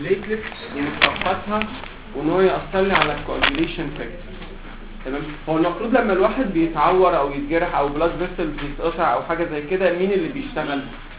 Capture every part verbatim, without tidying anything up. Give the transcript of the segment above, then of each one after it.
البليتلت ومصفاتها وان هو يأثر لي على الكوagulation فاكتور. تمام. هو المفروض لما الواحد بيتعور او يتجرح او بلاد فيسل بيتقطع او حاجه زي كده مين اللي بيشتغل؟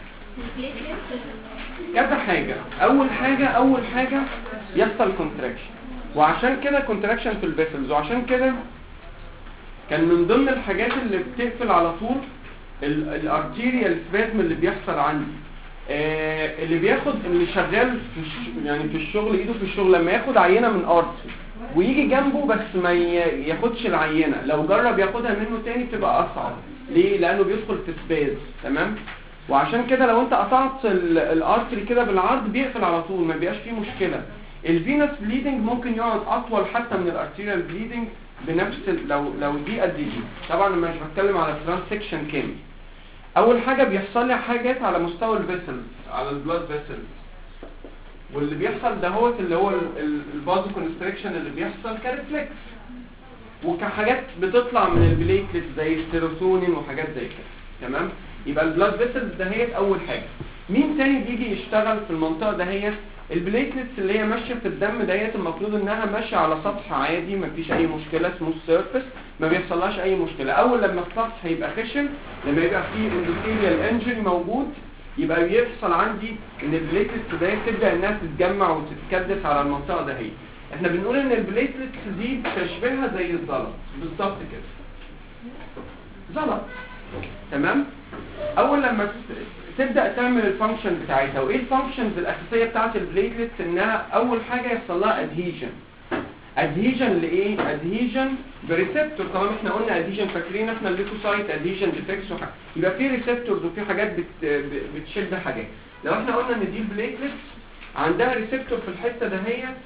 كذا حاجه. اول حاجه اول حاجه يحصل كونتراكشن، وعشان كده كونتراكشن في الفيسلز، وعشان كده كان من ضمن الحاجات اللي بتقفل على طول الارتيريال سبازم اللي بيحصل عندي. آه اللي بياخد اللي شغال في الش... يعني في الشغل ايده في الشغل لما ياخد عينه من ارتري ويجي جنبه بس ما ياخدش العينه، لو جرب ياخدها منه تاني بتبقى اصعب. ليه؟ لانه بيدخل في سباز. تمام. وعشان كده لو انت قطعت الارتري كده بالعرض بيقفل على طول، ما بيبقاش فيه مشكله. الفينس بليدنج ممكن يقعد اطول حتى من الارتيريال بليدنج بنفس لو لو دي قد دي. طبعا انا مش بتكلم على ترانسكشن كامل. اول حاجه بيحصل لي حاجات على مستوى الفيسل، على البلاد فيسل، واللي بيحصل ده هو اللي هو الفازو كونستريكشن اللي بيحصل كريفلكس، وكحاجات بتطلع من البليتلت زي السيروتونين وحاجات زي كده. تمام. يبقى البلاد فيسلز دهيت اول حاجه. مين تاني بيجي يشتغل في المنطقه دهيت؟ البليتلتس اللي هي ماشيه في الدم ديت المفروض انها ماشيه على سطح عادي ما فيش اي مشكله، سموث سيرفيس، ما بيحصلهاش اي مشكله. اول لما السطح يبقى خشن، لما يبقى فيه اندوثيليال انجري موجود، يبقى بيحصل عندي ان البليتلتس ديت تبدا انها تتجمع وتتكدس على المنطقه دهيت. احنا بنقول ان البليتلتس دي تشبيهها زي الزلط بالظبط كده، زلط. تمام. اول لما تبدا تعمل الفانكشن بتاعتها، وايه الفانكشنز الاساسيه بتاعت البليتلتس؟ انها اول حاجه يحصل لها ادهيجن. ادهيجن لايه؟ ادهيجن بريسبتور. طبعا احنا قلنا ادهيجن، فاكرين احنا الليكوسايت ادهيجن ديفكتس وحاجه، يبقى في ريسبتورز وفي حاجات بت... بتشد حاجات. لو احنا قلنا ان دي البليتلتس عندها ريسبتور في الحته دهيت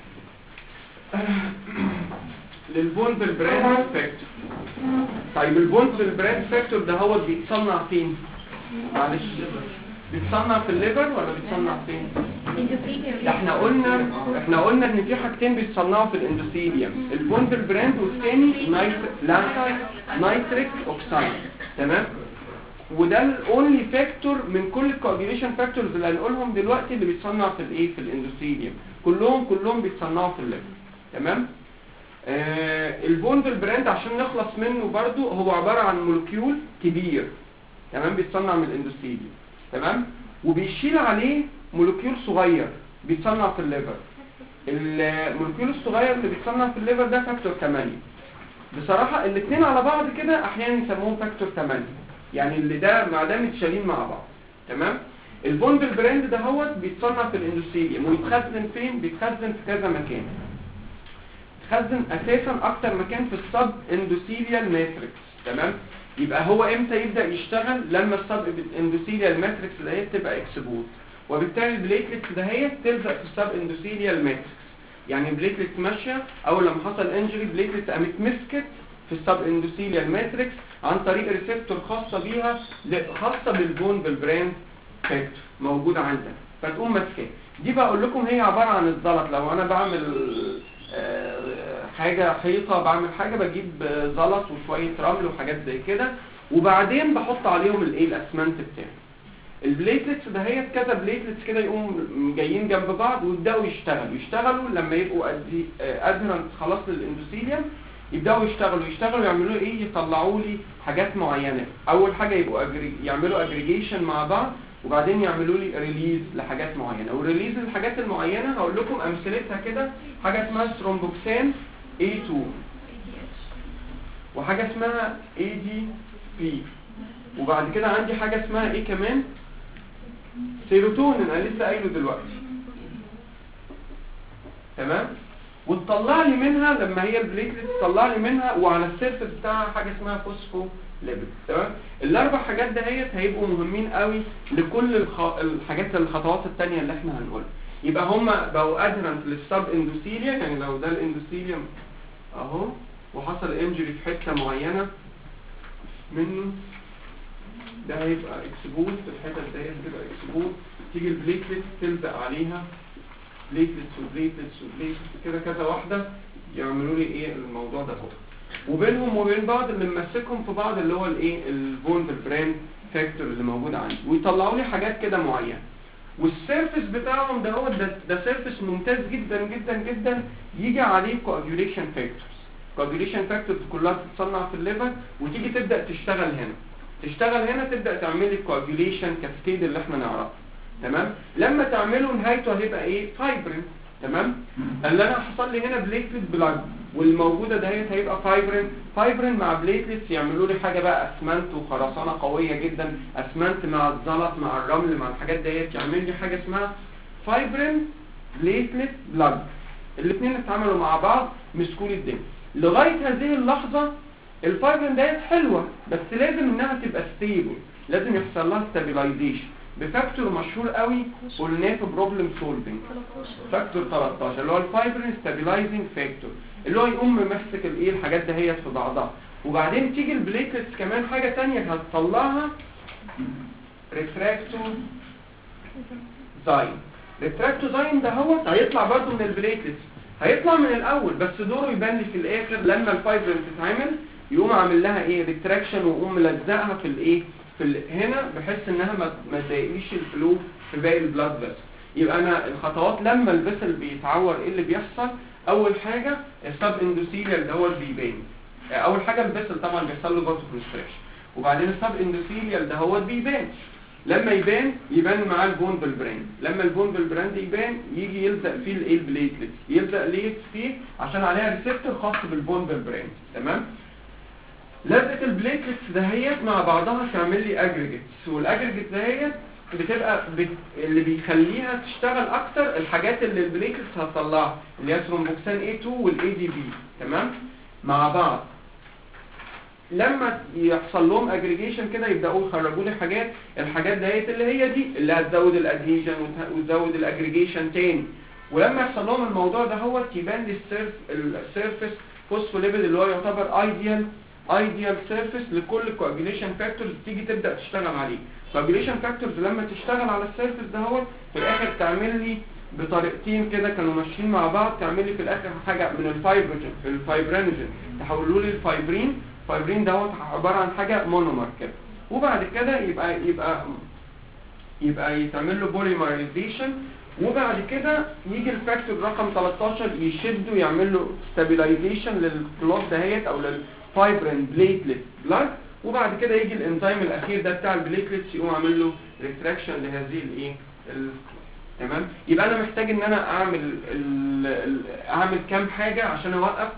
للبونفل براند فاكتور. طيب البونفل براند فاكتور ده هو بيتصنع فين؟ معلش، بيتصنع في الليفر ولا بيتصنع فين؟ ده احنا قلنا احنا قلنا ان في حاجتين بيتصنعوا في الاندوثيليوم، البونفل براند والثاني نايتريك اوكسايد. تمام. وده الاونلي فاكتور من كل الكوagulation فاكتورز اللي هنقولهم دلوقتي اللي بيتصنع في الايه؟ في الاندوثيليوم. كلهم كلهم بيتصنعوا في الليفر. تمام. آه البونفل براند عشان نخلص منه برضو هو عباره عن مولكيول كبير. تمام. بيتصنع من الاندوثيليوم. تمام. وبيشيل عليه مولكيول صغير بيتصنع في الليفر. المولكيول الصغير اللي بيتصنع في الليفر ده فاكتور ثمانية. بصراحه الاثنين على بعض كده احيانا يسموهم فاكتور ثمانية، يعني اللي ده مع ده متشالين مع بعض. تمام. البونفل براند ده هو بيتصنع في الاندوثيليوم ويتخزن فين؟ بيتخزن في كذا مكان. يتخزن اساسا اكتر مكان في السب اندوثيليال ماتريكس. تمام. يبقى هو امتى يبدا يشتغل؟ لما السب اندوثيليال ماتريكس دهيت تبقى اكسبوز، وبالتالي البليتلتس دهيت تلزق في السب اندوثيليال ماتريكس. يعني البليتلتس ماشيه، اول لما حصل انجري بليتلتس قامت مسكت في السب اندوثيليال ماتريكس عن طريق ريسبتور خاصه بيها، خاصه بالبون بالبراند فاكتور موجود عندها، فتقوم ماسكاه. دي بقول لكم هي عباره عن الزلط. لو انا بعمل حاجه حيطه، بعمل حاجه بجيب زلط وشويه رمل وحاجات زي كده، وبعدين بحط عليهم الايه؟ الاسمنت بتاعي. البليتلتس ده هي كذا بليتلتس كده يقوم جايين جنب بعض ويبداوا يشتغلوا يشتغلوا لما يبقوا ادهرنت خلاص للاندوثيليوم، يبداوا يشتغلوا يشتغلوا يعملوا ايه؟ يطلعوا لي حاجات معينه. اول حاجه يبقوا أجري... يعملوا اجريجيشن مع بعض، وبعدين يعملوا لي ريليز لحاجات معينه. وريليز الحاجات المعينه هقول لكم امثلتها كده. حاجه اسمها ثرومبوكسان إيه تو، وحاجه اسمها إيه دي بي، وبعد كده عندي حاجه اسمها ايه كمان؟ سيروتونين، انا لسه قايله دلوقتي. تمام. وتطلع لي منها لما هي البليتلت تطلع لي منها، وعلى السيرفس بتاعها حاجه اسمها فوسفو ليبيد. تمام. الاربع حاجات دهيت هيبقوا مهمين قوي لكل الخ... الحاجات الخطوات الثانيه اللي احنا هنقولها. يبقى هم بقوا ادهرنت للسب اندوثيليا، يعني لو ده الاندوثيليوم اهو وحصل انجري في حته معينه منه، ده هيبقى اكسبوز في الحته ديت، تبقى اكسبوز، تيجي البليتلت تلزق عليها بليتلتس وبليتلتس وبليتلتس كده كذا واحده، يعملوا لي ايه الموضوع ده كله. وبينهم وبين بعض اللي ممسكهم في بعض اللي هو الايه؟ البون بالبراند فاكتور اللي موجود عندي، ويطلعوا لي حاجات كده معينه. والسيرفس بتاعهم ده هو ده, ده سيرفس ممتاز جدا جدا جدا يجي عليه كواجوليشن فاكتورز. كواجوليشن فاكتورز كلها بتتصنع في الليفر وتيجي تبدا تشتغل هنا تشتغل هنا تبدا تعمل لي كواجوليشن كاسكيد اللي احنا نعرفه. تمام. لما تعمله نهايته هيبقى ايه؟ فايبرين. تمام. اللي انا حصل لي هنا بليتلت بلاج والموجوده دهيت هيبقى فايبرين. فايبرين مع بليتلتس يعملوا لي حاجه بقى اسمنت وخرسانه قويه جدا. اسمنت مع الزلط مع الرمل مع الحاجات دهيت يعمل لي حاجه اسمها فايبرين بليتلت بلاج. الاثنين اتعاملوا مع بعض مسكوا لي الدنيا. لغايه هذه اللحظه الفايبرين دهيت حلوه بس لازم انها تبقى ستيبل. لازم يحصل لها ستابيلايزيشن بفاكتور مشهور قوي قلناه في بروبلم سولفنج. فاكتور تلتاشر اللي هو الفايبرين ستابيلايزنج فاكتور اللي هو يقوم ممسك الايه الحاجات دهيت في بعضها. وبعدين تيجي البليتلتس كمان حاجه ثانيه هتطلعها ريفراكتو زاين. ريفراكتو زاين ده هو هيطلع برضه من البليتلتس. هيطلع من الاول بس دوره يبان لي في الاخر لما الفايبرين تتعمل يقوم عامل لها ايه ريتراكشن ويقوم ملزقها في الايه في ال... هنا بحيث انها ما ما تضايقليش الفلو في باقي البلاد فيسل. يبقى انا الخطوات لما الفيسل بيتعور ايه اللي بيحصل؟ اول حاجه السب اندوثيليال دوت بيبان. اول حاجه الفيسل طبعا بيحصل له برضه كونستريكشن وبعدين السب اندوثيليال دوت بيبان. لما يبان يبان معاه البون بالبراند. لما البون بالبراند يبان يجي يلزق فيه الايه البليتلت. يلزق ليه فيه؟ عشان عليها ريسبتور خاص بالبون بالبراند. تمام. لزقه البليتلتس دهيت مع بعضها تعمل لي اجريجيتس والاجريجيتس دهيت بتبقى بت... اللي بيخليها تشتغل اكتر الحاجات اللي البليتلتس هتطلعها اللي هي ثرومبوكسان إيه تو والاي دي بي. تمام مع بعض. لما يحصل لهم اجريجيشن كده يبداوا يخرجوا لي حاجات. الحاجات دهيت اللي هي دي اللي هتزود الادهيجن وتزود الاجريجيشن تاني. ولما يحصل لهم الموضوع ده هو يبان لي السيرف السيرفيس فوسفوليبيد اللي هو يعتبر ايديال ايديال سيرفيس لكل كواجوليشن فاكتورز تيجي تبدا تشتغل عليه. كواجوليشن فاكتورز لما تشتغل على السيرفيس ده هو في الاخر تعمل لي بطريقتين كده كانوا ماشيين مع بعض. تعمل لي في الاخر حاجه من الفايبروجين الفايبرينوجين تحولوا لي الفايبرين. الفايبرين دوت عباره عن حاجه مونومر كده وبعد كده يبقى يبقى يبقى يتعمل له بوليمرايزيشن وبعد كده يجي الفاكتور رقم تلتاشر يشده يعمل له ستابيلايزيشن للكلوت دهيت او لل فايبرين بليتلت بلاج وبعد كده يجي الانزيم الاخير ده بتاع البليتلتس يقوم عامل له ريتراكشن لهذه الايه. تمام. يبقى انا محتاج ان انا اعمل ال ال اعمل كام حاجه عشان اوقف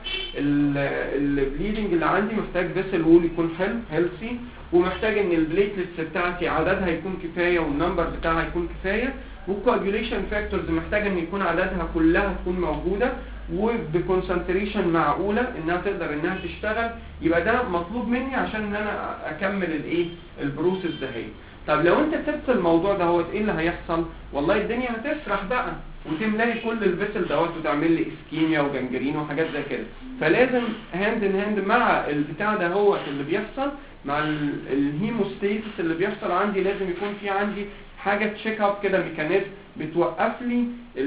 البليدنج اللي عندي. محتاج فيسل وول يكون حلو هيلثي ومحتاج ان البليتلتس بتاعتي عددها يكون كفايه والنمبر بتاعها يكون كفايه والكواجوليشن فاكتورز محتاج ان يكون عددها كلها تكون موجوده وبكونسنتريشن معقوله انها تقدر انها تشتغل. يبقى ده مطلوب مني عشان ان انا اكمل الايه البروسيس ده. هي طب لو انت سبت الموضوع ده هو ايه اللي هيحصل؟ والله الدنيا هتسرح بقى وتملي كل الفيسل دوت وتعمل لي اسكيميا وجنجرين وحاجات زي كده. فلازم هاند ان هاند مع البتاع ده هو اللي بيحصل مع الهيموستاسيس اللي بيحصل عندي لازم يكون في عندي حاجه تشيك اب كده ميكانيزم بتوقف لي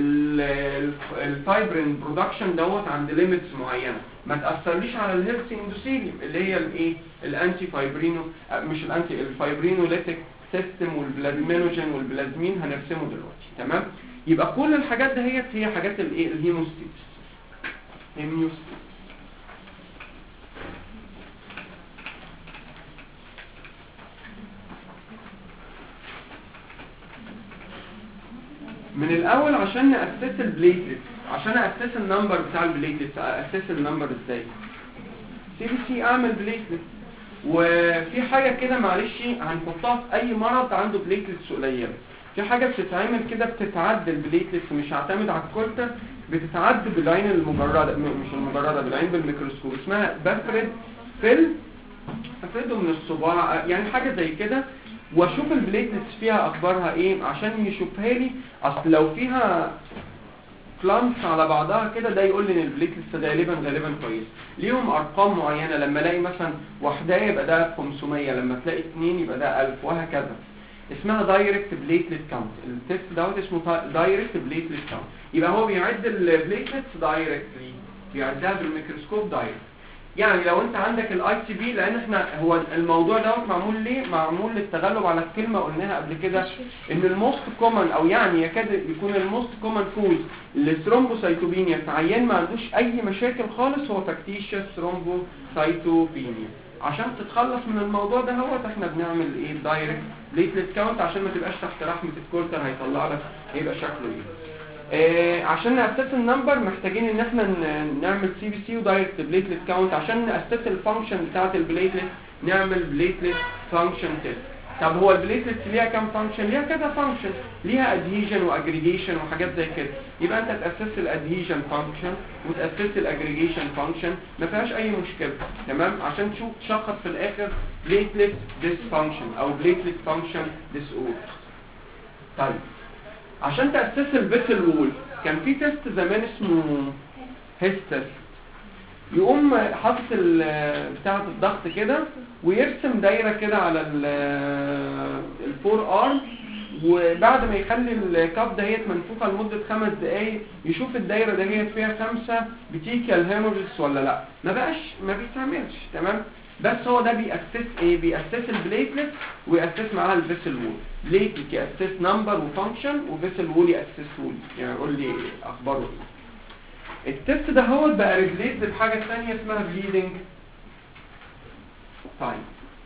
الفايبرين برودكشن دوت عند ليميتس معينه ما تاثرليش على الهيلثي اندوثيليوم اللي هي الايه الانتي فايبرينو مش الانتي الفايبرينوليتيك سيستم والبلازمينوجين والبلازمين هنرسمه دلوقتي. تمام. يبقى كل الحاجات دهيت هي حاجات الايه الهيموستاسيس هيموستاسيس. من الاول عشان ناسس البليتلت عشان اسس النمبر بتاع البليتلت اسس النمبر ازاي؟ سي بي سي اعمل بليتلت وفي حاجه كده معلش هنحطها في اي مرض عنده بليتلتس قليله. في حاجه بتتعمل كده بتتعد البليتلتس مش هعتمد على الكولتر بتتعد بالعين المجرده مش المجرده بالعين بالميكروسكوب اسمها بفرد فيل افرده من الصباع يعني حاجه زي كده واشوف البليتلتس فيها اخبارها ايه عشان يشوفها لي. اصل لو فيها كلامس على بعضها كده ده يقول لي ان البليتلتس ده غالبا غالبا كويس. ليهم ارقام معينه لما الاقي مثلا واحده يبقى ده خمسمية لما تلاقي اثنين يبقى ده ألف وهكذا. اسمها دايركت بليتلت كاونت. التست دوت اسمه دايركت بليتلت كاونت. يبقى هو بيعد البليتلتس دايركتلي بيعدها بالميكروسكوب دايركت. يعني لو انت عندك الاي تي بي، لان احنا هو الموضوع دوت معمول ليه؟ معمول للتغلب على الكلمه قلناها قبل كده، ان الموست كومن او يعني يكاد يكون الموست كومن كوز للثرومبوسايتوبينيا في عيان ما عندوش اي مشاكل خالص هو فاكتيشيوس ثرومبوسايتوبينيا. عشان تتخلص من الموضوع ده هو احنا بنعمل ايه؟ دايركت بليتلت كاونت عشان ما تبقاش تحت رحمه الكورتر هيطلع لك هيبقى شكله ايه. آه عشان نأسس النمبر محتاجين ان احنا نعمل سي بي سي ودايركت بليتلت كاونت. عشان نأسس الفانكشن بتاعه البليتلت نعمل بليتلت فانكشن تيست. طب هو البليتلت ليها كام فانكشن؟ ليها كذا فانكشن، ليها ادهيجن واجريجيشن وحاجات زي كده. يبقى انت تأسس الادهيجن فانكشن وتأسس الاجريجيشن فانكشن، ما فيهاش اي مشكله، تمام؟ عشان تشوف تشخص في الاخر بليتلت ديسفانكشن او بليتلت فانكشن ديس اوردر. طيب عشان تأسس الفيسل وول كان في تيست زمان اسمه هيستس، يقوم حاطط بتاعه الضغط كده ويرسم دايره كده على الفور ارم، وبعد ما يخلي الكاب دهيت منفوخه لمده خمس دقائق يشوف الدايره دهيت فيها خمسه بتيكال هيموريجز ولا لا. ما بقاش ما بيستعملش، تمام؟ بس هو ده بيأسس ايه؟ بيأسس البليتلت ويأسس معاها الفيسل وول. بليتلت يأسس نمبر وفانكشن، وفيسل وول يأسس وول. يعني قول لي اخباره ايه. التست ده هو بقى ريليت بحاجه ثانيه اسمها بليدنج تايم.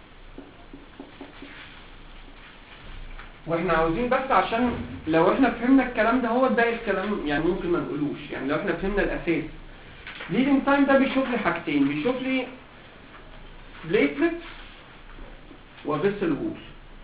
واحنا عاوزين بس عشان لو احنا فهمنا الكلام ده هو باقي الكلام يعني ممكن ما نقولوش. يعني لو احنا فهمنا الاساس، بليدنج تايم ده بيشوف لي حاجتين، بيشوف لي بليتلت وفيسل وول.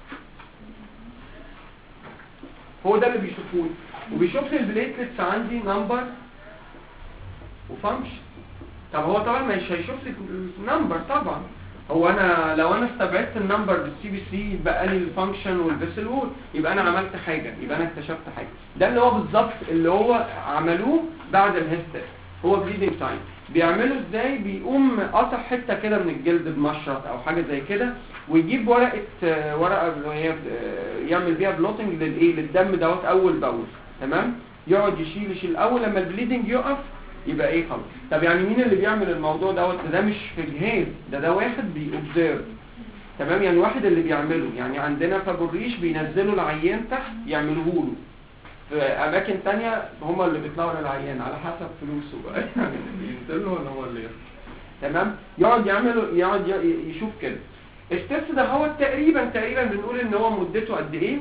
هو ده اللي بيشوفوه، وبيشوف لي البليتلتس عندي نمبر وفانكشن. طب هو طبعا مش هيشوف لي النمبر طبعا، هو انا لو انا استبعدت النمبر بالسي بي سي بقى لي الفانكشن والفيسل وول، يبقى انا عملت حاجه، يبقى انا اكتشفت حاجه. ده اللي هو بالظبط اللي هو عملوه بعد الهيستس. هو بليدنج تايم بيعملوا ازاي؟ بيقوم قطع حته كده من الجلد بمشرط او حاجه زي كده، ويجيب ورقه ورقه يعمل بيها بلوتنج للايه؟ للدم دوت اول باول، تمام؟ يقعد يشيل يشيل اول لما البليدنج يقف يبقى ايه؟ خلاص. طب يعني مين اللي بيعمل الموضوع دوت؟ ده مش في جهاز، ده ده واحد بيوبزيرف، تمام؟ يعني واحد اللي بيعمله. يعني عندنا فابوريش بينزلوا العيان تحت يعملوه له، في اماكن تانية هم اللي بيطلعوا للعيان على حسب فلوسه بقى يعني بينزلوا ولا هو اللي يرفع، تمام؟ يقعد يعمل يقعد يشوف كده. التست ده هو تقريبا تقريبا بنقول ان هو مدته قد ايه؟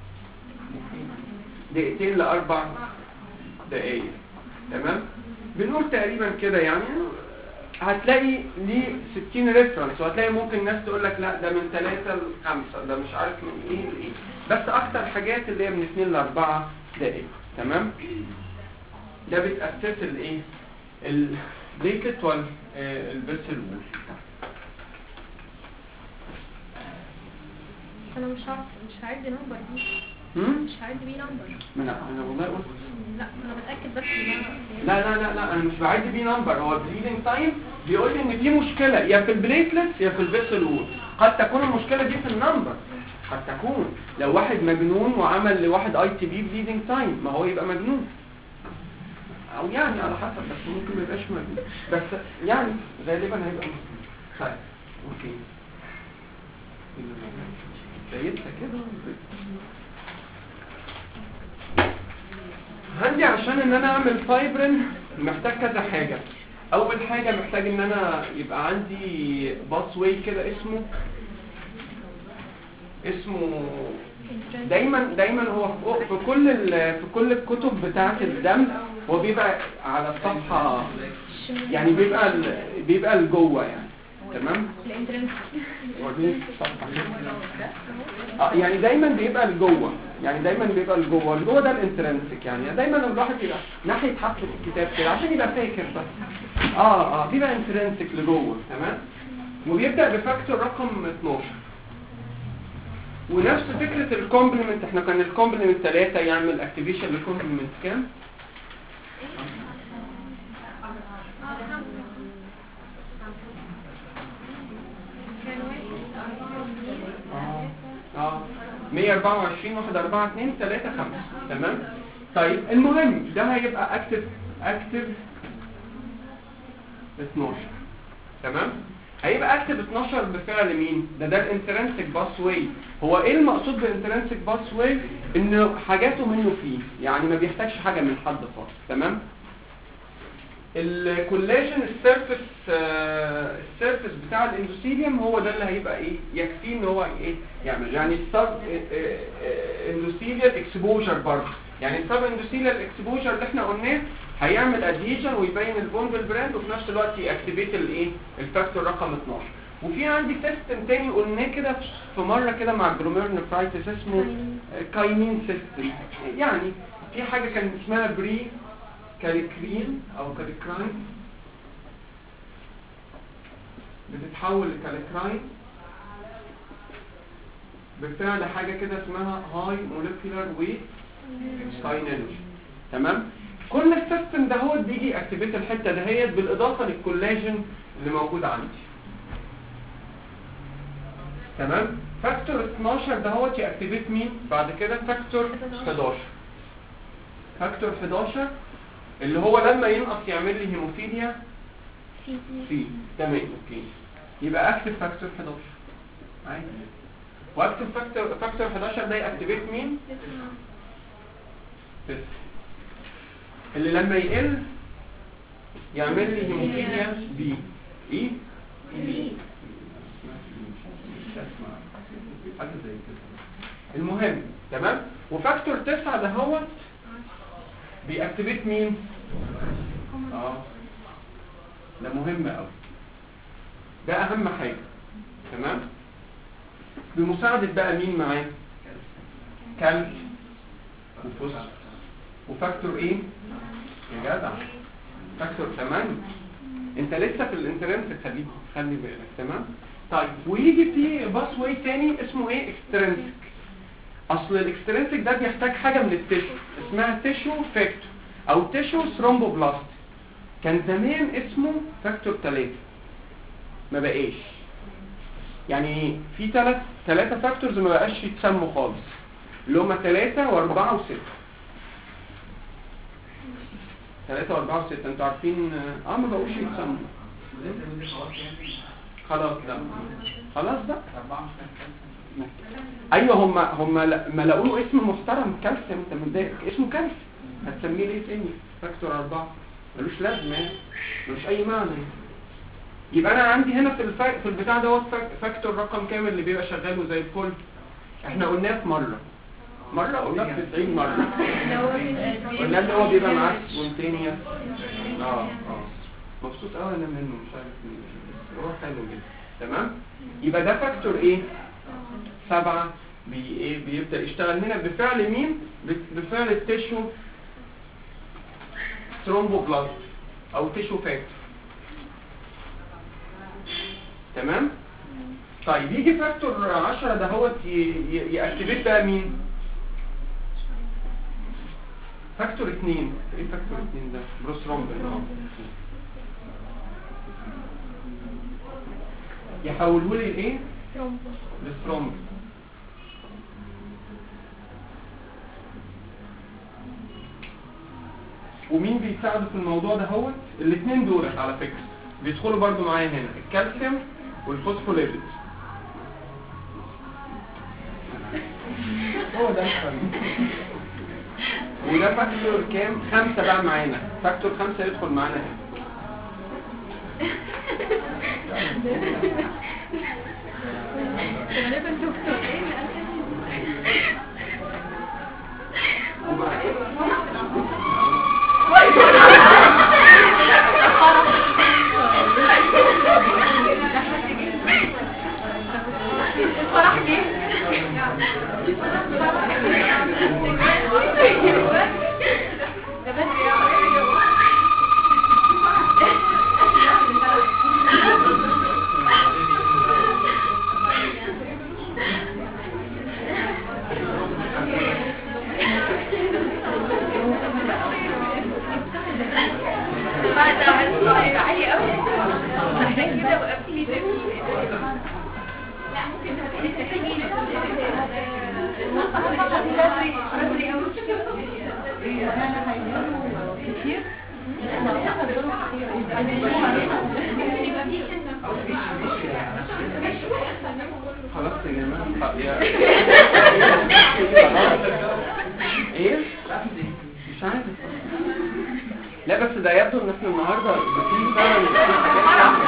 دقيقتين لاربع دقايق، تمام؟ بنقول تقريبا كده. يعني هتلاقي ليه ستين ريفرنس، وهتلاقي ممكن ناس تقول لك لا ده من ثلاثة لخمسة، ده مش عارف من ايه لايه، بس اكتر حاجات اللي هي من اثنين لاربعة دقائق، تمام؟ ده بتأسس الايه؟ البليتلت والفيسل وول. انا مش عارف مش هعد نمبر دي، مش هعد بيه نمبر. ما انا انا والله قلت لا انا بتاكد بس. لا لا لا لا انا مش بعد بيه نمبر. هو البليدنج تايم بيقول لي ان في مشكله يا في البليتلت يا في الفيسل وول. قد تكون المشكله دي في النمبر، قد تكون لو واحد مجنون وعمل لواحد اي تي بي بليدنج تايم ما هو يبقى مجنون، او يعني على حسب، بس ممكن ما يبقاش مجنون، بس يعني غالبا هيبقى مجنون. طيب اوكي سيدتك كده عندي. عشان ان انا اعمل فايبرين محتاج كذا حاجة. اول حاجة محتاج ان انا يبقى عندي باس واي كده اسمه اسمه دايما دايما هو في كل في كل الكتب بتاعة الدم هو بيبقى على الصفحة، يعني بيبقى بيبقى لجوه يعني، تمام؟ اه يعني دايما بيبقى لجوه، يعني دايما بيبقى لجوه لجوه ده الانترنسك. يعني دايما الواحد يبقى ناحيه حفله الكتاب كده عشان يبقى فاكر بس. اه اه بيبقى انترنسك لجوه، تمام؟ وبيبدا بفاكتور رقم اتناشر. ونفس فكره الكومبلمنت، احنا كان الكومبلمنت ثلاثة يعمل اكتيفيشن للكومبلمنت كام؟ اه مية واربعة وعشرين واحد اربعة اتنين تلاتة خمسة، تمام؟ طيب المهم ده هيبقى اكتف اكتف اتناشر، تمام؟ هيبقى اكتف اتناشر بفعل مين؟ ده ده الانترنسك باس واي. هو ايه المقصود بالانترنسك باس واي؟ انه حاجاته منه فيه، يعني ما بيحتاجش حاجه من حد خالص. تمام؟ الكولاجين السيرفس آه السيرفس بتاع الاندوثيليوم هو ده اللي هيبقى ايه يكفي ان هو ايه يعمل، يعني السب اندوثيليال اكسبوجر برضه، يعني السب اندوثيليال اكسبوجر اللي احنا قلناه هيعمل ادهيجن ويبين البوند بالبراند، وفي نفس الوقت ياكتيفيت الايه الفاكتور رقم اتناشر. وفي عندي سيستم تاني قلناه كده في مره كده مع جلوميرنفرايتس اسمه كاينين سيستم. يعني في حاجه كانت اسمها بري كاليكرين او كاليكراين بتتحول لكاليكراين بفعل حاجه كده اسمها هاي موليكيولار ويت كاينينوجين. تمام؟ كل السيستم ده هو بيجي اكتيفيت الحته دهيت بالاضافه للكولاجين اللي موجود عندي. تمام؟ فاكتور اتناشر ده هو ياكتيفيت مين بعد كده؟ فاكتور حداشر. فاكتور حداشر اللي هو لما ينقص يعمل لي هيموفيليا سي. تمام اوكي، يبقى اكتف فاكتور حداشر عادي. واكتف فاكتور فاكتور حداشر ده ياكتيفيت مين؟ بس اللي لما يقل يعمل لي هيموفيليا بي. ايه بي حاجه زي كده. المهم تمام. وفاكتور تسعة ده هو بيأكتيفيت مين؟ اه ده مهم قوي، ده اهم حاجه. تمام؟ بمساعده بقى مين معاه؟ كالسيوم وفوسفور وفاكتور ايه يا جدع؟ فاكتور تمانية. انت لسه في الانترنسك، خليك خلي بالك. تمام؟ طيب ويجي في باس واي تاني اسمه ايه؟ اكسترنسك. اصل الاكسترنسك ده بيحتاج حاجه من التيشو اسمها تيشو فاكتور او تيشو ثرومبوبلاست. كان زمان اسمه فاكتور تلاتة، ما بقاش. يعني في ثلاث ثلاثه فاكتورز ما بقاش يتسموا خالص، اللي هم ثلاثة وأربعة وستة. ثلاثة وأربعة وستة انتوا عارفين اه ما بقوش يتسموا خلاص. لا خلاص بقى. ايوه هم هم ما لقوا له اسم محترم كالسيوم. انت متضايق اسمه كالسيوم، هتسميه ليه تاني؟ فاكتور أربعة ملوش لازمه، ملوش اي معنى. يبقى انا عندي هنا في الف... في البتاع دوت فاكتور رقم كامل اللي بيبقى شغال وزي الفل. احنا قلناه في مره مره قلناه في تسعين مره. قلنا اللي هو بيبقى معاه سبونتينيوس. اه اه مبسوط قوي انا منه، مش عارف ليه، هو حلو جدا. تمام؟ يبقى ده فاكتور ايه؟ سبعة بي ايه بيبدأ يشتغل هنا بفعل مين؟ بفعل التيشو ثرومبوبلاست او تيشو فاكتور. تمام؟ طيب يجي فاكتور عشرة ده هو يأكتيفيت بقى مين؟ فاكتور اتنين. ايه فاكتور اتنين ده؟ بروثرومبين. يحولوا لي الايه؟ للثرومب. ومين بيساعدوا في الموضوع ده؟ هو الاثنين دولت على فكره بيدخلوا برضو معايا هنا، الكالسيوم والفوسفوليبيد. هو ده الفرق. وده فاكتور كام؟ خمسة بقى معانا. فاكتور خمسة يدخل معانا هنا. غالبا دكتور الفرح جه. ده بس بعد عملت عالي قوي محتاج كده وقفلي ده. لا ممكن تحتاجي بدري قوي كتير. خلاص يا جماعه يا ايه مش عارف. لا بس ده يبدو ان احنا النهارده في فعلا في حاجات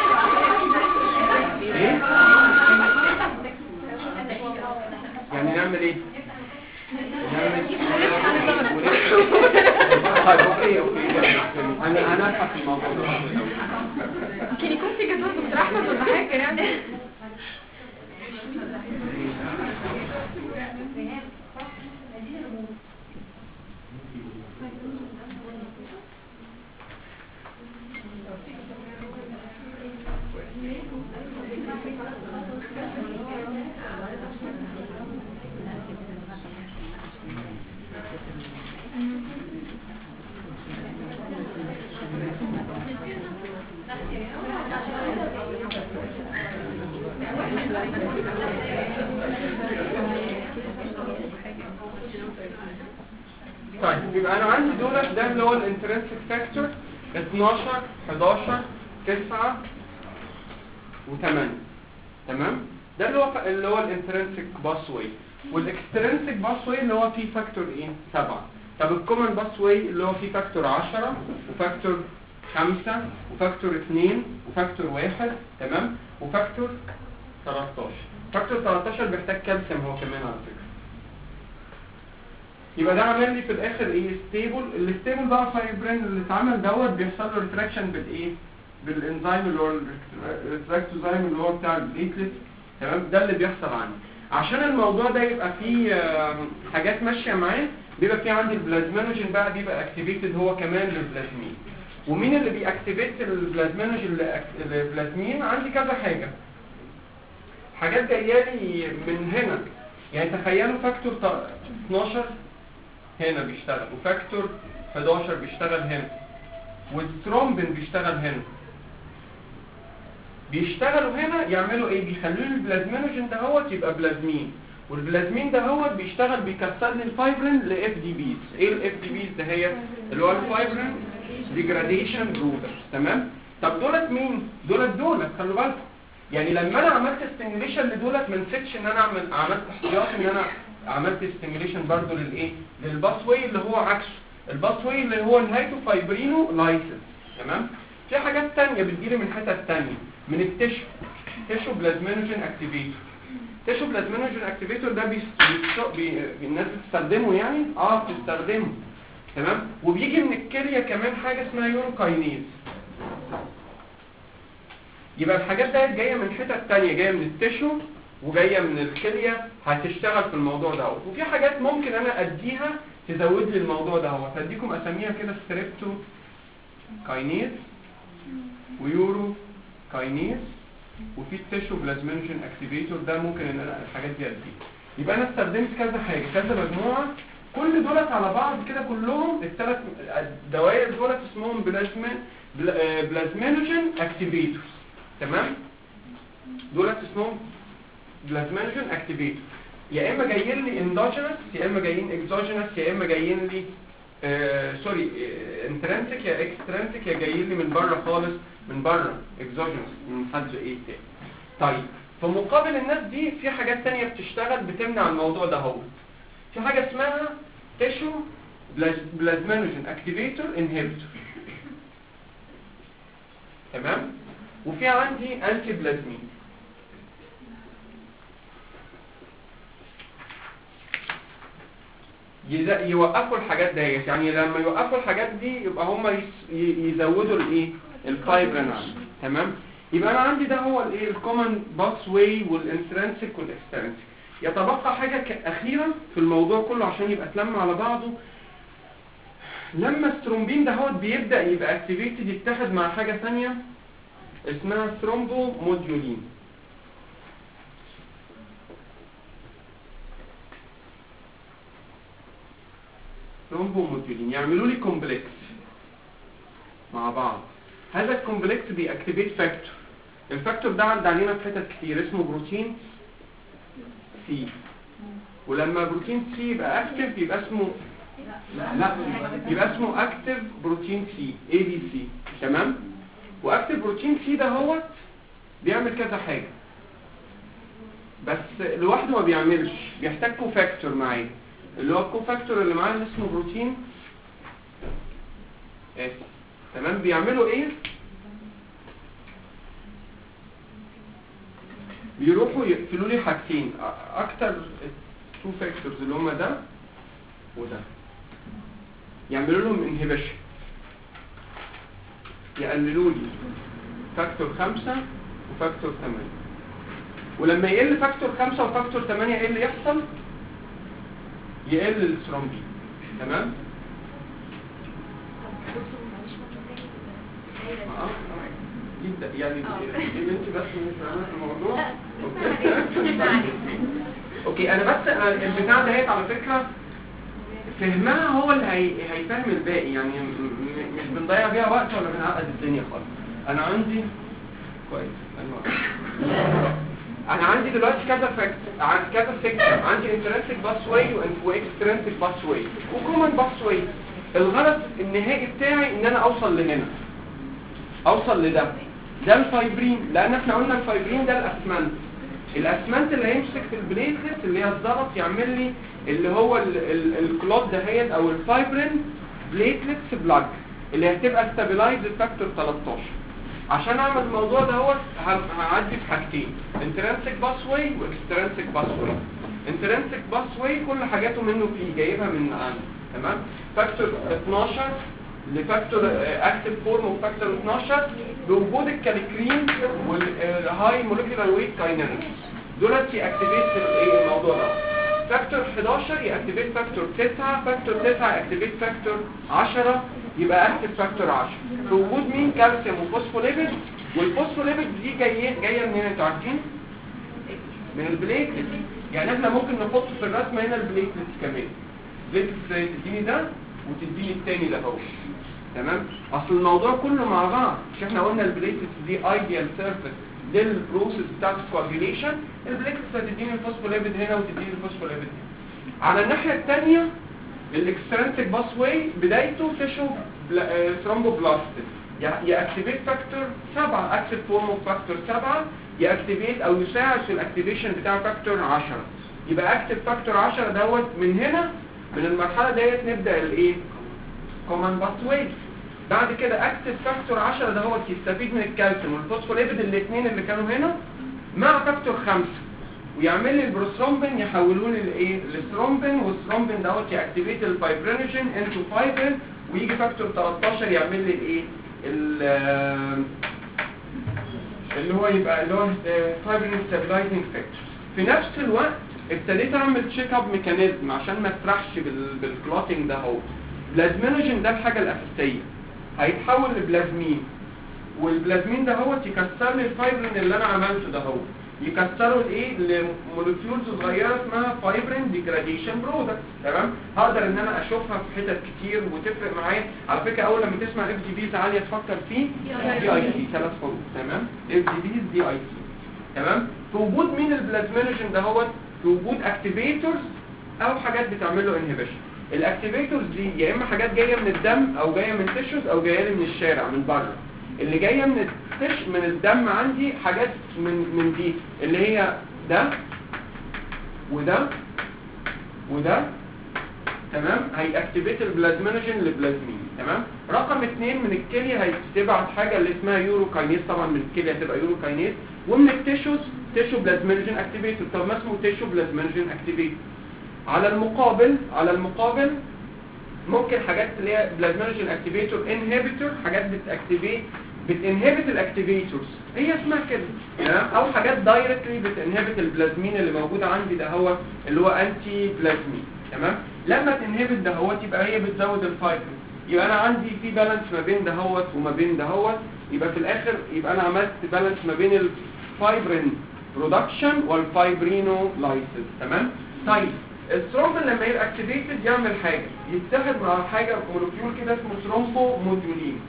ايه يعني نعمل ايه نعمل طيب اوكي اوكي انا انا افهم الموضوع ده. ممكن يكون في جدول دكتور احمد ولا حاجه يعني. طيب يبقى انا عندي دولت ده اللي هو الانترنسك فاكتور اتناشر حداشر تسعة وثمانية تمام. ده اللي هو اللي هو الانترنسك باس واي. والاكسترنسك باس واي اللي هو فيه فاكتور ايه سبعة. طب الكومن باس واي اللي هو فيه فاكتور عشرة وفاكتور خمسة وفاكتور اتنين وفاكتور واحد تمام وفاكتور تلتاشر. فاكتور تلتاشر بيحتاج كالسيوم هو كمان على فكرة. يبقى ده عامل لي في الاخر ايه ستيبل. الستيبل بقى فايبرين اللي اتعمل دوت بيحصل له ريتراكشن بالايه بالانزيم اللي هو الريتراكتوزايم اللي هو بتاع البليتلت تمام. ده اللي بيحصل عندي. عشان الموضوع ده يبقى فيه حاجات ماشيه معاه بيبقى فيه عندي البلازمينوجين بقى بيبقى اكتيفيتد هو كمان للبلازمين. ومين اللي بيأكتيفيت البلازمينوجين للبلازمين؟ عندي كذا حاجه حاجات جايه لي من هنا. يعني تخيلوا فاكتور اتناشر هنا بيشتغل وفاكتور حداشر بيشتغل هنا والثرومبين بيشتغل هنا. بيشتغلوا هنا يعملوا ايه؟ بيخلوا لي البلازمينوجين دهوت يبقى بلازمين والبلازمين دهوت بيشتغل بيكسر لي الفايبرين لاف دي بيز. ايه الاف دي بيز ده؟ هي اللي هو الفايبرين ديجراديشن برودر تمام. طب دولت مين؟ دولت دولت خلوا بالكم. يعني لما انا عملت ستيميوليشن لدولت ما نسيتش ان انا اعمل عملت احتياط ان انا عملت ستيميوليشن برضو للايه للباس واي اللي هو عكسه. الباس واي اللي هو نهايته فايبرينو لايسيس تمام. في حاجات ثانيه بتجيلي من حتت ثانيه من التشو تشو بلازمينوجين اكتيفيتور. تشو بلازمينوجين اكتيفيتور ده بي... بي... الناس بتستخدمه يعني اه بتستخدمه تمام. وبيجي من الكليه كمان حاجه اسمها يوروكاينيز. يبقى الحاجات ديت جايه من حتت ثانيه جايه من التشو وجايه من الكليه هتشتغل في الموضوع دوت. وفي حاجات ممكن انا اديها تزود لي الموضوع دوت. هديكم اساميها كده ستريبتو كاينيز ويورو كاينيز وفي التشو بلازمينوجين اكتيفيتور. ده ممكن ان انا الحاجات دي اديها. يبقى انا استخدمت كذا حاجه كذا مجموعه كل دولت على بعض كده كلهم الثلاث دوائر دولت اسمهم بلازمين بلازمينوجين اكتيفيتورز تمام. دولت اسمهم بلازمينوجين اكتيفيتور. يا اما جايين لي اندوجينس يا اما جايين اكزوجينس يا اما جايين لي آه سوري انترنسك يا اكسترنسك يا جايين لي من بره خالص من بره اكزوجينس من حد ايه تاني. طيب في مقابل الناس دي في حاجات ثانيه بتشتغل بتمنع الموضوع ده. هو في حاجه اسمها تيشو بلازمينوجين اكتيفيتور انهبيتور تمام. وفي عندي انتي بلازمين. يوقفوا الحاجات ديت. يعني لما يوقفوا الحاجات دي يبقى هم يزودوا الايه الفايبرين تمام. يبقى انا عندي ده هو الايه الكومن باس واي والانترنسك والاكسترنسك. يتبقى حاجه اخيره في الموضوع كله عشان يبقى اتلم على بعضه. لما الثرومبين ده هو بيبدا يبقى اكتيفيتد يتحد مع حاجه ثانيه اسمها ثرومبو موديولين. ثرومبو موديولين يعملوا لي كومبلكس مع بعض. هذا الكومبلكس بيأكتيفيت فاكتور. الفاكتور ده عدى علينا في حتت كتير اسمه بروتين سي. ولما بروتين سي يبقى اكتف يبقى اسمه لا يبقى اسمه اكتف بروتين سي اي بي سي تمام. واكتف بروتين سي ده هو بيعمل كذا حاجه. بس لوحده ما بيعملش، بيحتاج كوفاكتور معاه، اللي هو الكوفاكتور اللي معاه اللي اسمه بروتين اس. تمام. بيعملوا ايه؟ بيروحوا يقفلوا لي حاجتين اكتر، تو فاكتورز اللي هم ده وده، يعملوا لهم انهبيشن، يقللوا لي فاكتور خمسة وفاكتور ثمانية. ولما يقل فاكتور خمسة وفاكتور ثمانية ايه اللي يحصل؟ يقل الثرومبين. تمام. اه جدا يعني اللي انت بس مش فاهمه الموضوع. اوكي انا بس البتاع دهيت على فكره فهمها هو اللي هي... هيفهم الباقي، يعني مش بنضيع بيها وقت ولا بنعقد الدنيا خالص. انا عندي كويس انا انا عندي دلوقتي كذا فاكت، عندي كذا سيكشن، عندي انترنسيك باس واي واكسترنسيك باس واي وكومن باس واي. الغرض النهائي بتاعي ان انا اوصل لهنا، اوصل لده، ده الفايبرين، لان احنا قلنا الفايبرين ده الاسمنت، الاسمنت اللي هيمسك في البليتلت اللي هي الضغط يعمل لي اللي هو الكلوت دهيت او الفايبرين بليتلتس بلاج اللي هتبقى ستابلايز فاكتور تلتاشر. عشان اعمل الموضوع ده هو هعدي في حاجتين، انترنسيك باس واي واكسترنسيك باس واي. انترنسيك باس واي كل حاجاته منه فيه جايبها من عندي. تمام. فاكتور اتناشر لفاكتور اكتف فورم وفاكتور اتناشر بوجود الكاليكرين والهاي مولكيولار ويت كاينينز دولت ياكتيفيت الايه الموضوع ده. فاكتور حداشر ياكتيفيت فاكتور تسعة، فاكتور تسعة ياكتيفيت فاكتور عشرة، يبقى اكتف فاكتور عشرة بوجود مين؟ كالسيوم وفوسفوليبيد. والفوسفوليبيد دي جايه جايه منين انتوا عارفين؟ من البليتلت. يعني احنا ممكن نحط في الرسم هنا البليتلت كمان، بليتلت تديني ده وتديني التاني ده اهو. تمام. اصل الموضوع كله مع بعض، مش احنا قلنا البليتلت دي ايديال سيرفيس للبروسيس بتاعت الكواجيليشن، البليتلت هتديني الفوسفوليبيد هنا وتديني الفوسفوليبيد هنا. على الناحيه الثانيه الاكسترنسيك باس واي بدايته تشو ثرومبوبلاستيك، ياكتيفيت فاكتور سبعة، اكتيف فورم اوف فاكتور سبعة، ياكتيفيت او يساعد في الاكتيفيشن بتاع فاكتور عشرة، يبقى اكتيف فاكتور عشرة دوت. من هنا من المرحله ديت نبدا الايه؟ كومن باس واي. بعد كده اكتيف فاكتور عشرة دوت يستفيد من الكالسيوم والفوسفوليبيد الاثنين اللي كانوا هنا مع فاكتور خمسة ويعمل لي البروثرومبين يحولوا لي الايه؟ الثرومبين، والثرومبين دوت ياكتيفيت الفايبرينوجين انتو فايبرين، ويجي فاكتور تلتاشر يعمل لي الايه؟ اللي هو يبقى اللي هو فايبرين ستابلايزنج فاكتور. في نفس الوقت ابتديت اعمل تشيك اب ميكانيزم عشان ما اسرحش بالكلوتنج ده اهو. بلازمينوجين ده الحاجه الاساسيه هيتحول لبلازمين، والبلازمين ده هو يكسر لي الفايبرين اللي انا عملته ده هو، يكسروا الايه؟ لمولكيولز صغيره اسمها فايبرين ديجراديشن برودكت. تمام. هقدر ان انا اشوفها في حتت كتير وتفرق معايا. على فكره اول لما تسمع اف دي بيز عاليه تفكر فيه دي اي سي، ثلاث حروف. تمام. اف دي بيز دي اي سي. تمام. في وجود مين البلازمينوجين ده هو؟ في وجود اكتيفيتورز او حاجات بتعمل له انهبيشن. الاكتيفيتورز دي يا اما حاجات جايه من الدم او جايه من تيشوز او جايه لي من الشارع من بره. اللي جايه من التش من الدم عندي حاجات من من دي اللي هي ده وده وده. تمام. هيأكتيفيت البلازمينوجين للبلازمين. تمام. رقم اثنين من الكليه هتبعت حاجه اللي اسمها يوروكاينيز، طبعا من الكليه هتبقى يوروكاينيز، ومن التيشوز تيشو بلازمينوجين اكتيفيتور. طب ما اسمه تيشو بلازمينوجين اكتيفيتور. على المقابل على المقابل ممكن حاجات اللي هي بلازمينوجين اكتيفيتور انهبيتور، حاجات بتاكتيفيت بتنهبت الاكتيفيتورز هي اسمها كده. تمام. او حاجات دايركتلي بتنهبت البلازمين اللي موجود عندي ده هو اللي هو انتي بلازمين. تمام. لما تنهبت ده هو تبقى هي بتزود الفايبرين، يبقى انا عندي في بالانس ما بين ده هو وما بين ده هو، يبقى في الاخر يبقى انا عملت بالانس ما بين الفايبرين برودكشن والفايبرينولايسيس. تمام. طيب الثرومبين لما يبقى اكتيفيتد يعمل حاجه، يتحد مع حاجه مولكيول كده اسمه ثرومبو موديولين.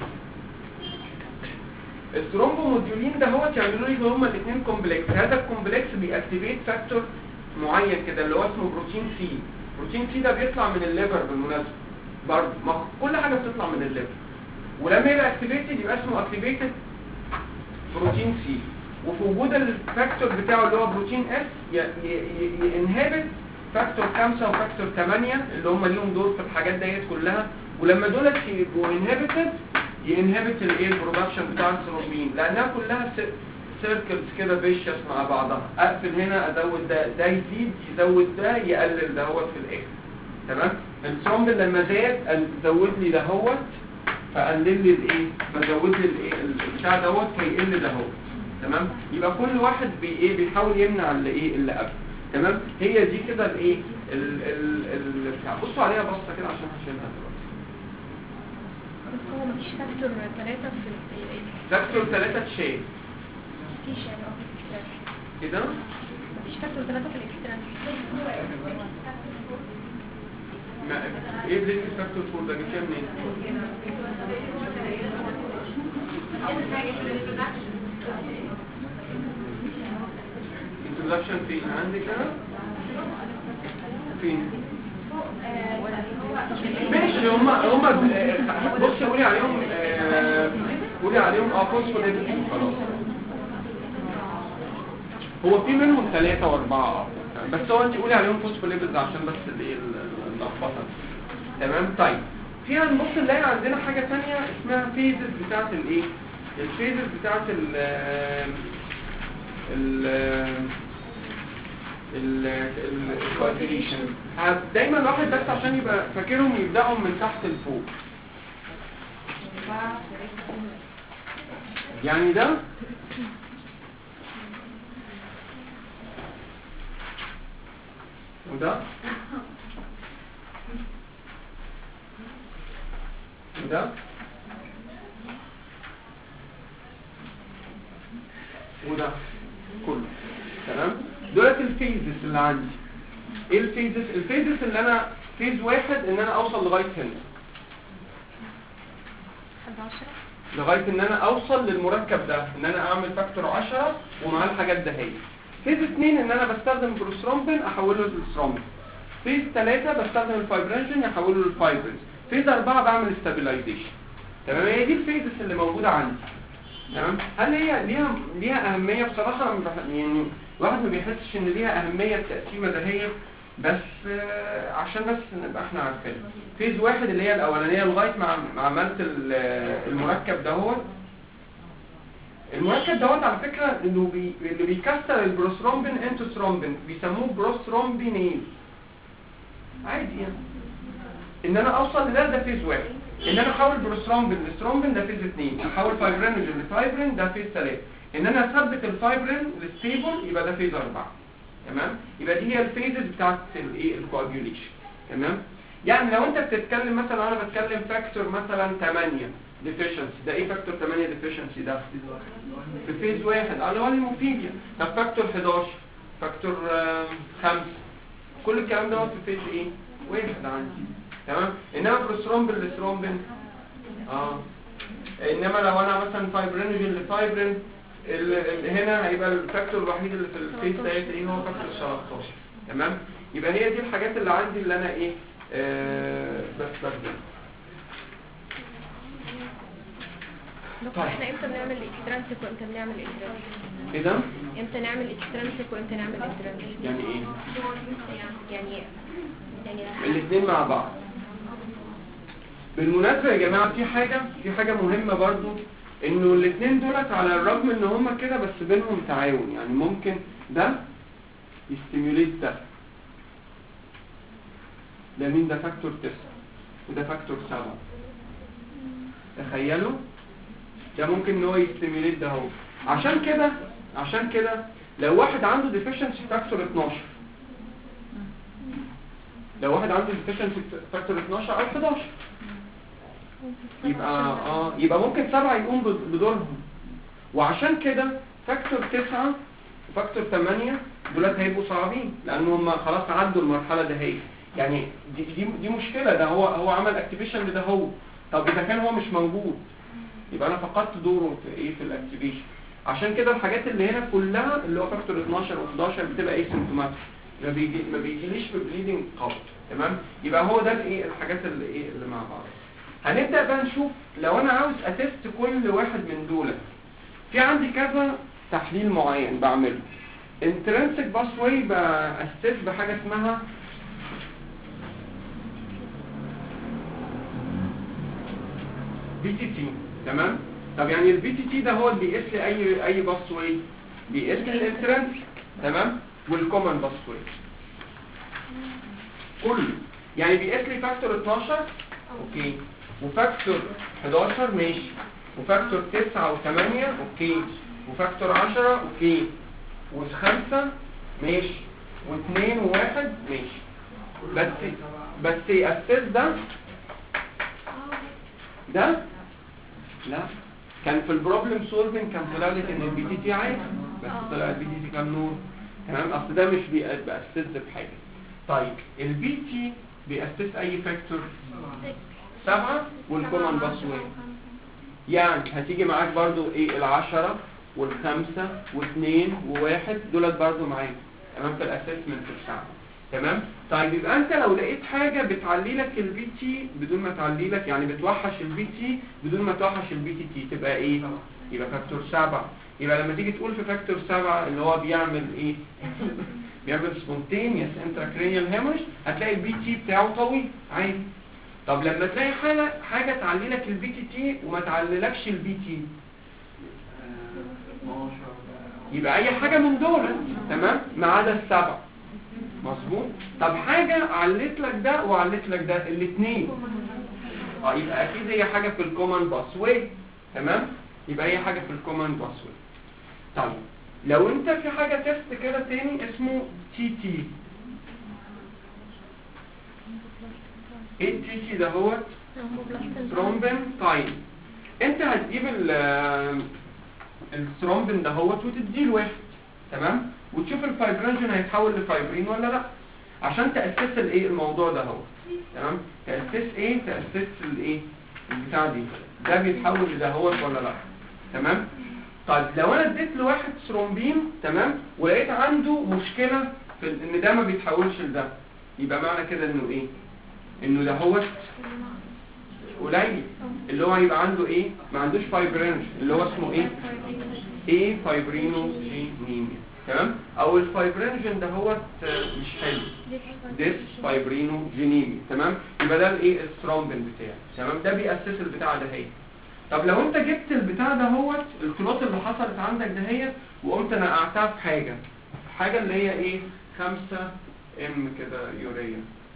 الثرومبو موديولين ده هو يعملوا لي هما الاثنين كومبلكس. هذا الكومبلكس بيأكتيفيت فاكتور معين كده اللي هو اسمه بروتين سي. بروتين سي ده بيطلع من الليفر بالمناسبه برضه، ما كل حاجه بتطلع من الليفر. ولما يبقى اكتيفيتد يبقى اسمه اكتيفيتد بروتين سي. وفي وجود الفاكتور بتاعه اللي هو بروتين اس ينهبت فاكتور خمسة وفاكتور ثمانية اللي هم ليهم دور في الحاجات ديت كلها، ولما دولت يبقوا انهبتد ينهبت الايه البرودكشن بتاع الثرومبين، لانها كلها سيركلز كده فيشيوس مع بعضها. اقفل هنا ازود ده، ده يزيد يزود ده يقلل دهوت في الاخر. تمام. الثرومبين لما زاد زود لي دهوت فقلل لي الايه، فزود لي الايه البتاع دوت فيقل دهوت. تمام. يبقى كل واحد بي ايه بيحاول يمنع اللي ايه اللي قبل. تمام. هي دي كده الايه ال ال ال بتاع. بصوا عليها بصه كده عشان هشيلها دلوقتي. بس هو مفيش فاكتور ثلاثة في ال فاكتور ثلاثة تشيل مفيش يعني اه في الاكسترانس كده. مفيش فاكتور ثلاثة في الاكسترانس. ما ايه اللي فاكتور فور ده جاي منين؟ انترودكشن فين عندك هنا؟ فين؟ ماشي هم هم بصي قولي عليهم قولي عليهم اه فوسفوليبيد خلاص. هو في منهم ثلاثة واربعة بس هو انت قولي عليهم فوسفوليبيد عشان بس الايه اللخبطه. تمام. طيب في هنبص نلاقي عندنا حاجة ثانية اسمها فيزز بتاعت الايه؟ الفيزز بتاعت ال ال الكوادريشن. دايما الواحد بس عشان يبقى فاكرهم يبداهم من تحت لفوق. يعني ده وده وده وده كله. تمام. دولت الفيزز اللي عندي. ايه الفيزز؟ الفيزز اللي انا فيز واحد ان انا اوصل لغايه هنا لغايه ان انا اوصل للمركب ده ان انا اعمل فاكتور عشرة ومعاه الحاجات ده هي. فيز اثنين ان انا بستخدم بروسترومبين احوله للسترومبين. فيز ثلاثة بستخدم الفايبرينجين احوله للفايبرينز. فيز أربعة بعمل ستابيلايزيشن. تمام. هي دي الفيزز اللي موجوده عندي. تمام. هل هي ليها ليها اهميه؟ بصراحه يعني الواحد ما بيحسش ان ليها اهميه التقسيمه ده هي، بس آه عشان بس نبقى احنا عارفين. فيز واحد اللي هي الاولانيه لغايه ما ما عملت المركب ده هو المركب دوت على فكره انه بي اللي بيكسر البروسترومبين انتو ثرومبين بيسموه بروسترومبينيز. عادي يعني ان انا اوصل لده ده فيز واحد. ان انا احول بروسترومبين لسترومبين ده فيز اثنين. احول فايبرينوجين لفايبرين ده فيز ثلاثة. ان انا اثبت الفايبرين للستيبل يبقى ده فيز أربعة. تمام. يبقى دي هي الفيزز بتاعت الايه الكواجيوليشن. تمام. يعني لو انت بتتكلم مثلا انا بتكلم فاكتور مثلا ثمانية ديفيشنسي، ده ايه فاكتور ثمانية ديفيشنسي ده؟ في فيز واحد اللي هو الهيموفيليا. طب فاكتور حداشر، فاكتور خمسة، كل الكلام ده في فيز ايه؟ واحد عندي. تمام. انما بروسترومبين لسترومبين اه انما لو انا مثلا فايبرينوجين لفايبرين هنا هيبقى الفاكتور الوحيد اللي في الفيز ديت ايه هو فاكتور ثلاثة عشر. تمام. يبقى هي دي الحاجات اللي عندي اللي انا ايه آه بستخدمها. طيب احنا امتى بنعمل اكسترانسيك وامتى بنعمل انترانسيك؟ ايه ده؟ امتى نعمل اكسترانسيك وامتى نعمل انترانسيك؟ يعني ايه؟ يعني يعني الاثنين مع بعض. بالمناسبة يا جماعة في حاجة في حاجة مهمة برضو انه الاثنين دولت على الرغم ان هما كده بس بينهم تعاون. يعني ممكن ده يستيموليت ده. ده مين ده؟ فاكتور تسعة وده فاكتور سبعة. تخيلوا ده ممكن ان هو يستيموليت ده اهو. عشان كده عشان كده لو واحد عنده ديفيشنسي فاكتور اتناشر لو واحد عنده ديفيشنسي فاكتور اتناشر او حداشر يبقى اه يبقى ممكن سبعة يقوم بدورهم. وعشان كده فاكتور تسعة وفاكتور ثمانية دولت هيبقوا صعبين لان هم خلاص عدوا المرحله ده هي. يعني دي دي, دي مشكله. ده هو هو عمل اكتيفيشن لده هو. طب اذا كان هو مش موجود يبقى انا فقدت دوره في ايه في الاكتيفيشن. عشان كده الحاجات اللي هنا كلها اللي هو فاكتور اتناشر وحداشر بتبقى ايه سيمبتوماتيك. ما بيجي ما بيجيليش ببليدنج قوي. تمام. يبقى هو ده الايه الحاجات اللي ايه اللي مع بعض. هنبدا بقى نشوف لو انا عاوز اتست كل واحد من دول. في عندي كذا تحليل معين بعمله. intrinsic pathway بأسس بحاجة اسمها بي تي تي. تمام. طب يعني البي تي تي ده هو اللي بيقيس لي اي اي باثوي، بيقيس لي الانترنسك تمام والكومن باثوي كله. يعني بيقيس لي فاكتور اتناشر اوكي، وفاكتور حداشر ماشي، وفاكتور تسعة وثمانية اوكي، وفاكتور عشرة اوكي، وخمسة ماشي، واثنين وواحد ماشي. بس بس الاساس ده ده لا كان في البروبلم سولفنج كان طلع لك ان البي تي تي عادي، بس طلع البي تي تي كام نور. تمام. اصل ده مش بيأسس بحاجه. طيب البي تي بيأسس اي فاكتور سبعة والكومن باسوي، يعني هتيجي معاك برضو ايه العشرة والخمسة واثنين وواحد دولت برضو معاك تمام في الاسسمنت بتاعك. تمام. طيب يبقى انت لو لقيت حاجة بتعلي لك البي تي بدون ما تعلي لك، يعني بتوحش البي تي بدون ما توحش البي تي تي، تبقى ايه؟ يبقى فاكتور سبعة. يبقى لما تيجي تقول في فاكتور سبعة اللي هو بيعمل ايه؟ بيعمل سبونتينيوس انتراكرينيال هيموريج، هتلاقي البي تي بتاعه طويل عادي. طب لما تلاقي حاجة حاجة تعلي لك البي تي تي وما تعللكش البي تي، يبقى اي حاجة من دول تمام ما عدا السبعة. مظبوط. طب حاجة علت لك ده وعلت لك ده الاثنين، اه يبقى اكيد هي حاجة في الكومن باسوي. تمام. يبقى هي حاجة في الكومن باسوي. طيب لو انت في حاجة تيست كده تاني اسمه تي تي. ايه التي تي ده؟ هو ثرومبين تايم. انت هتجيب الثرومبين ده هو وتديه لواحد تمام، وتشوف الفايبرينجين هيتحول لفايبرين ولا لا، عشان تأسس الايه الموضوع ده هو. تمام. تأسس ايه؟ تأسس الايه البتاع دي ده بيتحول لده هو ولا لا. تمام. طيب لو انا اديت لواحد ثرومبين تمام ولقيت عنده مشكلة في ان ده ما بيتحولش لده، يبقى معنى كده انه ايه؟ انه ده هو قليل، اللي هو هيبقى عنده ايه؟ ما عندوش فايبرينج اللي هو اسمه ايه؟ ايه فايبرينوجينيميا. تمام. او الفايبرينجين ده هو مش حلو، ديس فايبرينوجينيميا. تمام. يبقى ده الايه الثرومبين بتاعي. تمام. ده بيأسس البتاع ده هي. طب لو انت جبت البتاع ده هو الكلوت اللي حصلت عندك ده هي وقمت نقعتها في حاجه حاجه اللي هي ايه خمسة ام كده يوريا.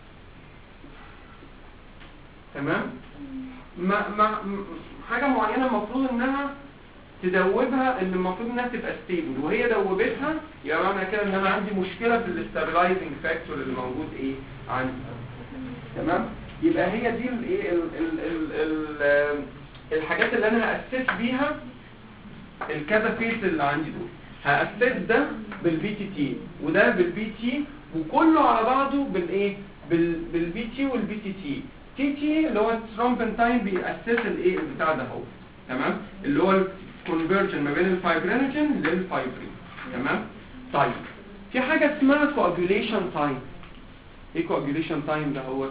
تمام. ما ما حاجه معينه المفروض انها تدوبها، اللي المفروض انها تبقى ستيبل، وهي دوبتها يبقى معنى كده ان انا عندي مشكله في الاستابلايزنج فاكتور اللي موجود ايه عندي. تمام. يبقى هي دي الايه ال ال ال ال الحاجات اللي انا هاسس بيها الكذا فيس اللي عندي دول. هاسس ده بالبي تي تي وده بالبي تي وكله على بعضه بالايه بالبي تي والبي تي تي. تي تي اللي هو الثرومبين تايم بيأسس الايه البتاع ده هو. تمام. اللي هو الكونفرجن ما بين الفايبرينوجين للفايبرين. تمام. طيب في حاجه اسمها كواجوليشن تايم. ايه كواجوليشن تايم ده هو؟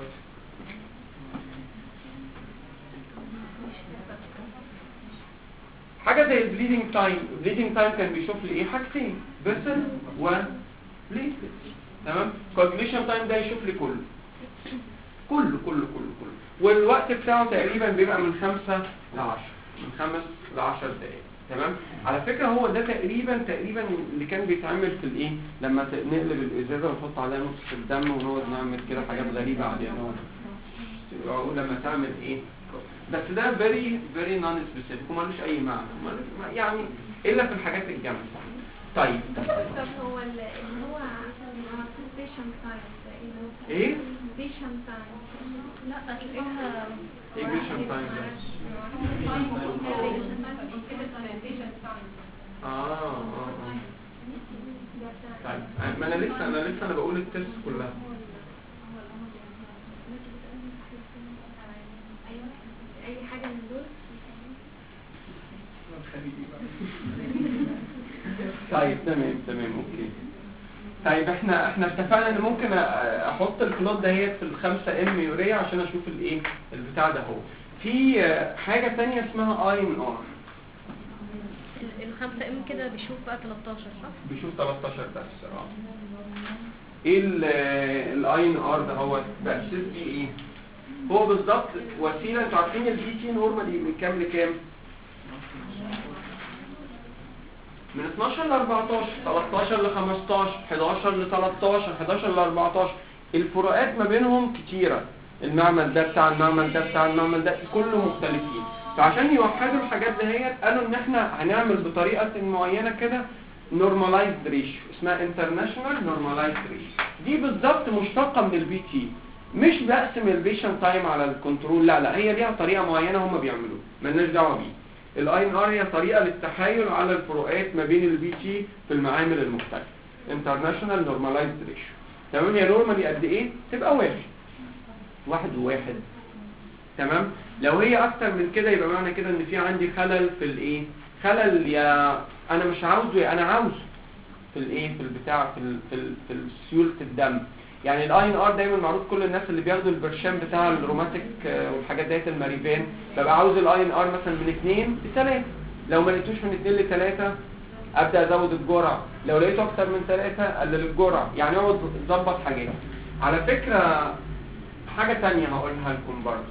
حاجه زي البليدنج تايم. البليدنج تايم كان بيشوف لي ايه حاجتين، فيسل وبليتلتس. تمام. كواجوليشن تايم ده يشوف لي كله كله كله كله كله والوقت بتاعه تقريبا بيبقى من خمسة لعشرة، من خمس لعشر دقائق. تمام. على فكرة هو ده تقريبا تقريبا اللي كان بيتعمل في الايه لما نقلب الازازة ونحط عليها نص الدم ونقعد نعمل كده حاجات غريبة عليها لما تعمل ايه. بس ده very very non specific ومالوش اي معنى يعني الا في الحاجات الجامدة. طيب طب هو اللي هو patient time ايه patient time لا تلاقيها ايه patient time ده؟ اه اه طيب ما انا لسه انا لسه انا بقول التست كلها. اي حاجه من دول. طيب تمام تمام اوكي. طيب احنا احنا اتفقنا ان ممكن احط الكلوت دهيت في الخمسة ام يوريا عشان اشوف الايه البتاع ده هو. في حاجه ثانيه اسمها اي ان ار. ال- الخمسة ام كده بيشوف بقى تلتاشر صح؟ بيشوف تلتاشر بس. اه ايه الاي ان ار ده؟ هو باسس بيه ايه؟ هو بالظبط وسيله. انتوا عارفين البي تي نورمالي من كام لكام؟ من اتناشر ل اربعتاشر، تلتاشر ل خمستاشر، حداشر ل تلتاشر، حداشر ل اربعتاشر. الفروقات ما بينهم كتيره. المعمل ده بتاع المعمل ده بتاع المعمل ده كله مختلفين. فعشان يوحدوا الحاجات دهيت قالوا ان احنا هنعمل بطريقه معينه كده نورماليزد ريشيو اسمها انترناشونال نورماليزد ريشيو. دي بالظبط مشتقه من البي تي. مش بقسم البيشنت تايم على الكنترول، لا لا، هي ليها طريقه معينه هم بيعملوها مالناش دعوه بيه. الاي ان ار هي طريقه للتحايل على الفروقات ما بين البي تي في المعامل المختلفه. انترناشونال نورماليزد ريشيو. تمام. هي نورمالي قد ايه؟ تبقى واحد واحد وواحد. تمام. لو هي اكتر من كده يبقى معنى كده ان في عندي خلل في الايه؟ خلل يا انا مش عاوزه يا انا عاوزه في الايه؟ في البتاع في ال في, ال في سيوله الدم. يعني الاي ان ار دايما معروف كل الناس اللي بياخدوا البرشام بتاع الروماتيك والحاجات ديت الماريفان ببقى عاوز الاي ان ار مثلا من اتنين ل تلاتة. لو ما لقيتوش من اتنين ل تلاتة ابدا ازود الجرعه، لو لقيته اكتر من تلاتة اقلل الجرعه. يعني اقعد اظبط حاجات. على فكره حاجه ثانيه هقولها لكم برضه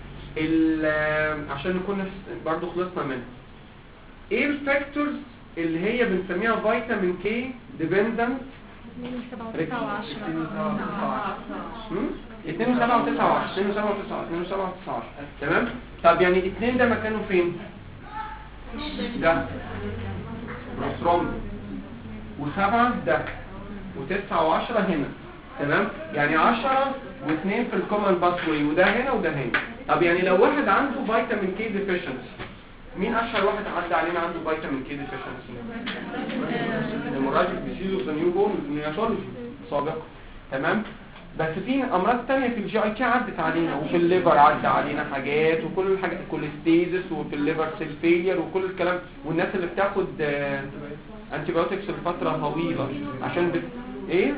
عشان نكون برضه خلصنا منها. ايه الفاكتورز اللي هي بنسميها فيتامين كي ديبندنت؟ اتنين وسبعة وتسعة وعشرة. اتنين وسبعة وتسعة وعشرة. اتنين وسبعة وتسعة اتنين وسبعة وتسعة وعشرة. تمام. طب يعني اتنين ده مكانه فين؟ ده بروستروم. وسبعة ده وتسعة وعشرة هنا. تمام. يعني عشرة واثنين في الكومن باسوي وده هنا وده هنا. طب يعني لو واحد عنده فيتامين كي ديفيشنسي، مين اشهر واحد عدى علينا عنده فيتامين كي ديفيشنسي؟ المراجع ديزيز اوف ذا نيو بورن نيوناتولوجي سابقا. تمام. بس في امراض ثانيه في الجي اي تي عدت علينا، وفي الليفر عدى علينا حاجات، وكل الحاجات كوليستيزس، وفي الليفر سيل فيلير وكل الكلام. والناس اللي بتاخد انتي بايوتكس لفتره طويله عشان بت... ايه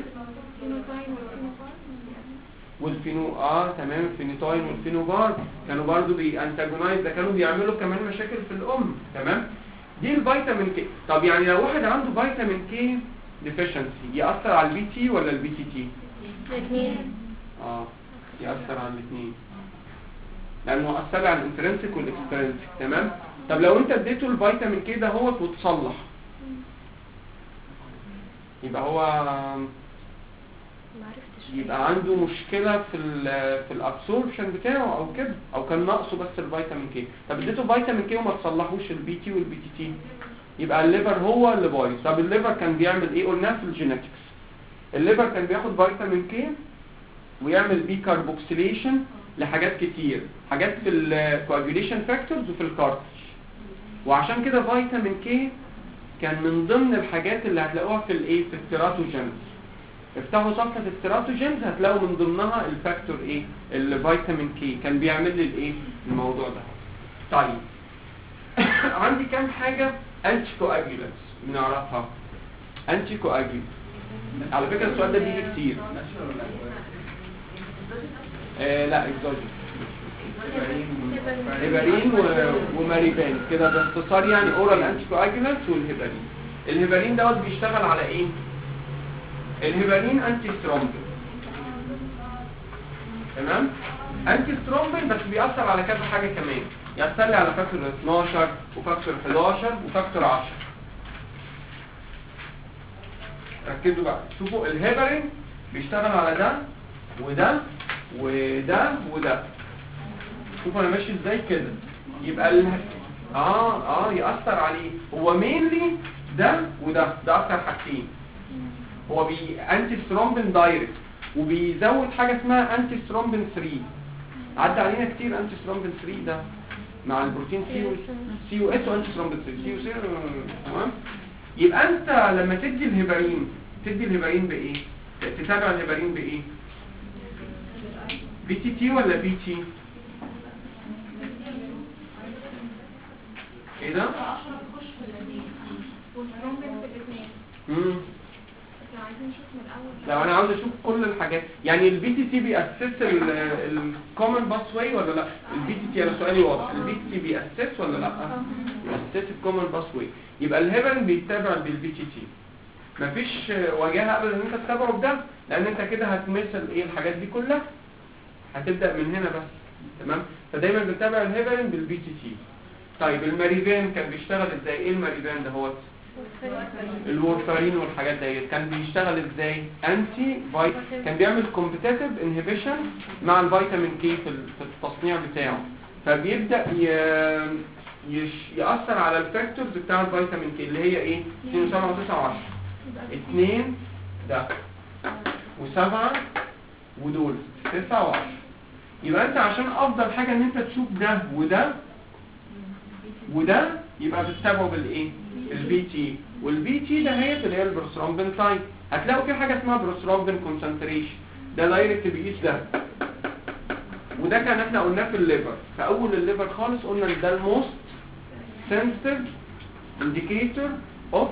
والفينو اه تمام الفينيتاين والفينوبار كانوا برضو بيانتاجونايز، ده كانوا بيعملوا كمان مشاكل في الام. تمام. دي الفيتامين كي. طب يعني لو واحد عنده فيتامين كي ديفيشنسي ياثر على البي تي ولا البي تي تي؟ الاثنين. اه ياثر على الاثنين لانه اثر على الانترنسيك والاكسترنسيك. تمام. طب لو انت اديته الفيتامين كي ده هو وتصلح يبقى هو يبقى عنده مشكلة في ال في الابسوربشن بتاعه او كده، او كان ناقصه بس الفيتامين كي. طب اديته فيتامين كي وما تصلحوش البي تي والبي تي تي يبقى الليفر هو اللي بايظ. طب الليفر كان بيعمل ايه؟ قلنا في الجينيتكس الليفر كان بياخد فيتامين كي ويعمل بي كاربوكسيليشن لحاجات كتير، حاجات في الكواجوليشن فاكتورز وفي الكارتج. وعشان كده فيتامين كي كان من ضمن الحاجات اللي هتلاقوها في الايه؟ في التيراتوجينز. افتحوا صفحه التيراتوجينز هتلاقوا من ضمنها الفاكتور ايه؟ الفيتامين كي كان بيعمل لي الايه؟ الموضوع ده. طيب عندي كام حاجه انتي كواجولانتس بنعرفها. انتي كواجولانت على فكره السؤال ده بيجي كتير. آه لا اكزوجين هيبارين وماريبان كده باختصار. يعني اورال انتي كواجولانت والهيبارين. الهيبارين دوت بيشتغل على ايه؟ الهيبارين انتي سترومبين. تمام. انتي سترومبين بس بيأثر على كذا حاجه كمان. يأثر لي على فاكتور اتناشر وفاكتور حداشر وفاكتور عشرة. ركزوا بقى شوفوا الهيبارين بيشتغل على ده وده وده وده. شوفوا انا ماشي ازاي كده. يبقى ال... اه اه يأثر عليه. هو مينلي ده وده، ده اكتر حاجتين. هو بي انتي سترومبين دايركت وبيزود حاجه اسمها انتي سترومبين ثلاثة. عدى علينا كتير انتي سترومبين ثلاثة ده مع البروتين سي و سي و اس وانتي سترومبين ثلاثة سي و سي. تمام. يبقى انت لما تدي الهيبارين تدي الهيبارين بايه؟ تتابع الهيبارين بايه؟ بي تي تي ولا بي تي؟ ايه ده؟ امم عايزين نشوف من الاول. لو انا عاوز اشوف كل الحاجات، يعني البي تي تي بيأسس الكومن باس واي ولا لا؟ البي تي تي انا سؤالي واضح، البي تي تي بيأسس ولا لا؟ بيأسس الكومن باس واي. يبقى الهيبرين بيتبع بالبي تي تي. مفيش وجاهه ابدا ان انت تتابعه بده، لان انت كده هتمثل ايه الحاجات دي كلها، هتبدا من هنا بس. تمام؟ فدايما بنتابع الهيبرين بالبي تي تي. طيب الماريفان كان بيشتغل ازاي؟ ايه الماريفان ده؟ هو الورفارين والحاجات دي كان بيشتغل ازاي؟ انتي فايت، كان بيعمل كومبيتيتيف انهبيشن مع الفيتامين كي في في التصنيع بتاعه، فبيبدا ي... يش... ياثر على الفاكتورز بتاع الفيتامين كي اللي هي ايه؟ اثنين وسبعة وتسعة وعشرة. اثنين ده وسبعة ودول تسعة وعشرة. يبقى انت عشان افضل حاجه ان انت تشوف ده وده وده يبقى بتتابعه بالايه؟ البي تي. والبي تي ده هي اللي هي البروسترومبين تايب. هتلاقوا في حاجه اسمها بروسترومبين كونسنتريشن، ده دايركت بيقيس ده، وده كان احنا قلناه في الليفر. في اول الليفر خالص قلنا ان ده الموست سنسيتيف انديكيتور اوف.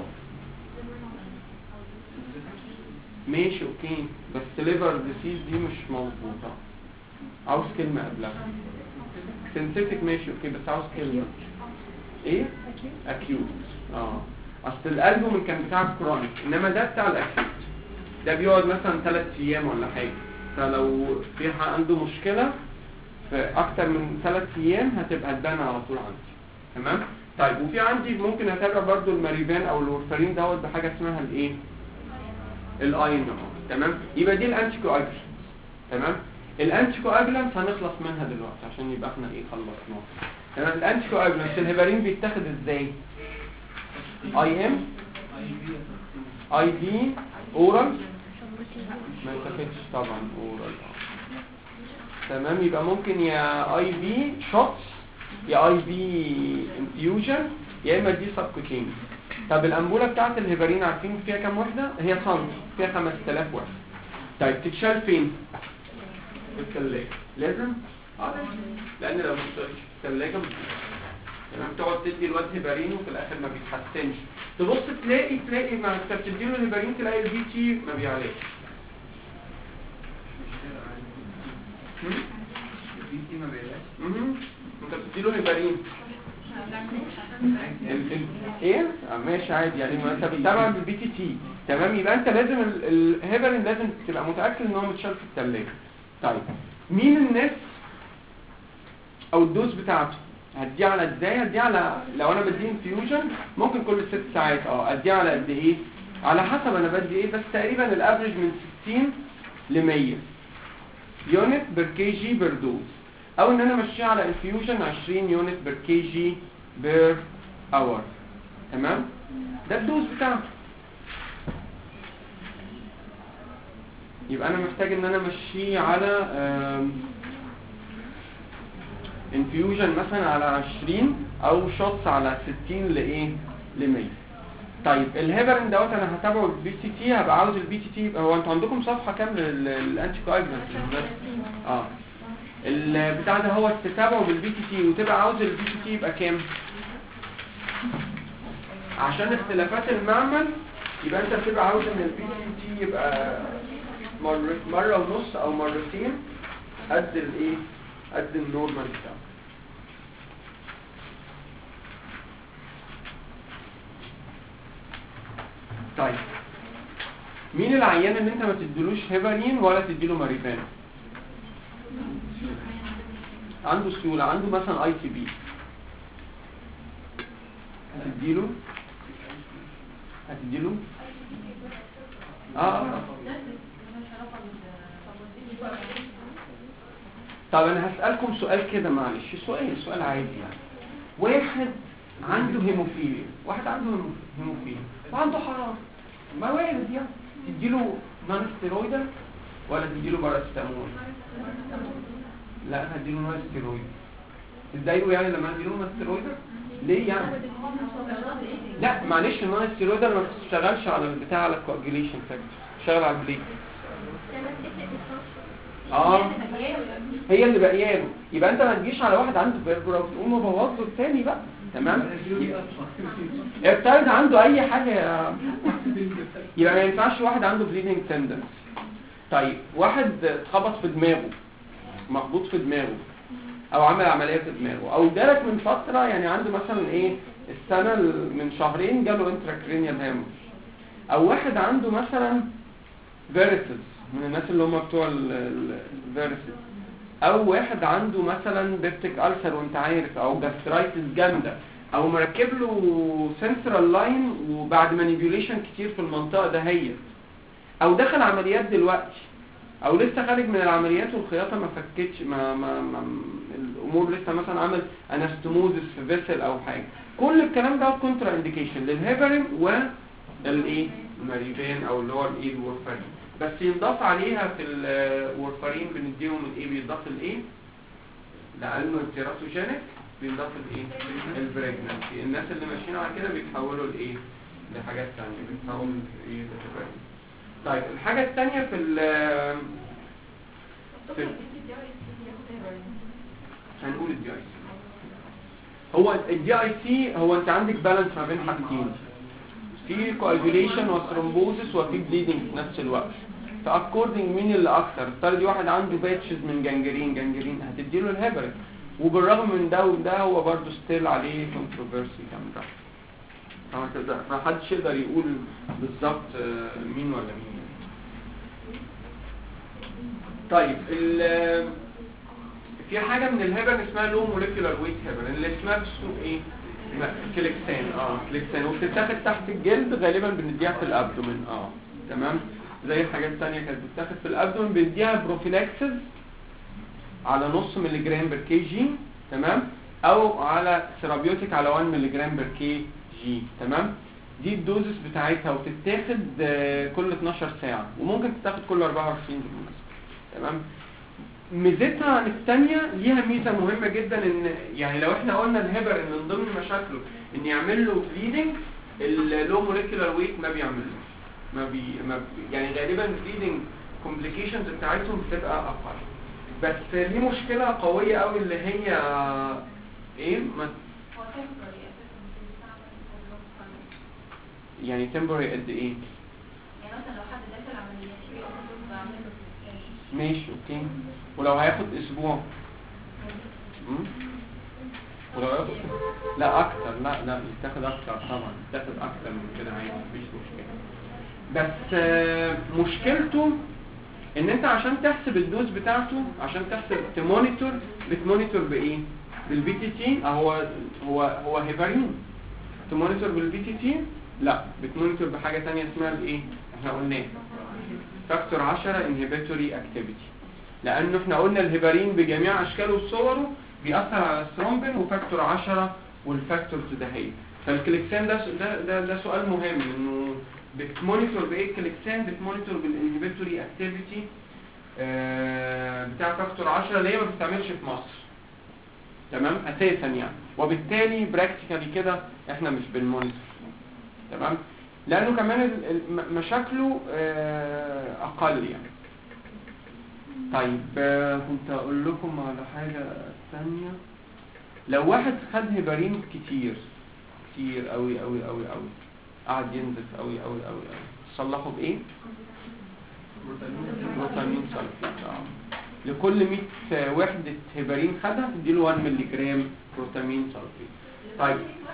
ماشي اوكي، بس ليفر ديسيز دي مش مظبوطه، عاوز كلمه قبلها. سنسيتيك ماشي اوكي، بس عاوز كلمه ايه؟ اكيوت. اه اصل الالبوم كان بتاع الكرونيك، انما ده بتاع الاكيوت. ده بيقعد مثلا ثلاث ايام ولا حاجه، فلو في عنده مشكله في اكتر من ثلاث ايام هتبقى تبان على طول عندي. تمام؟ طيب وفي عندي ممكن اتابع برضو الماريفان او الورفارين دوت بحاجه اسمها الايه؟ الاين. تمام؟ يبقى دي الانتي كواجولانت. تمام؟ الانتي كواجولانت هنخلص منها دلوقتي عشان يبقى احنا ايه خلصناه. تمام؟ الانتي كواجولانت الهيبرين بيتاخد ازاي؟ اي ام اي بي اورال، ما يتاخدش طبعا اورال. تمام؟ يبقى ممكن يا اي بي شوتس يا اي بي انفيوجن يا اما دي سبكوتينيوس. طب الانبوله بتاعت الهيبرين عارفين فيها كام وحده؟ هي سنتي، فيها خمسة آلاف وحده. طيب تتشال فين؟ في الثلاجه. لازم؟ اه لان لو مش في الثلاجه مش تمام. تقعد تدي الواد هيبرين وفي الاخر ما بيتحسنش، تبص تلاقي تلاقي ما انت بتديله الهيبرين تلاقي البي تي ما بيعلاش. البي تي ما بيعلاش؟ امم انت بتديله هيبرين ال ال ايه؟ اه ماشي عادي، يعني ما انت بتتابع بالبي تي تي. تمام؟ يبقى انت لازم الهيبرين لازم تبقى متاكد ان هو متشال في الثلاجه. طيب مين الناس او الدوز بتاعته هديه على ازاي؟ هديه على لو انا بدي انفيوجن ممكن كل ست ساعات. اه اديه على قد ايه؟ على حسب انا بدي ايه، بس تقريبا الافريج من ستين ل مية يونت بير كي جي بير دوز، او ان انا امشيها على انفيوجن عشرين يونت بير كي جي بير اور. تمام؟ ده الدوز بتاعته. يبقى انا محتاج ان انا امشيه على انفيوجن مثلا على عشرين او شوتس على ستين لايه؟ ل مية. طيب الهيبرين دوت انا هتابعه بالبي تي تي، هبقى عاوز البي تي تي يبقى هو انتوا عندكم صفحه كامله للانتي كواجولانت اه البتاع ده هو تتابعه بالبي تي تي وتبقى عاوز البي تي تي يبقى كام؟ عشان اختلافات المعمل يبقى انت بتبقى عاوز ان البي تي تي يبقى مره مره ونص او مرتين قد الايه؟ قد النورمال بتاعه. طيب مين العيان اللي انت ما تديلوش هيبرين ولا تديله ماريفان؟ عنده سيوله، عنده مثلا اي تي بي، هتديله هتديله اه طب انا هسألكم سؤال كده معلش، سؤال سؤال عادي يعني. واحد عنده هيموفيليا، واحد عنده هيموفيليا وعنده حرارة، ما وارد يعني تديله نون ستيرويدال ولا تديله باراستامول؟ لا هديله نون ستيرويد. تضايقوا يعني لما اديله نون ستيرويدال؟ ليه يعني؟ لا معلش النون ستيرويدال ما بتشتغلش على البتاع، على الكواجيليشن فاكتور، بتشتغل على البليت. اه هي اللي بقياله. يبقى انت ما تجيش على واحد عنده فيربرا وتقوم مبوظ له الثاني بقى. تمام. ابتعد عنده اي حاجه. يبقى ما ينفعش واحد عنده بليدنج تندنس. طيب واحد اتخبط في دماغه، مخبوط في دماغه، او عمل عمليه في دماغه، او جالك من فتره يعني عنده مثلا ايه السنه من شهرين جاله انتراكرينيال هامش، او واحد عنده مثلا فيرسز من الناس اللي هم بتوع الفيرسز، او واحد عنده مثلا بيبتيك ألسر وانت عارف، او جاسترايتس جامده، او مركب له سنترال لاين وبعد مانيبيوليشن كتير في المنطقه ده هي، او دخل عمليات دلوقتي، او لسه خارج من العمليات والخياطه ما فكتش ما, ما, ما الامور لسه مثلا عمل انستموزس في فيسل او حاجه. كل الكلام ده كونترا انديكيشن للهيبرين والايه الماريفين او اللي هو الايه الورفارين. بس ينضاف عليها في الورفارين بنديهم الايه بيضاف الايه لانه التيراتوجينيك بيضاف الايه البريجنانسي. الناس اللي ماشيين على كده بيتحولوا لايه لحاجات ثانيه بيتحولوا ايه للهيبرين. طيب الحاجه الثانيه في ال في هنقول الدي اي سي. هو الدي اي سي هو انت عندك بالانس ما بين حاجتين، في كواجوليشن وثرومبوزس وفي بليدنج في نفس الوقت. فاكوردنج مين اللي اكتر؟ افترضي واحد عنده باتشز من جنجرين جنجرين هتديله الهيبرين، وبالرغم من ده وده هو برضه ستيل عليه كونتروفيرسي جامده. فما تقدر ما حدش يقدر يقول بالظبط مين ولا مين. طيب في حاجه من الهيبرين اسمها لو موليكيولار ويت هيبرين اللي اسمها بسوق ايه كليكسان. اه كليكسان وبتتاخد تحت الجلد، غالبا بنديها في الابدومين. اه تمام. زي حاجات ثانيه كانت بتتاخد في الابدومين بنديها بروفيلاكسس على نص مللي جرام بر كي جي. تمام. او على ثيرابيوتيك على واحد مللي جرام بر كي جي. تمام. دي الدوزس بتاعتها وبتتاخد كل اتناشر ساعه، وممكن تتاخد كل اربعة وعشرين بالمناسبه. تمام. ميزتها عن الثانيه ليها ميزه مهمه جدا، ان يعني لو احنا قلنا الهيبر ان من ضمن مشاكله ان يعمل له بليدنج، اللو موليكيولار ويت ما بيعملوش، ما بي ما بي يعني غالبا البليدنج كومبليكيشنز بتاعتهم بتبقى اقل. بس ليه مشكله قويه قوي اللي هي ايه ما يعني تمبوري قد ايه؟ يعني مثلا لو حد داخل عمليات بياخد بعمله ماشي اوكي. ولو هياخد اسبوع امم ولو هياخد لا اكتر لا لا يتاخد اكتر طبعا، يتاخد اكتر من كده عادي مفيش مشكله. بس آه مشكلته ان انت عشان تحسب الدوز بتاعته، عشان تحسب تمونيتور، بتمونيتور بايه؟ بالبي تي تي. هو هو هو هيبرين. تمونيتور بالبي تي تي؟ لا، بتمونيتور بحاجه ثانيه اسمها الايه احنا قلناه فاكتور عشرة انهبيتوري اكتيفيتي، لانه احنا قلنا الهيبرين بجميع اشكاله وصوره بيأثر على الثرومبين وفاكتور عشرة والفاكتور تدهيه. فالكليكسان ده ده ده, ده سؤال مهم، انه بتمونيتور بايه الكليكسان؟ بتمونيتور بالانهبيتوري اكتيفيتي آه بتاع فاكتور عشرة اللي هي ما بتستعملش في مصر. تمام اساسا يعني، وبالتالي براكتيكالي كده احنا مش بالمونيتور. تمام. لانه كمان مشاكله اقل يعني. طيب كنت اقول لكم على حاجه ثانيه. لو واحد خد هيبرين كتير كتير قوي قوي قوي قوي قعد ينزف قوي قوي قوي قوي صلحه بايه؟ بروتامين سلفيت. لكل مية وحده هيبرين خدها تديله واحد مللي جرام بروتامين سلفيت. طيب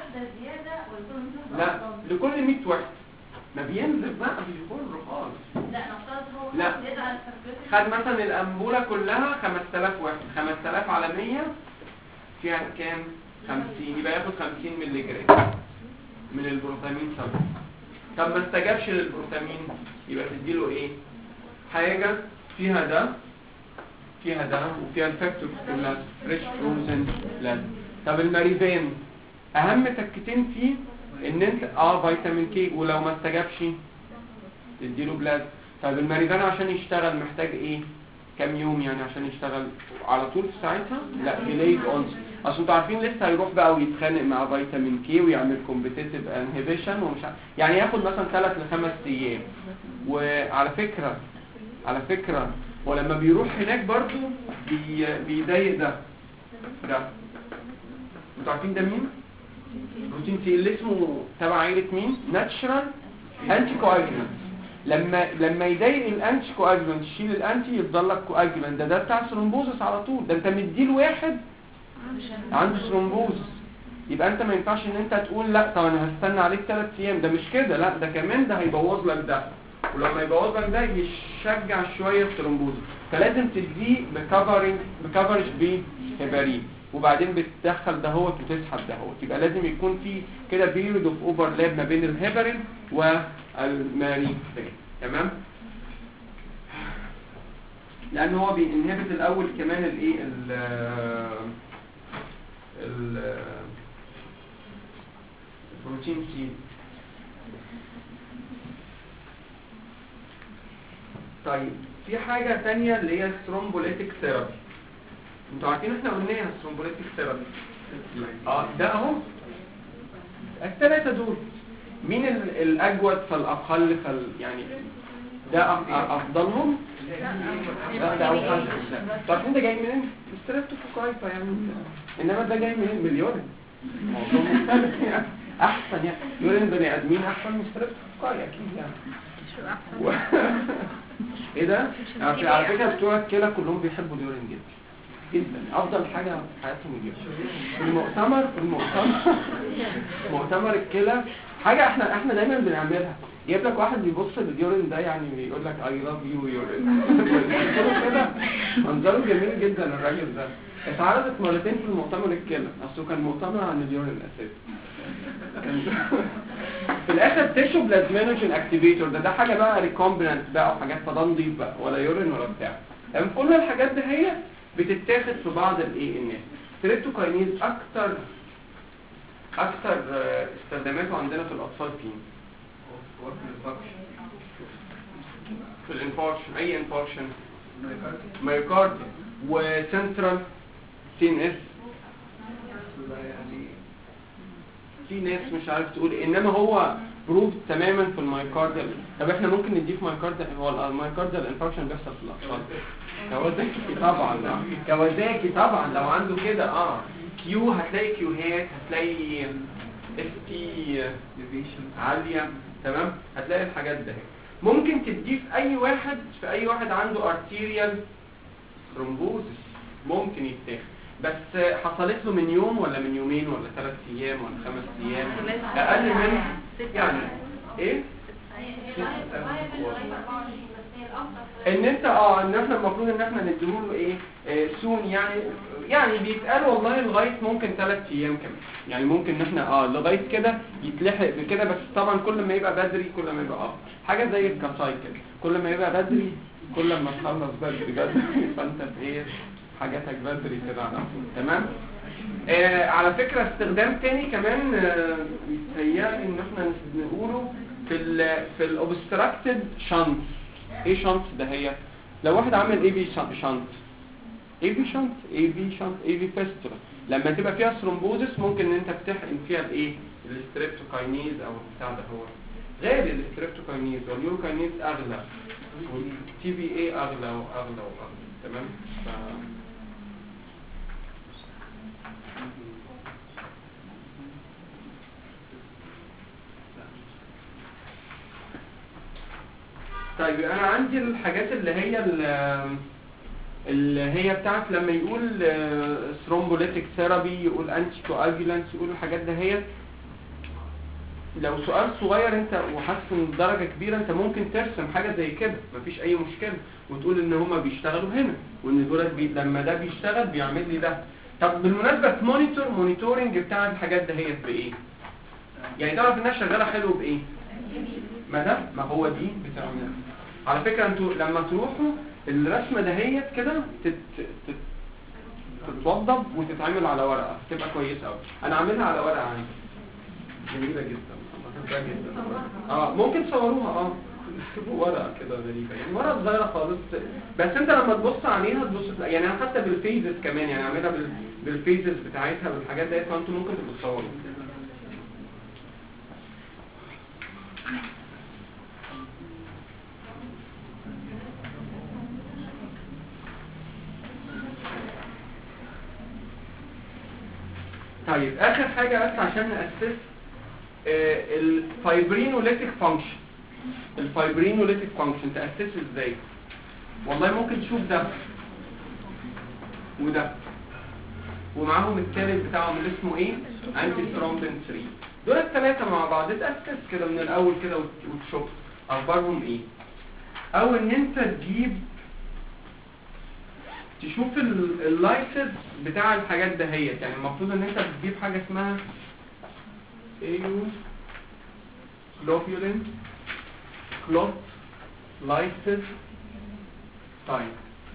لا لكل مية وحده ما بينزف بقى بيخر خالص. لا نفترض هو لا خد مثلا الانبوله كلها خمسة آلاف واحد، خمسة آلاف على مية فيها كام؟ خمسين، يبقى ياخد خمسين مللي جرام من البروتامين سلفيت. طب ما استجابش للبروتامين يبقى تديله ايه؟ حاجه فيها ده فيها ده وفيها الفاكتور كلها فريش فروزن بلاد. طب الماريفين اهم تكتين فيه ان انت اه فيتامين كي، ولو ما استجابش تديله بلاد. طب الماريفان عشان يشتغل محتاج ايه؟ كام يوم يعني عشان يشتغل على طول في ساعتها؟ لا ديليد اونس. اصل انتوا عارفين لسه هيروح بقى ويتخانق مع فيتامين كي ويعمل كومبيتيتيف انهبيشن ومش عارف يعني ياخد مثلا ثلاثة لخمس ايام. وعلى فكره على فكره ولما بيروح هناك برضو بي بيضايق ده ده انتوا عارفين ده مين؟ بروتين سي اللي اسمه تبع عيلة مين؟ ناتشرال انتي كواجولانت. لما لما يضايق الانتي كواجولانت تشيل الانتي يفضل لك كواجولانت، ده ده بتاع ثرومبوزس على طول. ده انت مديله واحد عنده ثرومبوزس، يبقى انت ما ينفعش ان انت تقول لا طب انا هستنى عليك ثلاث ايام. ده مش كده، لا ده كمان ده هيبوظ لك ده، ولما يبوظ لك ده يشجع شويه الثرومبوزس. فلازم تديه بكفرنج بكفرج بهيبارين، وبعدين بتدخل دهوت وتسحب دهوت. يبقى لازم يكون في كده بيريود اوف اوفرلاب ما بين الهيبارين والمارين. تمام؟ لان هو بينهبت الاول كمان الايه ال ال البروتين سي. طيب في حاجة تانية اللي هي الثرومبوليتيك ثيرابي. انتوا عارفين احنا قلنا ايه الثرومبوليتيك ثيرابي؟ اه ده اهو الثلاثة دول. مين الاجود فالاقل فال يعني ده افضلهم؟ لا ده اوحش. عارفين ده جاي منين؟ ستريبتوكوكايفا يعني، انما ده جاي منين؟ مليون. موضوع مختلف يعني، احسن يعني يورين بني ادمين احسن من ستريبتوكوكاي اكيد يعني. شو احسن؟ و... ايه ده؟ على فكره بتوع الكلى كلهم بيحبوا اليورين جدا جدا، افضل حاجه في حياتهم اليورين. في المؤتمر في المؤتمر مؤتمر الكلى حاجه احنا احنا دايما بنعملها، يجيب لك واحد بيبص لليورين ده يعني بيقول لك اي لاف يو يورين كده. منظره جميل جدا الراجل ده. اتعرضت مرتين في المؤتمر الكلى، اصله كان مؤتمر عن اليورين اساسا. في الاخر تيشو بلازمينوجين اكتيفيتور ده ده حاجه بقى ريكومبينانت بقى وحاجات فده نضيف بقى ولا يورين ولا بتاع. لما قلنا الحاجات دي هي بتتاخد في بعض الايه الناس. ستريبتوكاينيز اكتر اكتر استخداماته عندنا في الاطفال فين؟ في الانفارشن. اي انفارشن؟ مايوكارد وسنترال سي ان اس. في ناس مش عارف تقول إيه. انما هو بروف تماما في المايوكارديال. طب احنا ممكن نديه في مايوكارديال. هو المايوكارديال انفاركشن بيحصل في الاطفال. كوازاكي طبعا كوازاكي طبعا لو عنده كده اه كيو هتلاقي كيوهات، هتلاقي اس تي عاليه. تمام؟ هتلاقي الحاجات ده. ممكن تديه في اي واحد في اي واحد عنده ارتيريال ثرومبوزس ممكن يتاخد، بس حصلت له من يوم ولا من يومين ولا ثلاث ايام ولا خمس ايام اقل من يعني ايه ان انت اه ان احنا المفروض ان احنا نديله ايه آه سون يعني يعني بيتقال والله لغايه ممكن ثلاث ايام كمان يعني ممكن ان احنا اه لغايه كده يتلحق بكده. بس طبعا كل ما يبقى بدري كل ما يبقى افضل. حاجه زي الكاساي كده، كل ما يبقى بدري كل ما تخلص بدري بدري فانت ايه حاجاتك بدري كده على طول. تمام؟ آه على فكره استخدام تاني كمان آه يتهيألي ان احنا نقوله في ال في الاوبستراكتد شانت. ايه شانت ده؟ هي لو واحد عامل اي بي شانت اي بي شانت اي بي شانت اي بي فيستولا، لما تبقى فيها ثرومبوزس ممكن ان انت بتحقن فيها الايه الستريبتوكاينيز او بتاع ده. هو غير الستريبتوكاينيز واليوروكاينيز اغلى والتي بي اي اغلى واغلى واغلى. تمام؟ ف... طيب انا عندي الحاجات اللي هي اللي هي بتاعت لما يقول ثرومبوليتيك ثيرابي يقول انتي كواجولانت يقول الحاجات دهيت. لو سؤال صغير انت وحاسس ان درجه كبيره انت ممكن ترسم حاجه زي كده مفيش اي مشكله وتقول ان هما بيشتغلوا هنا وان دولت بي... لما ده بيشتغل بيعمل لي ده. طب بالمناسبه مونيتور مونيتورنج بتاع الحاجات دهيت بايه؟ يعني تعرف انها شغاله حلو بايه؟ ما ده ما هو دي بتعمل. على فكره انتوا لما تروحوا الرسمه دهيت كده تت... تت... تتوضب وتتعمل على ورقه تبقى كويسه قوي. انا عاملها على ورقه عندي جميله جدا بحبها جدا. اه ممكن تصوروها اه ورقه كده غريبه يعني ورقه صغيره خالص بس انت لما تبص عليها تبص يعني انا حتى بالفيزز كمان يعني عاملها بال... بالفيزز بتاعتها والحاجات ديت فانتوا ممكن تبقوا تصوروا. طيب اخر حاجه بس عشان ناسس الفايبرينوليتيك فانكشن. الفايبرينوليتيك فانكشن تاسسه ازاي؟ والله ممكن تشوف ده وده ومعاهم الثالث بتاعهم اللي اسمه ايه؟ انتي ثرومبين ثلاثة. دول الثلاثه مع بعض تاسس كده من الاول كده وتشوف اخبارهم ايه. او ان انت تجيب تشوف اللايسز بتاع الحاجات دهيت. يعني المفروض ان انت بتجيب حاجه اسمها ايو globulin clot lysis time.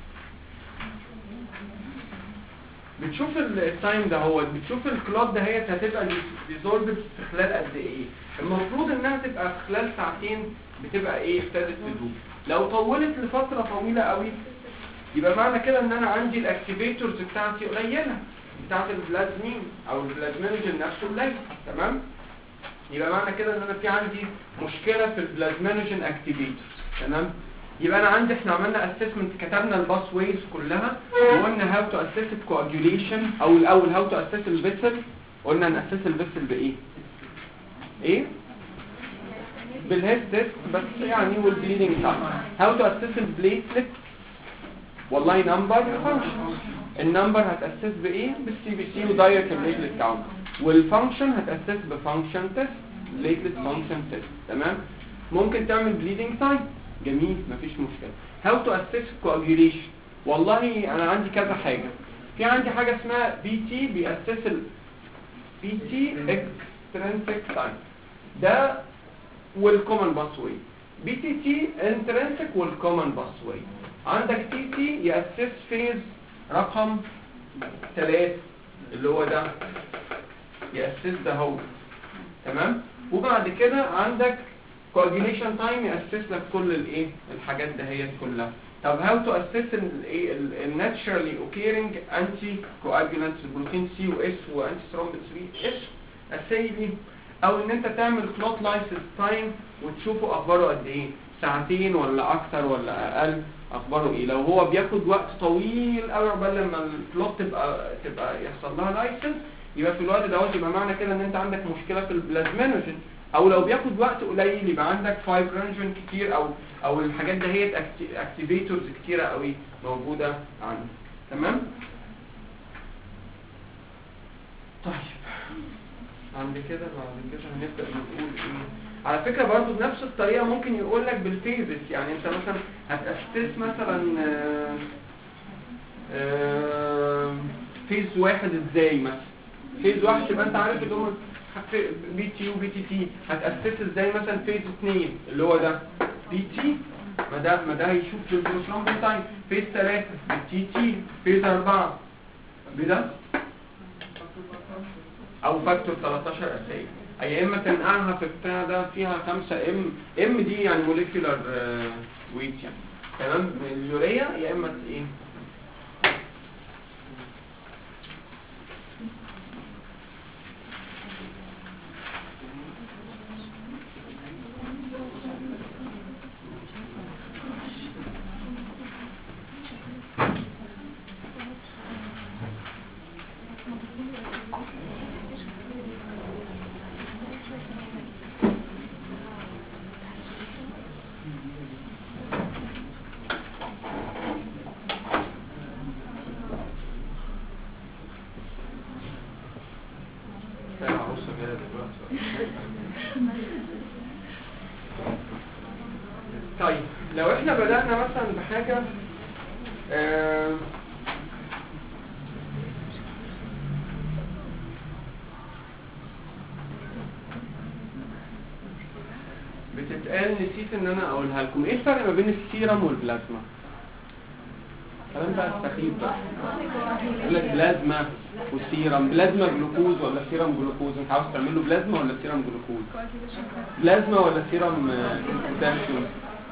بتشوف التايم ده هو بتشوف الكلوت ده هي هتبقى ديزولفد في خلال قد ايه. المفروض انها تبقى في خلال ساعتين بتبقى ايه ابتدت تدوب. لو طولت لفتره طويله قوي يبقى معنى كده ان انا عندي الاكتيفيتورز بتاعتي قليله بتاعت البلازمين او البلازمينوجين نفسه قليل. تمام. يبقى معنى كده ان انا في عندي مشكله في البلازمينوجين اكتيفيتورز. تمام. يبقى انا عندي احنا عملنا اسسمنت كتبنا الباس ويز كلها وقلنا هاو تو اسس الكواجوليشن او الاول هاو تو اسس الفيسل. قلنا ناسس الفيسل بايه؟ ايه؟ بالهيد تيست بس يعني والبليدنج تايم. هاو تو اسس البليتلت والله نمبر فانكشن. النمبر هتاسس بايه؟ بالسي بي سي ودايركت بليتلت كاونت. والفانكشن هتاسس بفانكشن تيست بليتلت فانكشن تيست. تمام. ممكن تعمل بليدنج تايم جميل مفيش مشكله. هاو تو اسس كواجوليشن والله انا عندي كذا حاجه. في عندي حاجه اسمها بي تي بياسس ال بي تي اكسترينسيك تايم ده والكومن باس واي. بي تي تي انترنسيك والكومن باس واي. عندك تي تي ياسس فيز رقم ثلاثة اللي هو ده ياسس ده هو. تمام. وبعد كده عندك coagulation time ياسس لك كل الايه الحاجات دهيت كلها. طب هاو تو اسس الايه الناتشرالي اوكيرنج انتي كواجولانت بروتين سي واس وانتي ثرومبين ثلاثة اس اسيلي. او ان انت تعمل كلوت لايسيس تايم وتشوفوا اخباره قد ايه ساعتين ولا اكتر ولا اقل اخباره ايه. لو هو بياخد وقت طويل قوي قبل لما الكلوت تبقى تبقى يحصل لها لايسيس يبقى في الوقت دوت يبقى معنى كده ان انت عندك مشكله في البلازمينوجين. او لو بياخد وقت قليل يبقى عندك فايبرينوجين كتير او او الحاجات دهيت اكتيفيتورز كتيره قوي موجوده عندك. تمام. طيب عند كده بعد كده هنبدا نقول ايه. على فكره برضو بنفس الطريقه ممكن يقول لك بالفيزز. يعني انت مثلا هتاسس مثلا آآ آآ فيز واحد ازاي مثلا. فيز واحد تبقى انت عارف اللي هو بي تي وبي تي تي. هتاسس ازاي مثلا فيز اثنين اللي هو ده بي تي ما ده ما ده هيشوف البروثرومبين تايم. فيز ثلاثة بي تي تي. فيز أربعة بده او فاكتور ثلاثة عشر اساسي. يا اما تنقعها في بتاع ده فيها خمسة ام ام دي يعني موليكيولار ويت يعني. تمام. اليوريا يا اما ايه طيب لو احنا بدأنا مثلا بحاجة آه بتتقال نسيت ان انا اقولها لكم. ايه الفرق ما بين السيرم والبلازما؟ الكلام بقى السخيف بقى. يقول لك بلازما وسيرم. بلازما جلوكوز ولا سيرم جلوكوز؟ انت عاوز تعمل له بلازما ولا سيرم جلوكوز؟ بلازما ولا سيرم بوتاسيوم؟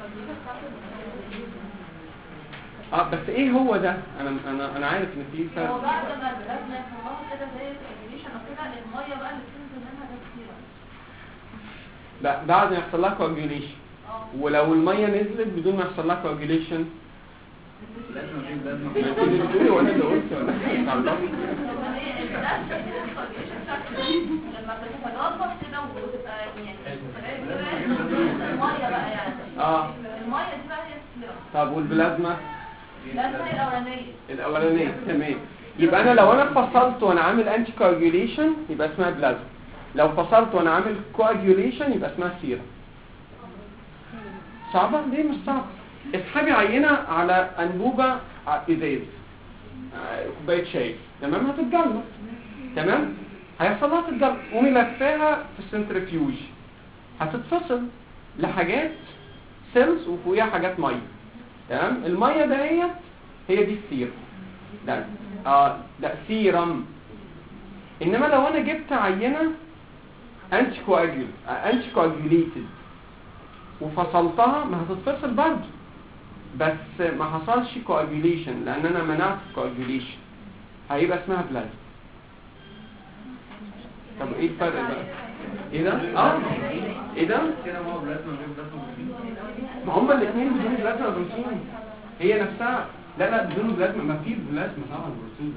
اه بس ايه هو ده؟ انا انا انا عارف ان في فرق. هو بعد ما البلازما يحصل كده زي الاكتيفيشن او كده الميه بقى اللي بتنزل منها ده كتير. لا بعد ما يحصل لها كواجوليشن. ولو الميه نزلت بدون ما يحصل لها كواجوليشن لازم اجيب لازم انت اللي بتقولي ولا اللي قلت ولا طب ايه ده لما بتتجرب كده وتبقى يعني الميه بقى يعني اه الميه دي بقى هي السيرم. طب والبلازما البلازما هي الاولانيه. الاولانيه تمام. يبقى انا لو انا فصلت وانا عامل انتي كواجيوليشن يبقى اسمها بلازما، لو فصلت وانا عامل كواجيوليشن يبقى اسمها سيرم. صعبه؟ ليه مش صعبه؟ اسحبي عينه على انبوبه ازاز كوبايه شاي، تمام، هتتجلط، تمام، هيحصل لها تتجلط، قومي لفاها في السنترفيوج هتتفصل لحاجات سيلز وفوقيها حاجات ميه، تمام. الميه دهيت هي دي السيرم ده اه ده سيرم. انما لو انا جبت عينه انتي كواجول انتي كواجوليتد وفصلتها ما هتتفصل برضه، بس ما حصلش كواجوليشن لان انا منعت كواجوليشن، هيبقى اسمها بلازما. طب ايه الفرق بقى؟ ايه ده؟ اه ايه ده؟ كده هو بلازما غير بلازما بروتين. ما هما الاثنين بدون بلازما بروتين، هي نفسها. لا لا بدون بلازما، ما في بلازما طبعا بروتين.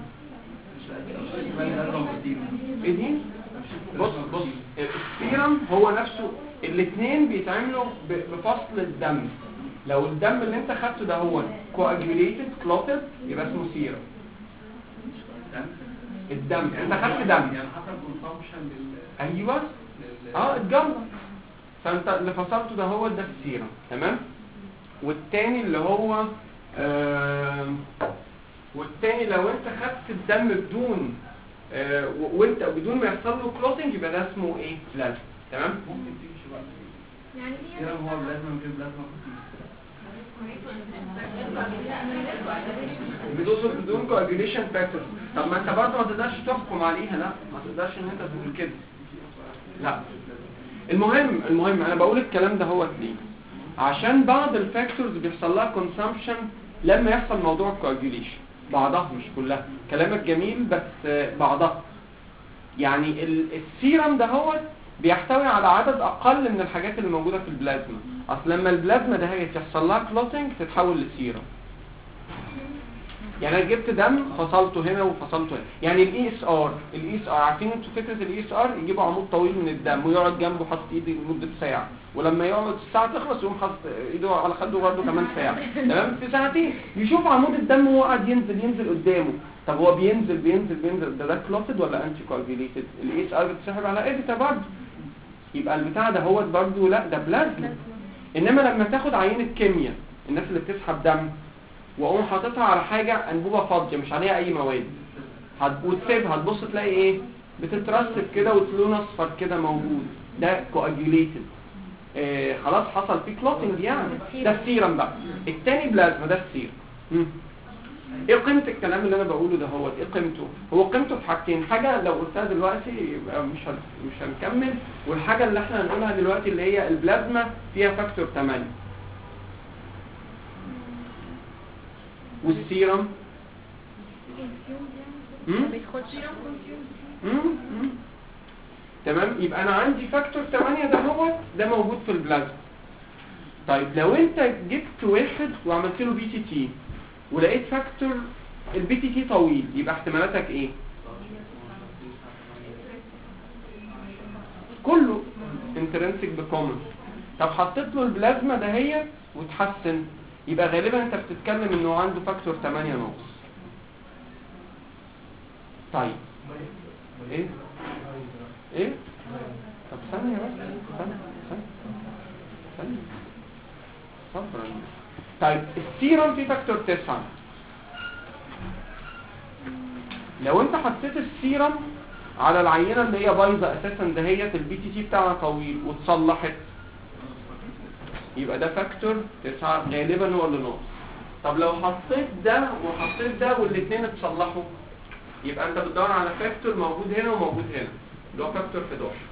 ايه دي؟ بص بص السيرم هو نفسه الاثنين بيتعملوا بفصل الدم. لو الدم اللي انت خدته ده هو كواجوليتد كلوتد يبقى اسمه سيرم. الدم انت خدت دم يعني حسب كونسامشن لل ايوه اه اتجلط، فانت اللي فصلته ده هو ده السيرم، تمام. والتاني اللي هو آه والتاني لو انت خدت الدم بدون آه وانت بدون ما يحصل له كلوتنج يبقى ده اسمه ايه؟ بلازما، تمام. ممكن تمشي بقى يعني كده هو بلازما غير بلازما بدون بدون كواجوليشن فاكتور. طب ما انت برضه ما تقدرش تحكم عليها، لا ما تقدرش ان انت تقول كده، لا. المهم المهم انا بقول الكلام ده هو ليه؟ عشان بعض الفاكتورز بيحصل لها كونسامشن لما يحصل موضوع الكواجوليشن، بعضها مش كلها. كلامك جميل بس بعضها. يعني السيرم ده هو بيحتوي على عدد اقل من الحاجات اللي موجوده في البلازما. اصل لما البلازما ده هي تحصل لها كلوتنج تتحول لسيرم. يعني انا جبت دم فصلته هنا وفصلته هنا. يعني الاي اس ار الاي اس ار عارفين انتوا فكره الاي اس ار؟ يجيبوا عمود طويل من الدم ويقعد جنبه حاطط ايده لمده ساعه، ولما يقعد الساعه تخلص يقوم حاطط ايده على خده برده كمان ساعه، تمام. في ساعتين يشوف عمود الدم وهو قاعد ينزل ينزل قدامه. طب هو بينزل بينزل بينزل ده ده كلوتد ولا انتي كواجوليتد؟ الاي اس ار بتسحب على ايديتا برده، يبقى البتاع ده هو برده لا ده بلازما. انما لما تاخد عينه كيمياء الناس اللي بتسحب دم واقوم حاططها على حاجه انبوبه فاضيه مش عليها اي مواد وتسيبها تبص تلاقي ايه؟ بتترسب كده ولون اصفر كده موجود، ده كواجوليتد. آه خلاص حصل فيه كلوتنج يعني، ده السيرم بقى. التاني بلازما ده السيرم. مم. ايه قيمه الكلام اللي انا بقوله ده؟ هو ايه قيمته؟ هو قيمته في حاجتين، حاجه لو قلتها دلوقتي يبقى مش هن... مش هنكمل، والحاجه اللي احنا هنقولها دلوقتي اللي هي البلازما فيها فاكتور ثمانية، والسيرم ما بيدخلش. امم تمام. يبقى انا عندي فاكتور ثمانية ده هو ده موجود في البلازما. طيب لو انت جبت واحد وعملت له بي تي تي ولقيت فاكتور البي تي تي طويل، يبقى احتمالاتك ايه؟ كله انترنسك بكومن. طب حطيت له البلازما دهيت وتحسن، يبقى غالبا انت بتتكلم انه عنده فاكتور ثمانية ناقص. طيب ايه ايه طب ثانيه بس ثانيه ثانيه ثانيه صبرا. طيب السيرم فيه فاكتور تسعة. لو انت حطيت السيرم على العينه اللي هي بايظه اساسا دهيت البي تي تي بتاعها طويل واتصلحت، يبقى ده فاكتور تسعة غالبا هو اللي ناقص. طب لو حطيت ده وحطيت ده والاثنين اتصلحوا، يبقى انت بتدور على فاكتور موجود هنا وموجود هنا اللي هو فاكتور حداشر.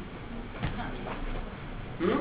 امم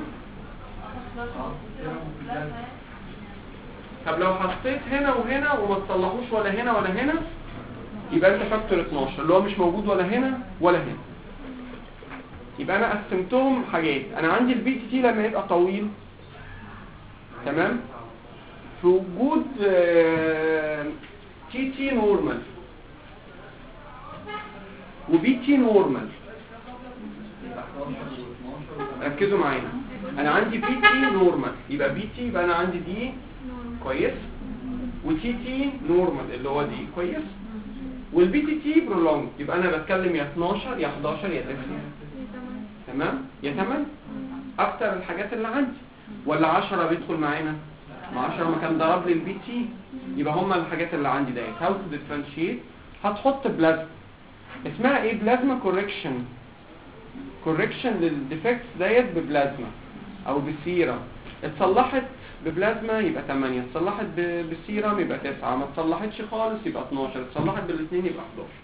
طب لو حطيت هنا وهنا وما تصلحوش ولا هنا ولا هنا، يبقى انت فاكتور اتناشر اللي هو مش موجود ولا هنا ولا هنا. يبقى انا قسمتهم حاجات. انا عندي البي تي تي لما يبقى طويل، تمام، في وجود تي تي نورمال وبي تي نورمال. يبقى حداشر و12 ركزوا معايا، انا عندي بي تي نورمال، يبقى بي تي يبقى انا عندي دي كويس، وتي تي نورمال اللي هو دي كويس، والبي تي تي برولونج، يبقى انا بتكلم يا اتناشر يا حداشر يا تسعة. تمام؟ يا تمام اكتر الحاجات اللي عندي، ولا عشرة بيدخل معانا؟ ما عشرة ما كان ضرب لي البي تي، يبقى هما الحاجات اللي عندي ديت. هاو تو ديفرنشيت، هتحط بلازما اسمها ايه؟ بلازما كوركشن، كوركشن للديفكتس ديت ببلازما او بسيرم. اتصلحت ببلازما يبقى تمانية، اتصلحت ب- بالسيرم يبقى تسعة، ما اتصلحتش خالص يبقى اتناشر، اتصلحت بالاثنين يبقى حداشر.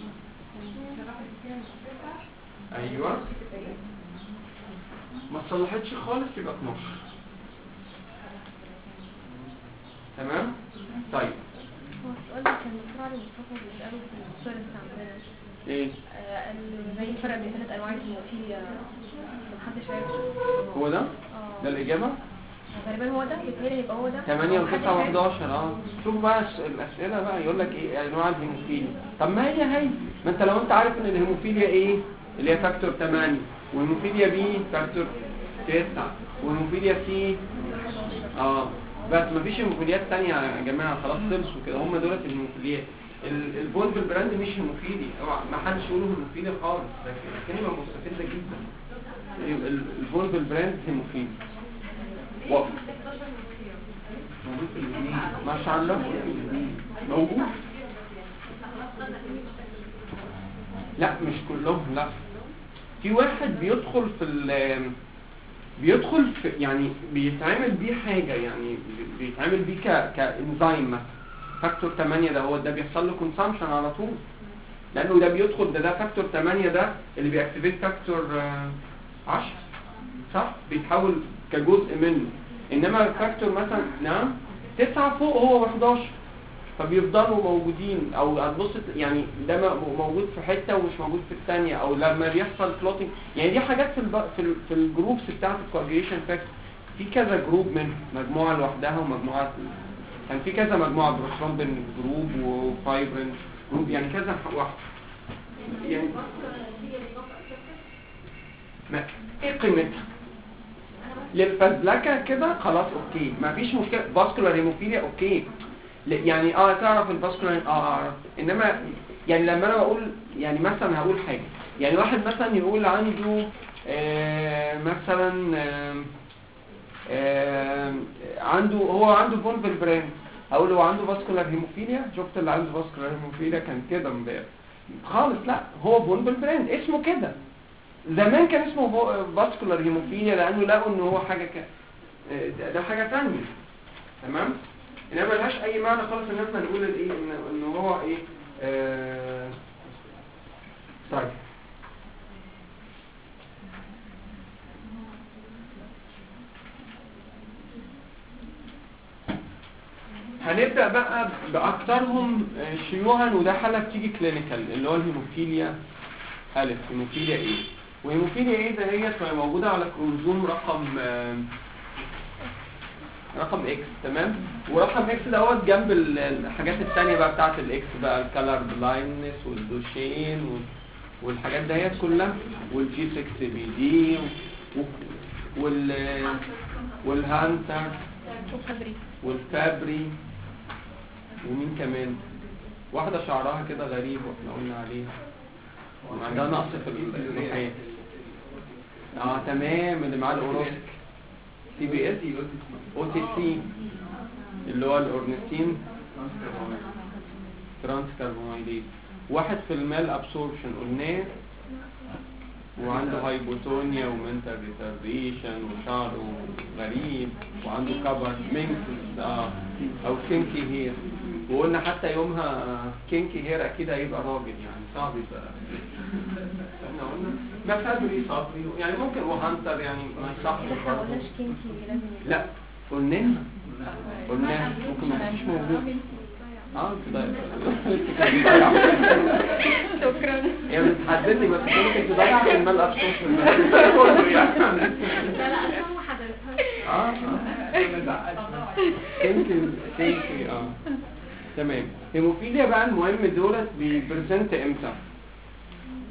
ايوه، ما اتصلحتش خالص يبقى اتناشر. تمام؟ طيب هو السؤال ده كان دكتور علي مصطفى بيسأله في السيرفس عندنا. ايه آه، ال- زي الفرق بين ثلاث انواع الهيموفيليا محدش عارف. هو ده؟ اه ده الاجابه؟ غالبا هو ده، بيتهيألي هيبقى هو ده. تمانية محدش و9 عارف. و11. اه شوف بقى الس- الاسئله بقى يقول لك ايه انواع الهيموفيليا. طب ما هي هي، ما انت لو انت عارف ان الهيموفيليا ايه اللي هي فاكتور تمانية، والهيموفيليا بي فاكتور تسعة، والهيموفيليا سي اه بس مفيش هيموفيليات تانية يا جماعه، خلاص خلصوا كده، هم دولت الهيموفيليات. ال- الفولف البراند مش هيموفيلي، اوعى ما حدش يقوله هيموفيلي خالص، ده كلمه مستفزه جدا. ال- ال- الفولف البراند هيموفيلي و... موجود في الاثنين. ما شاء الله موجود. لا مش كلهم، لا في واحد بيدخل في ال بيدخل في يعني بيتعمل بيه حاجة، يعني بيتعمل بيه ك كإنزيم مثلا. فاكتور تمانية ده هو ده بيحصل له كونسامشن على طول، لأنه ده بيدخل ده ده فاكتور تمانية ده اللي بيأكتيفيت فاكتور عشرة صح؟ بيتحول كجزء منه. إنما فاكتور مثلا نعم تسعة فوق هو وحداشر، فبيفضلوا موجودين، او هتبص يعني ده م- موجود في حته ومش موجود في الثانيه، او لما بيحصل كلوتنج. يعني دي حاجات في الب... في, ال... في الجروبس بتاعه الكوagulation فاكتور، في كذا جروب منهم، مجموعه لوحدها ومجموعه، كان في كذا مجموعه، بروثرومبين جروب وفايبرين جروب، يعني كذا واحد. يعني ما ايه قيمتها للفزلكه كده؟ خلاص اوكي مفيش مشكله. فاسكولار هيموفيليا اوكي، ل- يعني اه تعرف الفاسكولار اه اعرف، انما يعني لما انا بقول يعني مثلا هقول حاجه، يعني واحد مثلا يقول عنده آه مثلا آه آه عنده هو عنده فولفل براند، هقول له عنده فاسكولار هيموفيليا؟ شفت اللي عنده فاسكولار هيموفيليا كان كده امبارح خالص، لا هو فولفل براند اسمه كده. زمان كان اسمه فاسكولار هيموفيليا لانه لقوا ان هو حاجه ك... آه، ده ده حاجه ثانيه. تمام؟ انما ملهاش اي معنى خالص ان احنا نقول الايه ان ان هو ايه آه طيب هنبدأ بقى بأكثرهم شيوعا، وده حالة بتيجي كلينيكال اللي هو الهيموفيليا ألف. هيموفيليا ايه؟ وهيموفيليا ايه ده هي موجودة على كروموزوم رقم آه رقم اكس. تمام؟ ورقم اكس دوت جنب ال- الحاجات التانية بقى بتاعت الاكس بقى، الكالر بلايندنس والدوشين وال- والحاجات ديت كلها، والجي ستة بي دي و- وال والهانتر وفابري. والفابري ومين كمان؟ واحدة شعرها كده غريب واحنا قلنا عليها وعندها نقص في الرئة. اه تمام، اللي معاه الاوروسك سي بي اس او تي سي اللي هو الاورنستين ترانس كربونايليز. واحد في المال ابسوربشن قلناه، وعنده هايبوتونيا ومنتال ريتارديشن وشعره غريب وعنده كبر مينكس اه او كينكي هير، وقلنا حتى يومها كينكي هير اكيد هيبقى راجل، يعني صعب يبقى احنا قلنا ما فابري صبري يعني ممكن وهانتر يعني ما يصحش احنا ما قلناش كينكي لازم يبقى- لا قلناها قلناها ممكن ما يكونش موجود. اه كده شكرا. هي بتحددني بس ممكن تضيع في المال ابسوس كله يعني. لا لا اسمه حضرتك. اه اه يمكن سيكي اه تمام. هيموفيليا بقى المهم دولت بيبرزنت امتى؟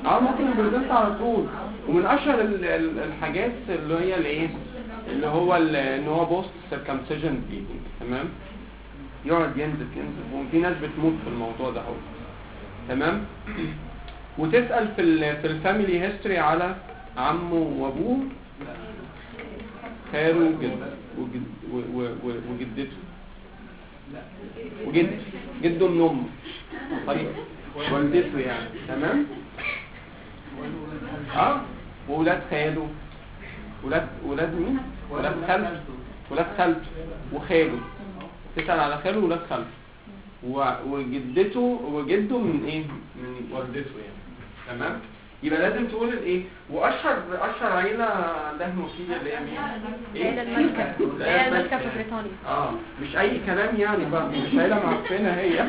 اه ممكن يبريزنت على طول. ومن اشهر ال- ال- الحاجات اللي هي الايه اللي هو ال- ان هو بوست سيركمسيجن بليدنج، تمام، يقعد ينزف ينزف وفي ناس بتموت في الموضوع ده اهو، تمام. وتسال في ال في الفاميلي هيستوري على عمه وابوه، خاله وجد وجد و- و- و- وجدته وجد جده من امه، طيب والدته يعني، تمام. اه وولاد خاله، ولاد ولاد مين؟ ولاد خالته، ولاد خالته وخاله، تسأل على خاله وولاد خالته و- وجدته وجده من ايه؟ من والدته يعني، تمام. يبقى لازم تقول الايه. واشهر اشهر عيله عندها هيموفيليا اللي هي مين؟ العيلة المالكة العيلة المالكة في بريطانيا. اه مش اي كلام يعني بقى، مش عيله معفنه هي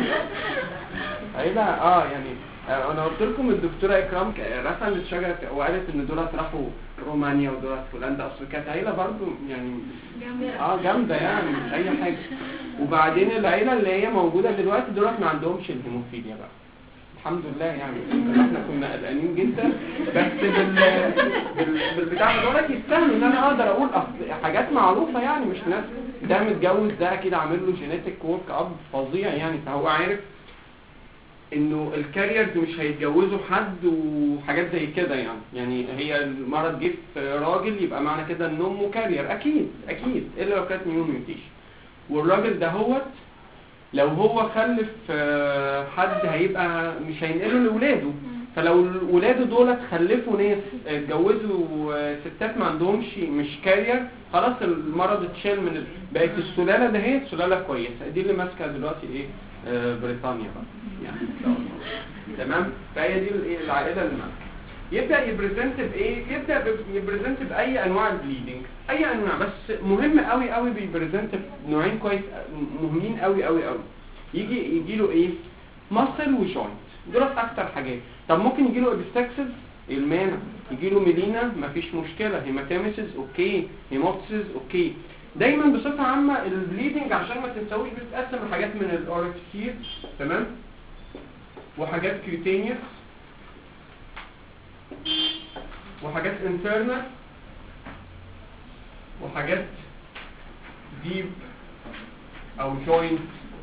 عيله اه يعني آه، انا قلت لكم الدكتوره اكرام ك- رسمت شجره وقالت ان دولت راحوا رومانيا ودولت هولندا، اصل كانت عيله برضو يعني اه جامده يعني مش اي حاجه. وبعدين العيله اللي هي موجوده دلوقتي دولت ما عندهمش الهيموفيليا بقى، الحمد لله يعني. احنا كنا قلقانين جدا، بس بال بال- بالبتاع دولت يستاهلوا ان انا اقدر اقول اصل حاجات معروفه يعني، مش ناس ده متجوز ده اكيد عامل له جينيتك ورك اب فظيع يعني، فهو عارف انه الكاريرز مش هيتجوزوا حد وحاجات زي كده يعني. يعني هي المرض جه في راجل يبقى معنى كده ان امه كارير، اكيد اكيد الا لو كانت نيو ميوتيشن. والراجل ده هو لو هو خلف آه، حد هيبقى مش هينقله لاولاده، فلو ولاده دولت خلفوا ناس اتجوزوا آه، ستات ما عندهمش مش كارير، خلاص المرض اتشال من ال- بقت السلاله ده هي سلاله كويسه، دي اللي ماسكه دلوقتي ايه آه، بريطانيا بقى يعني ان شاء الله، تمام. فهي دي الايه العائله اللي ماسكه. يبدا يبريزنت بايه؟ يبدا يبريزنت باي انواع البليدنج، اي انواع، بس مهم قوي قوي بيبريزنت بنوعين كويس مهمين قوي قوي قوي. يجي يجي له ايه؟ ماسل وجوينت، دول اكتر حاجات. طب ممكن يجي له ابستكسس المانع، يجي له ميلينا مفيش مشكله، هيماتيمسيس اوكي، هيموتسيس اوكي. دايما بصفه عامه البليدنج عشان ما تنساوش بتتقسم لحاجات من الاوركسير، تمام، وحاجات كيوتينيوس وحاجات انترنال وحاجات ديب او جوينت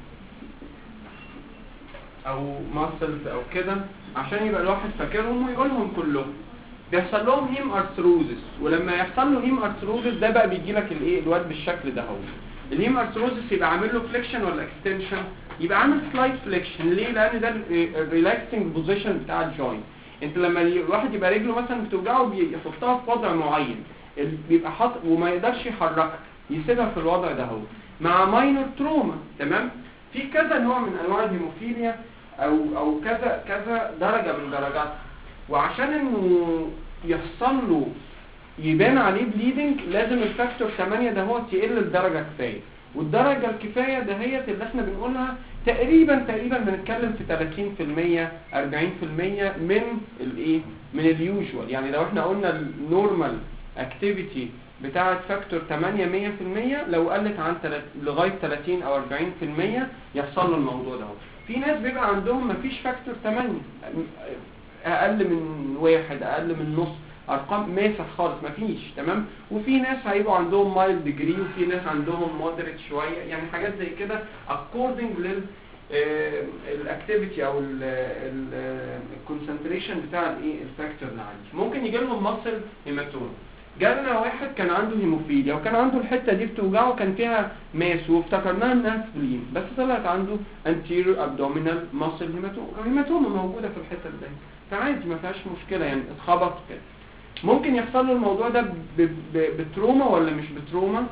او ماسلز او كده، عشان يبقى الواحد فاكرهم ويقولهم كلهم. بيحصل لهم هيم ارثروزس، ولما يحصل له هيم ارثروزس ده بقى بيجي لك الايه الواد بالشكل ده اهو. الهيم ارثروزس يبقى عامل له فليكشن ولا اكستنشن؟ يبقى عامل سلايد فليكشن. ليه؟ لان ده الريلاكسنج بوزيشن بتاع الجوينت. انت لما الواحد يبقى رجله مثلا بتوجعه بيحطها في وضع معين، بيبقى حاطط وما يقدرش يحركها، يسيبها في الوضع ده اهو مع ماينور تروما، تمام. في كذا نوع من انواع الهيموفيليا او او كذا كذا درجه من درجات، وعشان انه يحصل له يبان عليه بليدنج لازم الفاكتور ثمانية ده هو يقل الدرجه كفايه. والدرجه الكفايه دهيت اللي احنا بنقولها تقريبا تقريبا بنتكلم في ثلاثين في المية أربعين في المية من الايه من اليوجوال. يعني لو احنا قلنا النورمال اكتيفيتي بتاعه فاكتور ثمانية مية في المية، لو قلت عن لغايه ثلاثين او أربعين في المية يحصل له الموضوع ده. في ناس بيبقى عندهم مفيش فاكتور ثمانية، اقل من واحد، اقل من نص، ارقام ماسح خالص مفيش، تمام. وفي ناس هيبقوا عندهم مايل ديجري، وفي ناس عندهم مودريت شويه، يعني حاجات زي كده according لل الاكتيفيتي او الكونسنتريشن بتاع الايه الفاكتور اللي عندي. ممكن يجي لهم ماسل هيماتوما. جالنا واحد كان عنده هيموفيليا وكان عنده الحته دي بتوجعه، كان فيها ماس وافتكرناها انها سبلين، بس طلعت عنده anterior abdominal muscle hematoma، هيماتوما موجوده في الحته دي، فعادي ما فيهاش مشكله يعني، اتخبط كده. ممكن يحصل له الموضوع ده بتروما ولا مش بتروما؟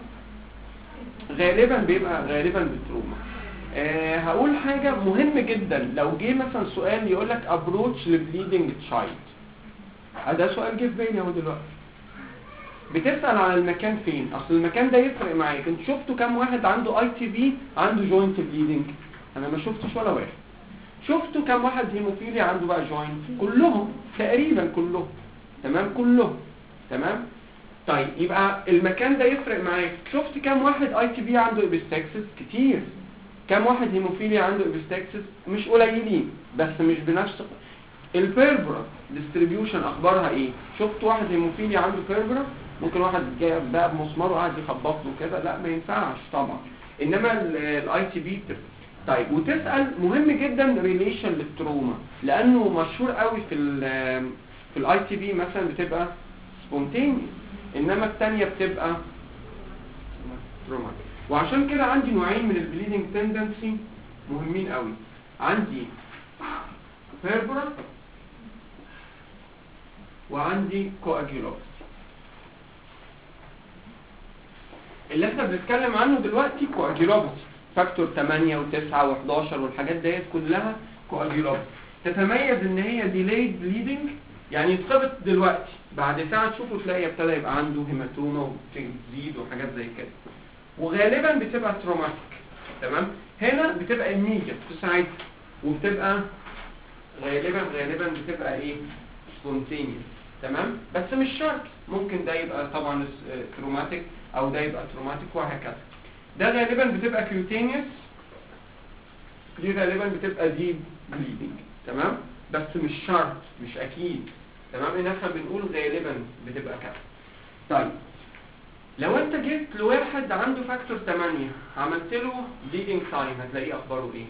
غالبا بيبقى غالبا بتروما. أه هقول حاجه مهم جدا، لو جه مثلا سؤال يقول لك ابروتش لبليدنج تشايلد، ده سؤال جه في بالي اهو دلوقتي. بتسال على المكان فين؟ اصل المكان ده يفرق معاك. انت شفتوا كام واحد عنده اي تي بي عنده جوينت بليدنج؟ انا ما شفتش ولا واحد. شفتوا كام واحد هيموفيليا عنده بقى جوينت؟ كلهم تقريبا كلهم، تمام، كلهم، تمام. طيب يبقى المكان ده يفرق معاك. شفت كام واحد اي تي بي عنده ابستكسس؟ كتير. كام واحد هيموفيليا عنده ابستكسس؟ مش قليلين، بس مش بنفس البيربرا ديستريبيوشن اخبارها ايه؟ شفت واحد هيموفيليا عنده بيربرا، ممكن واحد جاي بقى بمسمار وقاعد يخبط له كده، لا ما ينفعش طبعا. انما الاي تي بي بتبقى طيب. وتسال مهم جدا ريليشن للتروما، لانه مشهور قوي في ال في الاي تي بي مثلا بتبقى سبونتينيوس، انما الثانيه بتبقى تروماتيك. وعشان كده عندي نوعين من البليدنج تندنسي مهمين قوي، عندي بيربرا وعندي كواجيولوبس. اللي احنا بنتكلم عنه دلوقتي كواجيولوبس، فاكتور ثمانية وتسعة وحداشر والحاجات ديت كلها كواجيولوبس. تتميز ان هي ديليد بليدنج، يعني يتخبط دلوقتي بعد ساعه تشوفه تلاقي ابتدى يبقى عنده هيماتوما وتزيد وحاجات زي كده، وغالبا بتبقى تروماتيك. تمام. هنا بتبقى immediate في ساعتها، وبتبقى غالبا غالبا بتبقى ايه سبونتينيوس. تمام. بس مش شرط، ممكن ده يبقى طبعا تروماتيك او ده يبقى تروماتيك وهكذا. ده غالبا بتبقى كيوتينيوس، دي غالبا بتبقى ديب بليدنج. تمام. بس مش شرط، مش اكيد. تمام. ان احنا بنقول غالبا بتبقى كده. طيب لو انت جبت لواحد عنده فاكتور ثمانية عملت له بليدنج تايم هتلاقيه اخباره ايه؟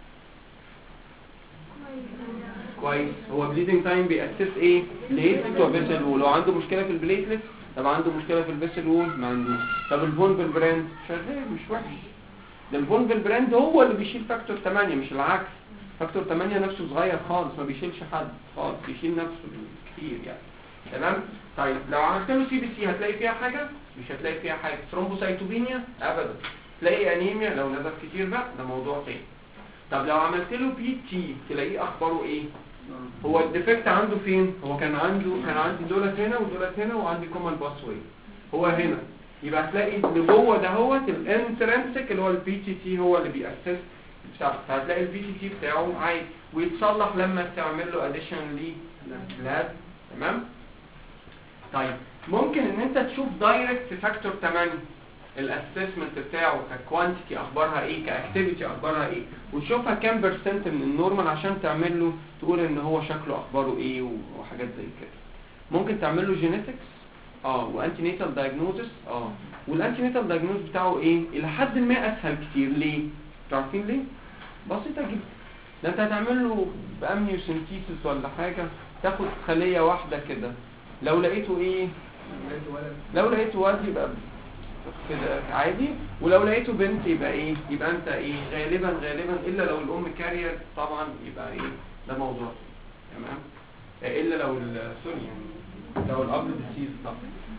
كويس. هو بليدنج تايم بيأسس ايه؟ بليتلت وفيسل وول. لو عنده مشكله في البليتلت، طب عنده مشكله في الفيسل وول؟ ما عندوش. طب الفون بالبراند شغال مش وحش، ده الفون بالبراند هو اللي بيشيل فاكتور ثمانية مش العكس. فاكتور ثمانية نفسه صغير خالص، ما بيشيلش حد خالص، بيشيل نفسه كتير يعني. تمام. طيب لو عملت له سي بي سي هتلاقي فيها حاجه؟ مش هتلاقي فيها حاجه. ثرومبوسايتوبينيا ابدا. تلاقي انيميا لو نزف كتير بقى ده موضوع تاني. طب لو عملت له بي تي تلاقيه اخباره ايه؟ هو الديفكت عنده فين؟ هو كان عنده كان عندي دولت هنا ودولت هنا وعندي كومن باسوي، هو هنا. يبقى هتلاقي اللي جوه دهوت الانترنسك اللي هو البي تي تي هو اللي بيأسس بتاع، فهتلاقي البي تي تي بتاعه عادي ويتصلح لما تعمل له اديشن لي لاب. تمام. طيب ممكن ان انت تشوف دايركت في فاكتور ثمانية الاسسمنت بتاعه ككوانتيتي اخبارها ايه، كاكتيفيتي اخبارها ايه، وتشوفها كام برسنت من النورمال عشان تعمل له تقول ان هو شكله اخباره ايه وحاجات زي كده. ممكن تعمل له جينيتكس اه وانتي نيتال دايجنوستس اه والانتي نيتال دايجنوز بتاعه ايه الى حد ما اسهل كتير. ليه؟ عارفين ليه؟ بسيطه جدا. ده انت هتعمل له بامنيوسنتيسيس ولا حاجه، تاخد خليه واحده كده، لو لقيته ايه لو لقيته ولد يبقى كده عادي، ولو لقيته بنت يبقى ايه يبقى انت ايه غالبا غالبا الا لو الام كارير طبعا يبقى ايه ده موضوع. تمام. الا لو سوري يعني لو الاب ديسيز طبعا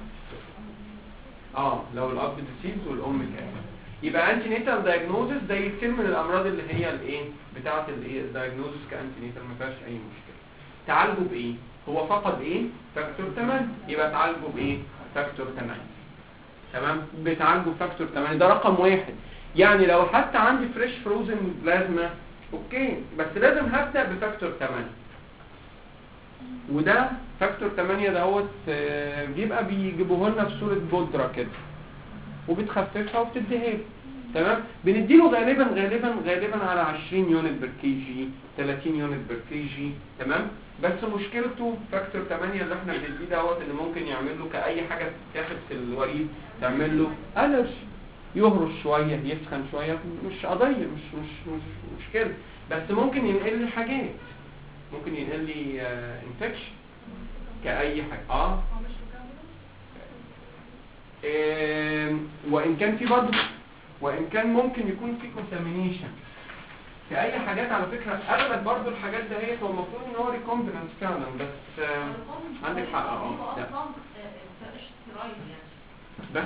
اه لو الاب ديسيز والام كارير يبقى انتي نيتال دايجنوزس زي كتير من الامراض اللي هي الايه بتاعه الايه الدايجنوزس كانتي نيتال ما فيهاش اي مشكله. تعالجه بايه؟ هو فقد ايه فاكتور ثمانية، يبقى تعالجه بايه فاكتور ثمانية. تمام. بتعالجه فاكتور ثمانية ده رقم واحد. يعني لو حتى عندي فريش فروزن بلازما اوكي، بس لازم هبدا بفاكتور ثمانية. وده فاكتور ثمانية دوت بيبقى بيجيبوه لنا في صوره بودره كده وبتخففها وبتديها له. تمام. بنديله غالبا غالبا غالبا على عشرين يونت بير كي جي ثلاثين يونت بير كي جي. تمام. بس مشكلته فاكتور ثمانية اللي احنا بنديه دوت ان ممكن يعمل له كاي حاجه تاخد في الوريد تعمل له الرجي، يهرش شويه يسخن شويه، مش قضيه مش مش مش مشكله، بس ممكن ينقل لي حاجات، ممكن ينقل لي انفكشن كاي حاجه. اه إيه وان كان في برضه وان كان ممكن يكون في كونتامينيشن في اي حاجات. على فكره اغلب برضه الحاجات ده هي هو المفروض ان هو ريكومبيننس فعلا، بس آه عندك حق. اه بس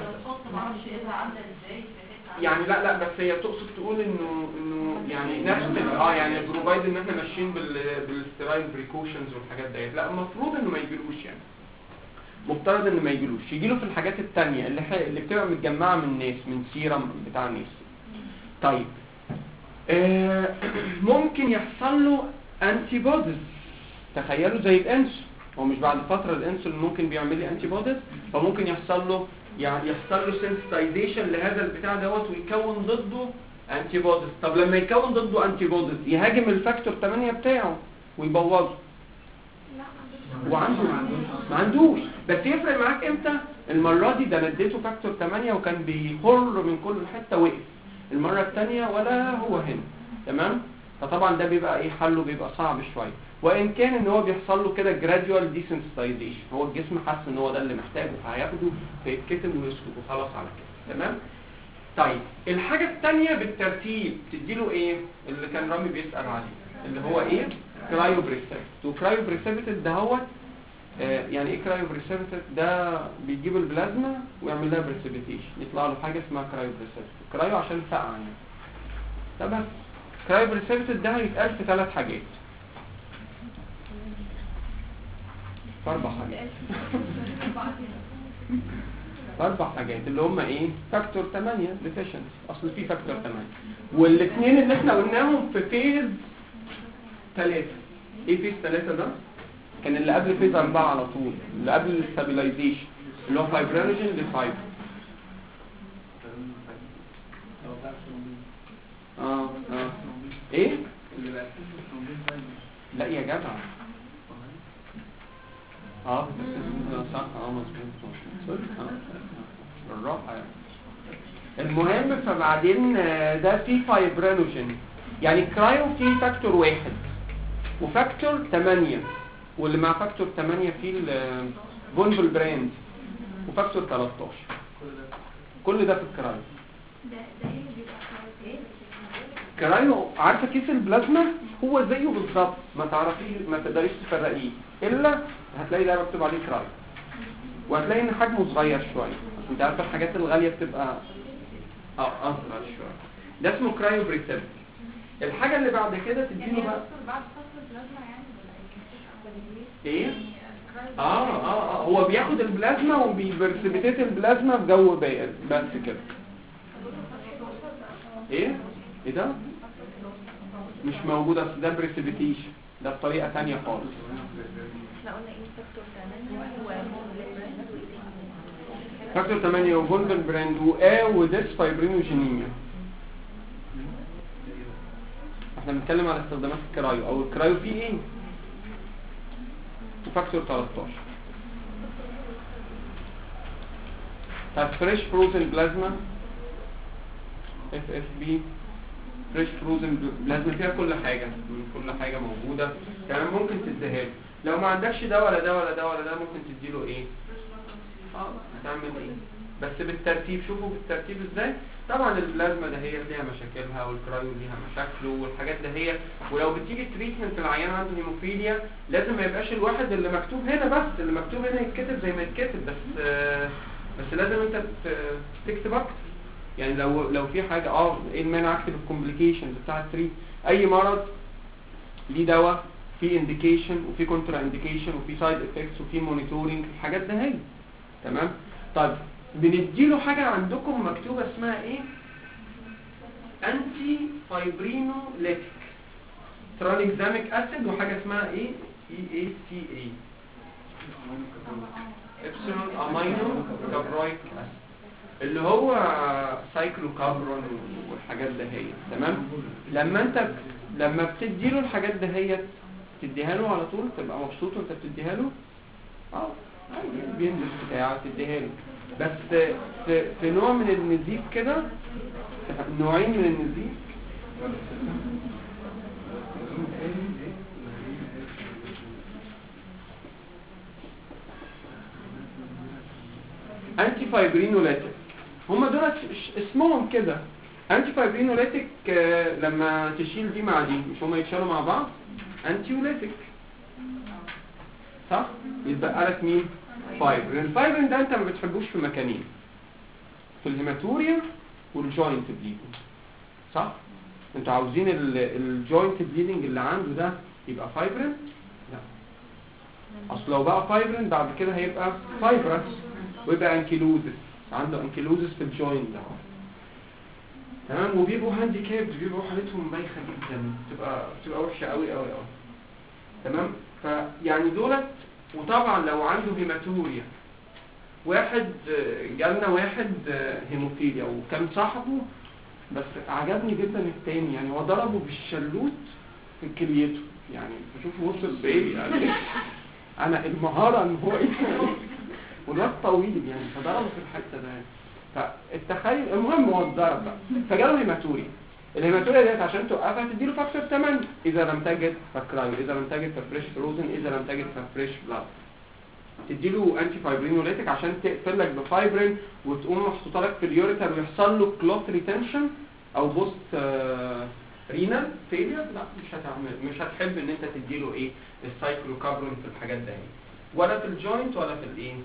يعني لا لا بس هي تقصد تقول انه انه يعني نفس اه يعني بروفايد ان احنا ماشيين بال بالسترايل بريكوشنز والحاجات ديت، لا المفروض انه ما يجيلوش، يعني مفترض انه ما يجيلوش، يجيله في الحاجات الثانيه اللي اللي بتبقى متجمعه من الناس من سيرم بتاع الناس. طيب آه ممكن يحصل له انتي بوديز، تخيلوا زي الانسولين، هو مش بعد فتره الانسولين ممكن بيعمل لي انتي بوديز، فممكن يحصل له يعني يحصل له سنسيتايزيشن لهذا البتاع دوت ويكون ضده انتي بوديز. طب لما يكون ضده انتي بوديز يهاجم الفاكتور ثمانية بتاعه ويبوظه. وعنده ما عندوش، بس يفرق معاك امتى؟ المره دي ده نديته فاكتور ثمانية وكان بيهر من كل حته وقف، المره الثانيه ولا هو هنا. تمام؟ فطبعا ده بيبقى ايه حله بيبقى صعب شويه، وان كان ان هو بيحصل له كده جراديوال ديسنسيتايزيشن، هو الجسم حس ان هو ده اللي محتاجه فهياخده فيتكتم ويسكت وخلاص على كده. تمام؟ طيب الحاجه الثانيه بالترتيب تديله ايه اللي كان رامي بيسال عليه اللي هو ايه؟ كرايو بريسبت. وكرايو بريسبت ده هو آه يعني ايه كرايو بريسبت؟ ده بيجيب البلازما ويعمل لها بريسبيتيشن يطلع له حاجه اسمها كرايو بريسبت. كرايو عشان سقع يعني. ده بس. كرايو بريسبت ده هيتقال في ثلاث حاجات، في اربع حاجات اربع حاجات اللي هم ايه؟ فاكتور ثمانية ديفيشنسي، اصل في فاكتور ثمانية، والاثنين اللي احنا قلناهم في فيز ثلاثة. ايه فيز ثلاثة ده؟ كان اللي قبل فيز أربعة على طول، اللي قبل الاستابيلايزيشن اللي هو فايبرينوجين لفايبر. اه اه ايه؟ لا يا جدع اه صح اه مظبوط بالراحه يعني. المهم فبعدين ده في فايبرينوجين، يعني كرايو فيه فاكتور واحد وفاكتور ثمانية، واللي مع فاكتور ثمانية فيه الفونفل براند وفاكتور ثلاثتاشر. كل ده في الكرايو. ده ده ايه بيبقى ايه؟ كرايو عارفه كيس البلازما هو زيه بالظبط، ما تعرفيه ما تقدريش تفرقيه الا هتلاقي ده مكتوب عليه كرايو، وهتلاقي ان حجمه صغير شويه. انت عارفه الحاجات الغاليه بتبقى اه اصغر شويه. ده اسمه كرايو بريسبت. الحاجه اللي بعد كده تديله بقى بعد فصل البلازما يعني ولا ايه؟ اه اه اه هو بياخد البلازما وبيبرسبيتيت البلازما في جو باقي بس كده. ايه؟ ايه ده؟ مش موجود، اصل ده بريسبيتيشن، ده بطريقه ثانيه خالص. احنا قلنا ايه؟ فاكتور ثمانية فاكتور ثمانية وفولفن براند وآ وديس فايبرينوجينيميا. احنا بنتكلم على استخدامات الكرايو او الكرايو فيه ايه؟ وفاكتور ثلاثتاشر. طب فريش فروزن بلازما اف اف بي، فريش فروزن بلازما فيها كل حاجه، كل حاجه موجوده. تمام؟ ممكن تديها له. لو ما عندكش ده ولا ده ولا ده ولا ده ممكن تديله ايه؟ اه هتعمل ايه؟ بس بالترتيب. شوفوا بالترتيب ازاي. طبعا البلازما ده هي ليها مشاكلها والكرايو ليها مشاكله والحاجات ده هي. ولو بتيجي تريتمنت العيان عنده هيموفيليا لازم ما يبقاش الواحد اللي مكتوب هنا بس، اللي مكتوب هنا يتكتب زي ما يتكتب، بس آه بس لازم انت تكتب اكتر. يعني لو لو في حاجه اه ايه المانع اكتب الكومبليكيشنز بتاع التريت. اي مرض ليه دواء، في انديكيشن وفي كونترا انديكيشن وفي سايد افكتس وفي مونيتورنج، الحاجات ده هي. تمام؟ طيب بنديله حاجه عندكم مكتوبه اسمها ايه؟ انتي فايبرينوليتيك ترانكزاميك اسيد، وحاجه اسمها ايه؟ اي اي سي اي ابسلون امينو كابرويك اسيد، اللي هو سايكلوكابرون والحاجات ده هي. تمام؟ لما انت لما بتديله الحاجات ده هي تديها له على طول تبقى مبسوط وانت بتديها له. اه عادي بينزل بتاعه تديها له. بس في, في نوع من النزيف كده، نوعين من النزيف. انتي فايبرينوليتيك هم دول اسمهم كده. انتي فايبرينوليتيك لما تشيل دي مع دي مش هم يتشالوا مع بعض؟ انتيوليتيك صح؟ يتبقى لك مين؟ فايبرين. الفايبرين ده انت ما بتحبوش في مكانين، في الهيماتوريا والجوينت بليدنج صح؟ انتوا عاوزين الجوينت بليدنج اللي عنده ده يبقى فايبرين؟ لا، اصل لو بقى فايبرين بعد كده هيبقى فايبرس ويبقى انكيلوزس، عنده انكيلوزس في الجوينت ده. تمام؟ وبيبقوا هانديكاب، بيبقوا حالتهم بايخه جدا، بتبقى بتبقى وحشه قوي قوي قوي. تمام؟ فيعني دولت. وطبعا لو عنده هيماتوريا، واحد جالنا واحد هيموفيليا وكان صاحبه بس عجبني جدا التاني، يعني هو ضربه بالشلوت في كليته، يعني شوفوا وصل بايه يعني. انا المهاره ان هو ايه والواد طويل يعني فضربه في الحته ده. فالتخيل المهم هو الضرب بقى، فجاله هيماتوريا. الهيماتوريا ديت عشان توقفها تديله فاكتور ثمانية، اذا لم تجد فكرايو، اذا لم تجد ففريش فروزن، اذا لم تجد ففريش بلاد. تديله انتي فايبرينوليتيك عشان تقفل لك بفايبرين وتقوم محطوطه لك في اليوريتر ويحصل له كلوت ريتنشن او بوست آه رينال فيلير. لا مش هتعمل، مش هتحب ان انت تديله ايه السايكلوكابرون في الحاجات دي، ولا في الجوينت ولا في الايه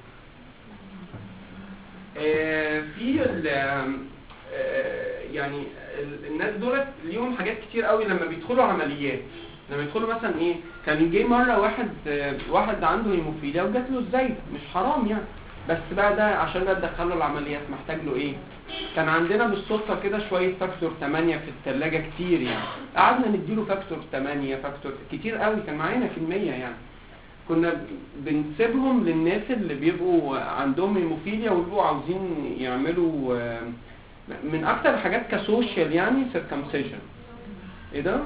آه في ال آه يعني الناس دولت ليهم حاجات كتير قوي لما بيدخلوا عمليات. لما يدخلوا مثلا ايه، كان جه مره واحد آه واحد عنده هيموفيليا وجات له ازاي مش حرام يعني، بس بقى ده عشان ده تدخله العمليات محتاج له ايه. كان عندنا بالصدفه كده شويه فاكتور ثمانية في الثلاجه كتير يعني، قعدنا نديله فاكتور ثمانية فاكتور كتير قوي، كان معانا كميه يعني. كنا بنسيبهم للناس اللي بيبقوا عندهم هيموفيليا ويبقوا عاوزين يعملوا من اكتر حاجات كسوشيال يعني سيركمسيشن. ايه ده؟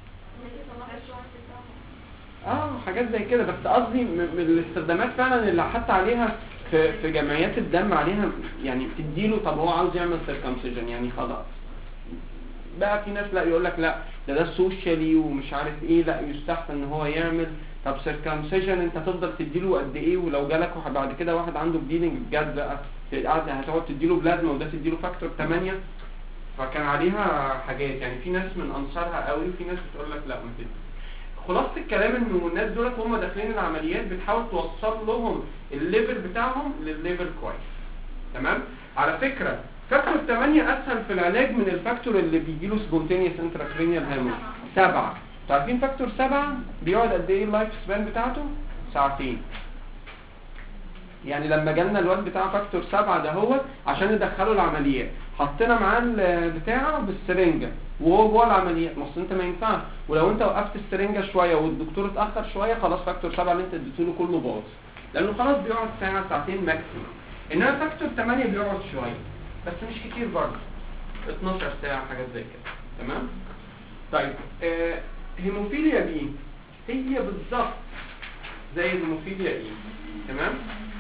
اه حاجات زي كده، بس قصدي من الاستخدامات فعلا اللي حتى عليها في في جمعيات الدم عليها يعني بتديله. طب هو عاوز يعمل سيركمسيشن يعني خلاص بقى في ناس لا يقول لك لا ده ده سوشيالي ومش عارف ايه، لا يستحسن ان هو يعمل. طب سيركمسيشن انت تفضل تديله قد ايه، ولو جالك واحد بعد كده واحد عنده بليدنج بجد بقى هتقعد تديله بلازما وده تديله فاكتور ثمانية. فكان عليها حاجات يعني، في ناس من انصارها قوي وفي ناس بتقول لك لا ما تدي. خلاصة الكلام انه الناس دولت هم داخلين العمليات بتحاول توصل لهم الليفل بتاعهم للليفل كويس. تمام. على فكرة فاكتور ثمانية اسهل في العلاج من الفاكتور اللي بيجي له سبونتينيوس انتراكرينيال هيموريج. سبعة. عارفين فاكتور سبعة بيقعد قد ايه اللايف سبان بتاعته؟ ساعتين. يعني لما جالنا الواد بتاع فاكتور سبعة ده هو عشان ندخله العمليات حطينا معاه البتاع بالسرنجة وهو جوه العمليات. ما اصل انت ما ينفعش، ولو انت وقفت السرنجة شويه والدكتور اتاخر شويه خلاص فاكتور سبعة اللي انت اديته له كله باظ، لانه خلاص بيقعد ساعه ساعتين ماكسيمم. انما فاكتور ثمانية بيقعد شويه بس مش كتير برضه، اتناشر ساعه حاجات زي كده. تمام. طيب آه هيموفيليا بي هي بالظبط زي الهيموفيليا ايه. تمام.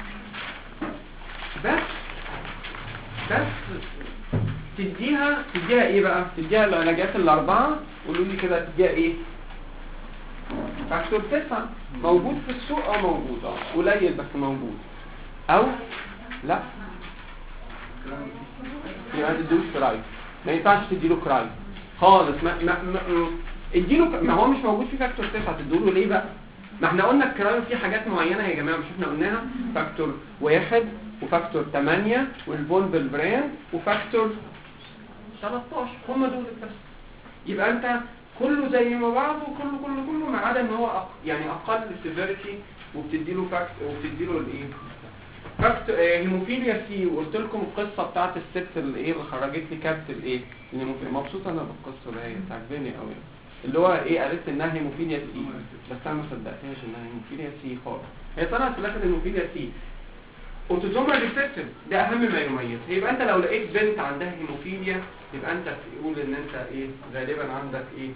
بس بس تديها تديها ايه بقى؟ تديها العلاجات الاربعه. قولوا لي كده تديها ايه؟ فاكتور تسعة موجود في السوق اه موجود اه قليل بس موجود. او لا يبقى تديله كراي، ما ينفعش تديله كراي خالص. ما ما, ما اديله ك... ما هو مش موجود في فاكتور تسعة تديله ليه بقى؟ ما احنا قلنا الكرايو في حاجات معينه يا جماعه، مش احنا قلناها؟ فاكتور واحد وفاكتور ثمانية والبون بالبراند وفاكتور ثلاثة عشر، هم دول بس. يبقى انت كله زي ما بعضه كله كله كله ما عدا ان هو أق... يعني اقل سيفيريتي وبتديله فاكت وبتديله الايه فاكت هيموفيليا سي. وقلت لكم القصه بتاعت الست اللي ايه اللي خرجت لي كارت الايه اللي مبسوطه انا بالقصه دي تعجبني قوي، اللي هو ايه قالت انها هيموفيليا سي بس انا ما صدقتهاش انها هيموفيليا سي خالص. هي طلعت في الاخر هيموفيليا سي اوتوزومال ريسيسيف، ده اهم ما يميز. يبقى انت لو لقيت بنت عندها هيموفيليا يبقى انت تقول ان انت ايه غالبا عندك ايه.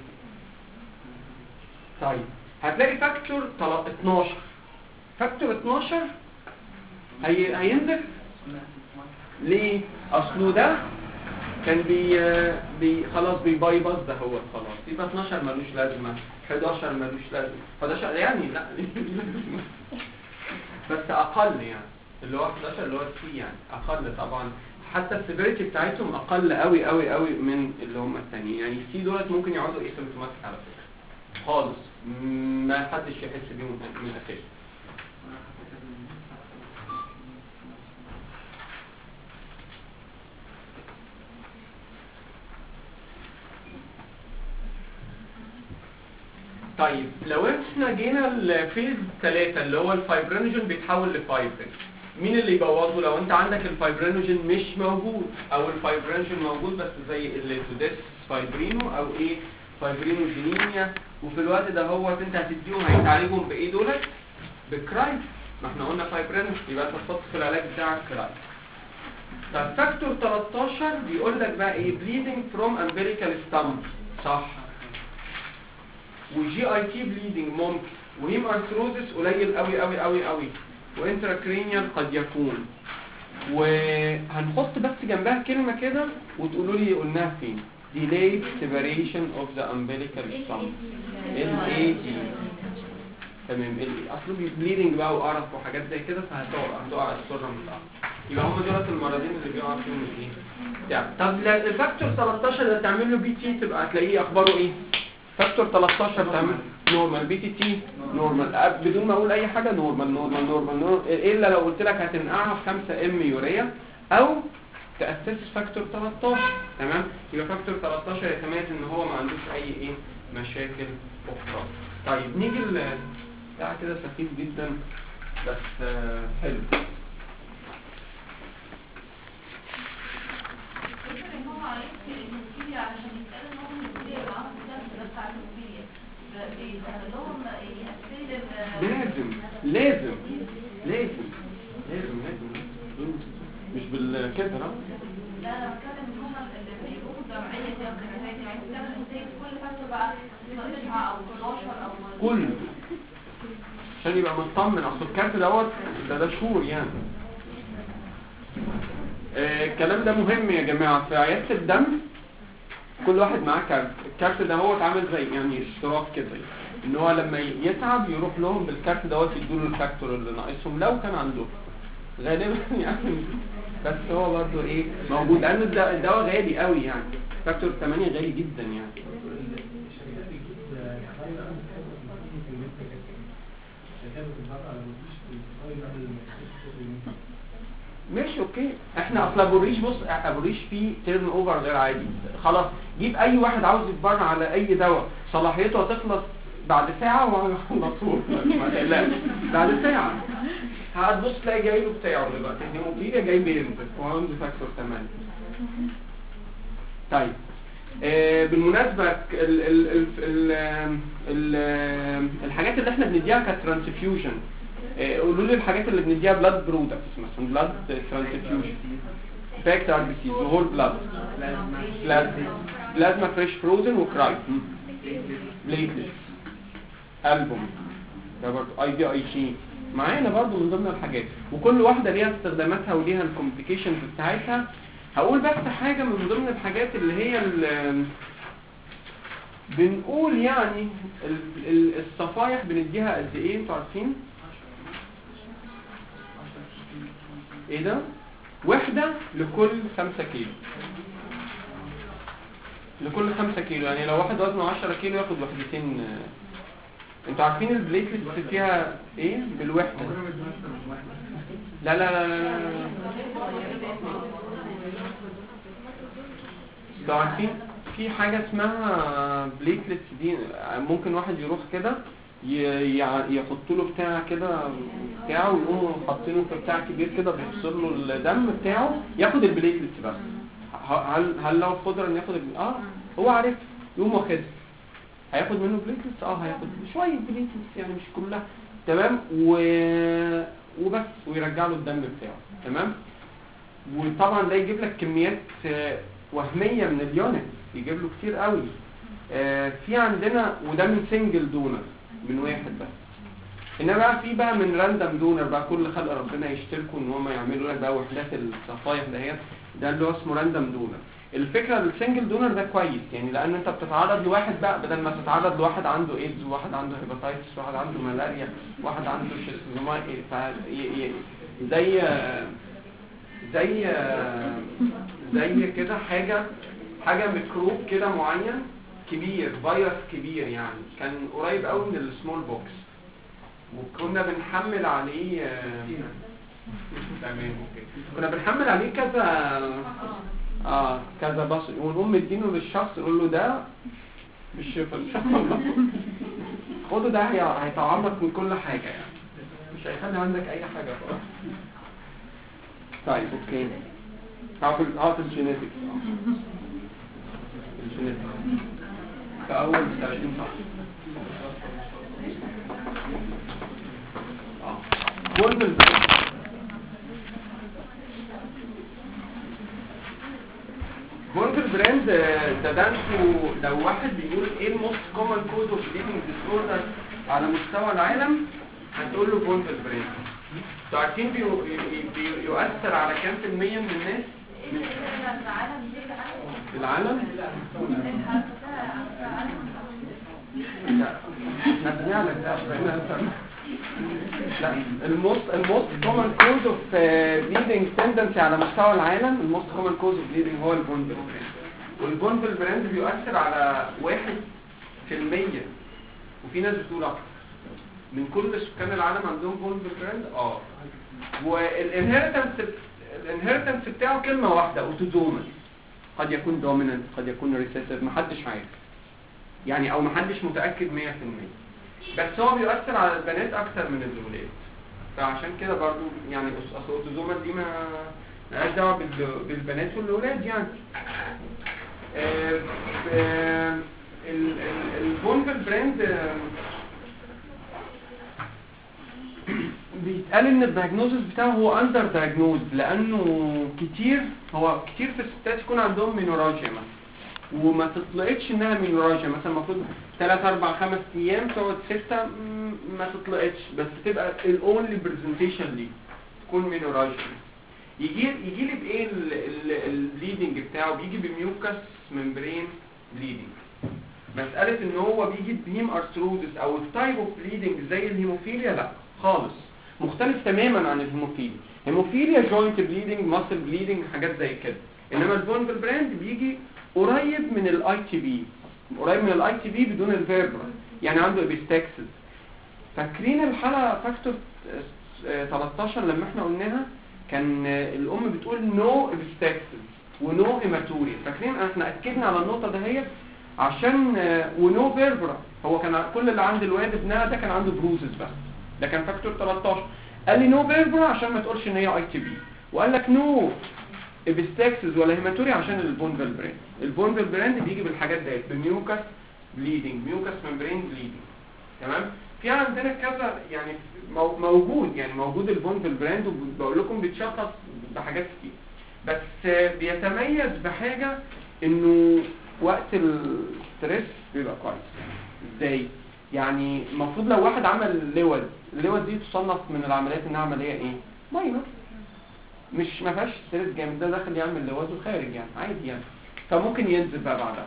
طيب هتلاقي فاكتور اتناشر. فاكتور اتناشر هي... هينزف ليه؟ اصله ده كان بي... بي خلاص بيبايباص ده هو خلاص، يبقى اتناشر ملوش لازمه، حداشر ملوش لازمه، حداشر يعني لا بس اقل يعني اللي هو حداشر اللي هو السي يعني اقل طبعا، حتى السيفيريتي بتاعتهم اقل قوي قوي قوي من اللي هم الثانيين. يعني السي دولت ممكن يقعدوا اسيمتوماتيك على فكره خالص، ما حدش يحس بيهم من الاساس. طيب لو احنا جينا الفيز ثلاثة اللي هو الفايبرينوجين بيتحول لفايبرين، مين اللي يبوظه؟ لو انت عندك الفايبرينوجين مش موجود او الفايبرينوجين موجود بس زي الليتوديس فايبرينو او ايه فايبرينوجينيميا، وفي الوقت ده هو انت هتديهم هيتعالجهم بايه دولت؟ بكراي. ما احنا قلنا فايبرينوجين يبقى انت تحط في العلاج بتاعك كراي. طب فاكتور تلتاشر بيقول لك بقى ايه؟ بليدنج فروم امبيريكال ستامب صح، وجي اي تي بليدنج ممكن وهيم ارثروزس قليل قوي قوي قوي قوي، وانتراكرينيال قد يكون. وهنحط بس جنبها كلمة كده وتقولوا لي قلناها فين. delayed separation of the umbilical stump ال إيه دي. تمام. اصله بليدنج بقى وقرف وحاجات زي كده، فهتقع هتقع السره من الارض. يبقى هم دولت المرضين اللي بيقع فيهم الايه بتاع. طب الفاكتور تلتاشر اللي تعمل له بي تي تبقى هتلاقيه اخباره ايه؟ فاكتور تلتاشر تعمل نورمال، بي تي تي نورمال، بدون ما اقول اي حاجه نورمال نورمال نورمال نورمال، الا لو قلت لك هتنقعها في خمسة ام يوريا او تاسس فاكتور تلتاشر. تمام. يبقى فاكتور تلتاشر يتميز ان هو ما عندوش اي ايه مشاكل اخرى. طيب نيجي ل بتاع كده سخيف جدا بس حلو. لازم لازم لازم لازم لازم مش بالكده لا لا انا بتكلم ان هم اللي بيقولوا جمعيه دي او كده يعني بتتكلم ازاي كل فاكتور بقى تسعة او حداشر او كل عشان يبقى مطمن. اصل الكارت دوت ده ده شهور يعني. آه الكلام ده مهم يا جماعه. في عياده الدم كل واحد معاه كارت، الكارت ده هو اتعامل زي يعني اشتراك كده، ان هو لما يتعب يروح لهم بالكارت دوت يدوا له الفاكتور اللي ناقصهم لو كان عندهم غالبا يعني. بس هو برضه ايه موجود لان الدواء غالي قوي يعني، فاكتور ثمانية غالي جدا يعني. ماشي اوكي. احنا اصلا ابوريش بص ابوريش فيه تيرن اوفر غير عادي. خلاص جيب اي واحد عاوز يتبرع على اي دواء صلاحيته هتخلص بعد ساعه وهنخلصه ما تقلقش بعد ساعه هتبص تلاقي جاي له بتاعه دلوقتي الهيموجلوبين جاي بينزل وعنده فاكتور ثمانية. طيب آه بالمناسبه ال ال ال ال ال الحاجات اللي احنا بنديها كترانسفيوجن قولوا لي الحاجات اللي بنديها بلاد برودكتس مثلا بلاد ترانسفيوجن فاكت ار بي سي هول بلاد بلازما بلازما فريش فروزن وكرايت بليتلت البوم ده برضه اي بي اي جي معانا برضه من ضمن الحاجات. وكل واحده ليها استخداماتها وليها الكومبليكيشنز بتاعتها. هقول بس حاجه من ضمن الحاجات اللي هي بنقول يعني الصفايح بنديها قد ايه انتوا عارفين؟ ايه ده؟ وحدة لكل خمسة كيلو لكل خمسة كيلو يعني لو واحد وزنه عشرة كيلو ياخد وحدتين. انتوا عارفين البليتلت فيها ايه بالوحدة؟ لا لا لا لا لا انتوا عارفين في حاجة اسمها بليتلت دي ممكن واحد يروح كده يحطوا له بتاع كده بتاعه ويقوموا حاطينه في بتاع كبير كده بيفصل له الدم بتاعه ياخد البليتلتس بس. هل هل لو قدر ان ياخد اه هو عارف يقوم واخدها هياخد منه بليتلتس اه هياخد شويه بليتلتس يعني مش كلها. تمام. و... وبس ويرجع له الدم بتاعه. تمام. وطبعا ده يجيب لك كميات وهميه من اليونت يجيب له كتير قوي. آه في عندنا وده من سنجل دونر من واحد بس. انما بقى في بقى من راندم دونر بقى كل خلق ربنا يشتركوا ان هم يعملوا لك بقى وحدات الصفايح دهيت ده اللي هو اسمه راندم دونر. الفكره السنجل دونر ده كويس يعني لان انت بتتعرض لواحد بقى بدل ما تتعرض لواحد عنده ايدز وواحد عنده هيباتايتس وواحد عنده ملاريا وواحد عنده شيزوفرينيا زي زي زي كده حاجه حاجه ميكروب كده معين كبير فيروس كبير يعني كان قريب قوي من السمول بوكس وكنا بنحمل عليه تمام اوكي كنا بنحمل عليه كذا اه كذا بس ونقوم مدينه للشخص نقول له ده بالشفا ان شاء الله خده ده هيتعرض من كل حاجه يعني مش هيخلي عندك اي حاجه خالص. طيب اوكي عارف عارف الجينيتكس الجينيتكس كأول ثلاثين صح. اه بولفن بولفن براند ده ده انتوا لو واحد بيقول ايه الموست كومن كوز اوف بليدنج ديسوردر على مستوى العالم هتقول له فولفل براند. انتوا عارفين بيو- بي- بي- يؤثر على كام في المية من الناس ايه اللي كده العالم دي في العالم؟ لا احنا بنعمل ده احنا لا الموست الموست كومن كوز اوف بليدنج تندنسي على مستوى العالم. الموست كومن كوز اوف بليدنج هو الفولفل براند، والفولفل براند بيؤثر على واحد في المية، وفي ناس بتقول اكتر من كل سكان العالم عندهم فولفل براند. اه والانهيرتنس الانهيرتنس بتاعه كلمه واحده اوتوزومال، قد يكون دوميننت قد يكون ريسيسيف، محدش عارف يعني او محدش متاكد مية في المية، بس هو بيؤثر على البنات اكتر من الولاد. فعشان كده برضو يعني اصل اوتوزومال دي ما مالهاش دعوه بال- بالبنات والولاد يعني. آه، آه، ال- ال- الفولفل براند آه، بيتقال ان الدايجنوزس بتاعه هو اندر دايجنوز، لانه كتير هو كتير في الستات يكون عندهم مينوراجيا مثلا وما تطلقتش انها مينوراجيا، مثلا المفروض ثلاثة أربعة خمس ايام تقعد ستة م- ما تطلقتش، بس تبقى الاونلي برزنتيشن ليه تكون مينوراجيا. يجي يجي لي بايه البليدنج بتاعه؟ بيجي بميوكس ممبرين بليدنج. مساله ان هو بيجي بهيم ارثروزس او التايب اوف بليدنج زي الهيموفيليا لا خالص، مختلف تماما عن الهيموفيليا. هيموفيليا جوينت بليدنج ماسل بليدنج حاجات زي كده، انما الفولفل براند بيجي قريب من الاي تي بي، قريب من الاي تي بي بدون الفيربرا، يعني عنده ابيستاكسس. فاكرين الحاله فاكتور تلتاشر لما احنا قلناها كان الام بتقول نو ابيستاكسس ونو هيماتوريا، فاكرين احنا اكدنا على النقطه دهيت عشان ونو فيربرا. هو كان كل اللي عند الواد ابنها ده كان عنده بروزز بس، ده كان فاكتور تلتاشر. قال لي نو فيربرا عشان ما تقولش ان هي اي تي بي، وقال لك نو ابيستاكسس ولا هيماتوريا عشان الفولفل براند. الفولفل براند بيجي بالحاجات ديت، بميوكس بليدنج، ميوكس ممبرين بليدنج. تمام. في عندنا كذا يعني مو- موجود يعني موجود الفولفل براند، وبقول لكم بيتشخص بحاجات كتير، بس بيتميز بحاجه انه وقت الستريس بيبقى كويس. ازاي؟ يعني المفروض لو واحد عمل لود، اللود دي تصنف من العمليات انها عمليه ايه؟ ماينر، مش ما فيهاش ستريس جامد، ده داخل يعمل لود وخارج يعني عادي يعني، فممكن ينزل بقى بعدها.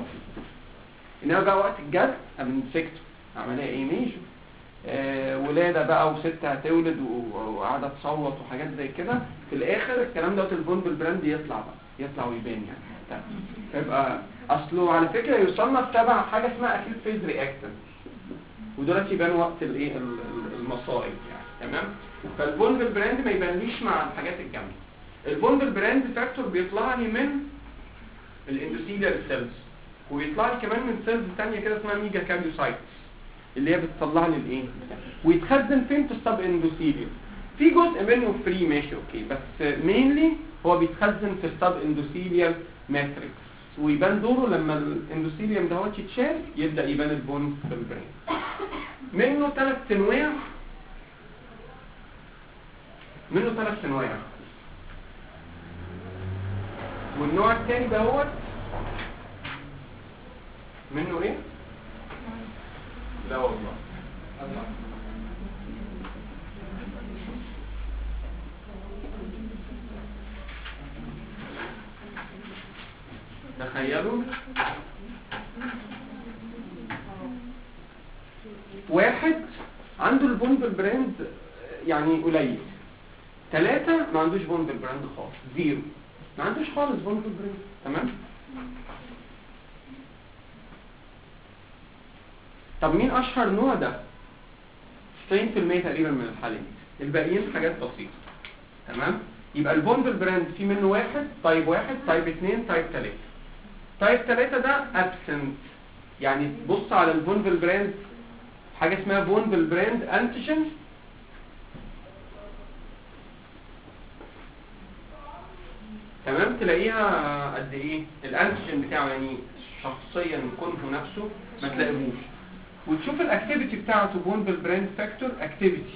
انما بقى وقت الجد ابنسكتو عمليه ايه؟ ميجو آه ولاده بقى وست هتولد و- وقاعده تصوت وحاجات زي كده، في الاخر الكلام دوت الفولفل براند يطلع بقى يطلع ويبان يعني. يبقى اصله على فكره يصنف تبع حاجه اسمها اكيد فيز رياكتنت، ودلوقتي يبان وقت الايه ال- ال- المصائب يعني. تمام. فالفولفل براند ما يبانليش مع الحاجات الجامده. الفولفل براند فاكتور بيطلع لي من الاندوثيليال سيلز، ويطلع لي كمان من سيلز ثانيه كده اسمها ميجا كاريوسايتس اللي هي بتطلع لي الايه، ويتخزن فين؟ في السب اندوثيليال. في جزء منه فري ماشي اوكي، بس مينلي هو بيتخزن في السب اندوثيليال ماتريكس، ويبان دوره لما الاندوثيليوم ده هو يتشال يبدا يبان البون في البرين. منه ثلاث انواع منه ثلاث انواع والنوع الثاني ده هو منه ايه؟ لا والله تخيلوا واحد عنده الفولفل براند يعني قليل، ثلاثة ما عندوش فولفل براند خالص، زيرو ما عندوش خالص فولفل براند. تمام. طب مين اشهر نوع ده؟ تسعين في المية تقريبا من الحالات، الباقيين حاجات بسيطة. تمام. يبقى الفولفل براند في منه واحد، تايب واحد، تايب اثنين، تايب ثلاثة. تايب ثلاثة ده absent، يعني بص على الفولفل براند حاجة اسمها فولفل براند انتيجين، تمام، تلاقيها قد ايه الانتيجين بتاعه، يعني شخصيا كونه نفسه ما تلاقيهوش، وتشوف الاكتيفيتي بتاعته فولفل براند فاكتور اكتيفيتي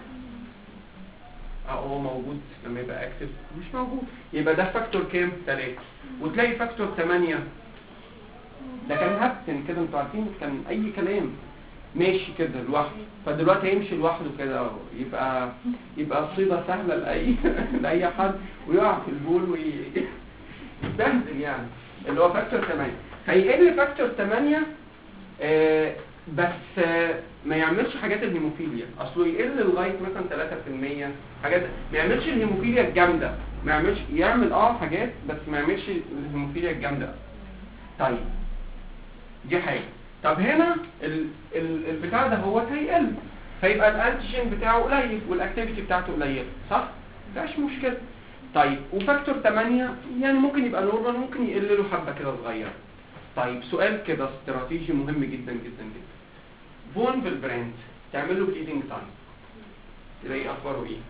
اه هو موجود لما يبقى اكتف، مش موجود يبقى ده فاكتور كام؟ ثلاثة. وتلاقي فاكتور ثمانية ده كان هابتن كده، انتوا عارفين كان اي كلام، ماشي كده لوحده، فدلوقتي هيمشي لوحده كده يبقى يبقى صيغه سهله لاي لاي حد ويقع في البول ويتبهدل يعني، اللي هو فاكتور ثمانية. هيقل فاكتور ثمانية آه بس آه ما يعملش حاجات الهيموفيليا، اصله يقل لغايه مثلا ثلاثة في المية حاجات، ما يعملش الهيموفيليا الجامده، ما يعملش يعمل اه حاجات بس ما يعملش الهيموفيليا الجامده. طيب دي حاجه. طب هنا ال ال البتاع ده هو هيقل، فيبقى الانتيجين بتاعه قليل والاكتيفيتي بتاعته قليله، صح؟ مفيش مشكله. طيب وفاكتور ثمانية يعني ممكن يبقى نورمال، ممكن يقل له حبه كده صغيره. طيب سؤال كده استراتيجي مهم جدا جدا جدا. فون بالبراند تعمل له بليدنج تايم تلاقي اخباره ايه؟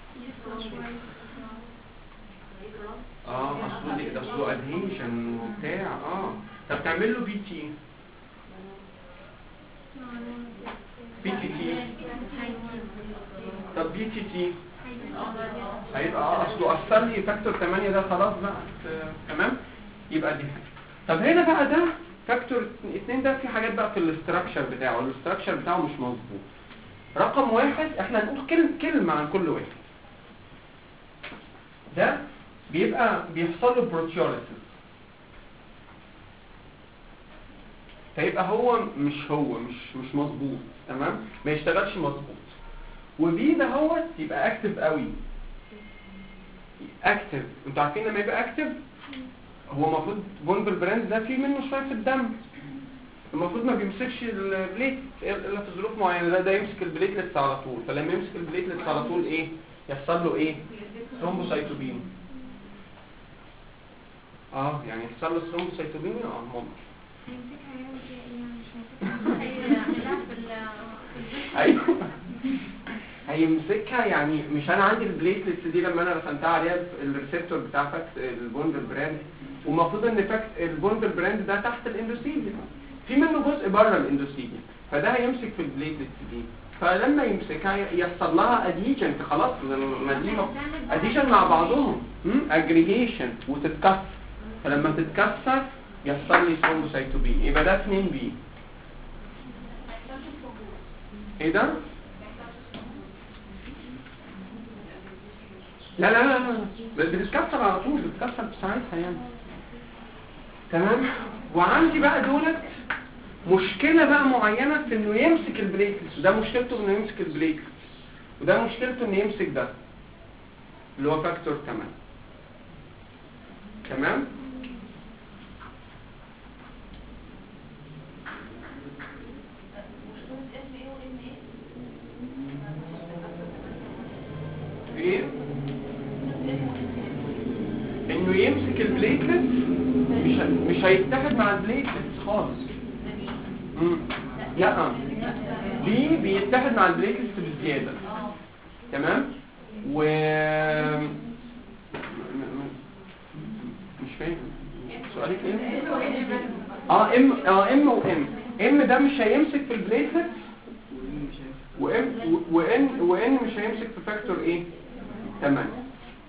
اه اصله دي ده اصله ادهيشن وبتاع. اه طب تعمل له بي تي بي تي تي طب بي تي تي هيبقى اه اصله اثر لي فاكتور ثمانية ده خلاص بقى تمام. يبقى دي حاجه. طب هنا بقى ده فاكتور اثنين ده في حاجات بقى في الاستراكشر بتاعه، الاستراكشر بتاعه مش مظبوط. رقم واحد احنا هنقول كلمه كلمه عن كل واحد. ده بيبقى بيحصل له بروتيوليسيس، فيبقى هو مش هو مش مش مظبوط تمام، ما يشتغلش مظبوط. وبي ده هو يبقى اكتف قوي، اكتف. انتوا عارفين لما يبقى اكتف هو المفروض فون بالبراند ده فيه منه شويه في الدم، المفروض ما بيمسكش البليت الا في ظروف معينه، ده ده يمسك البليتلتس على طول. فلما يمسك البليتلتس على طول ايه يحصل له؟ ايه؟ ثرومبوسايتوبين. اه يعني يحصل له ثرومبوسايتوبين. اه ممكن ايوه هيمسكها يعني. مش انا عندي البليتلتس دي لما انا رسمتها عليها الريسبتور بتاع فاكت البون بالبراند، ومفروض ان فاكت البون بالبراند ده تحت الاندوثيليوم، في منه جزء بره الاندوثيليوم، فده هيمسك في البليتلتس دي. فلما يمسكها يحصل لها اديشن، خلاص اديشن مع بعضهم، اجريجيشن وتتكسر. فلما تتكسر يحصل لي ثرومبوسايتوبين. يبقى ده اثنين بي. ايه ده؟ لا لا لا لا بتتكسر على طول، بتتكسر بساعتها يعني تمام. وعندي بقى دولت مشكلة بقى معينة في انه يمسك البليتلتس، وده مشكلته انه يمسك البليتلتس، وده مشكلته انه يمسك ده اللي هو فاكتور ثمانية تمام. ايه؟ انه يمسك البليتلتس مش مش هيتحد مع البليتلتس خالص. امم لا دي بيتحد مع البليتلتس بزياده تمام. و مش فاهم سؤالك ايه؟ اه ام اه ام وام ام ده مش هيمسك في البليتلتس، وام وان وان مش هيمسك في فاكتور ايه؟ ثمانية.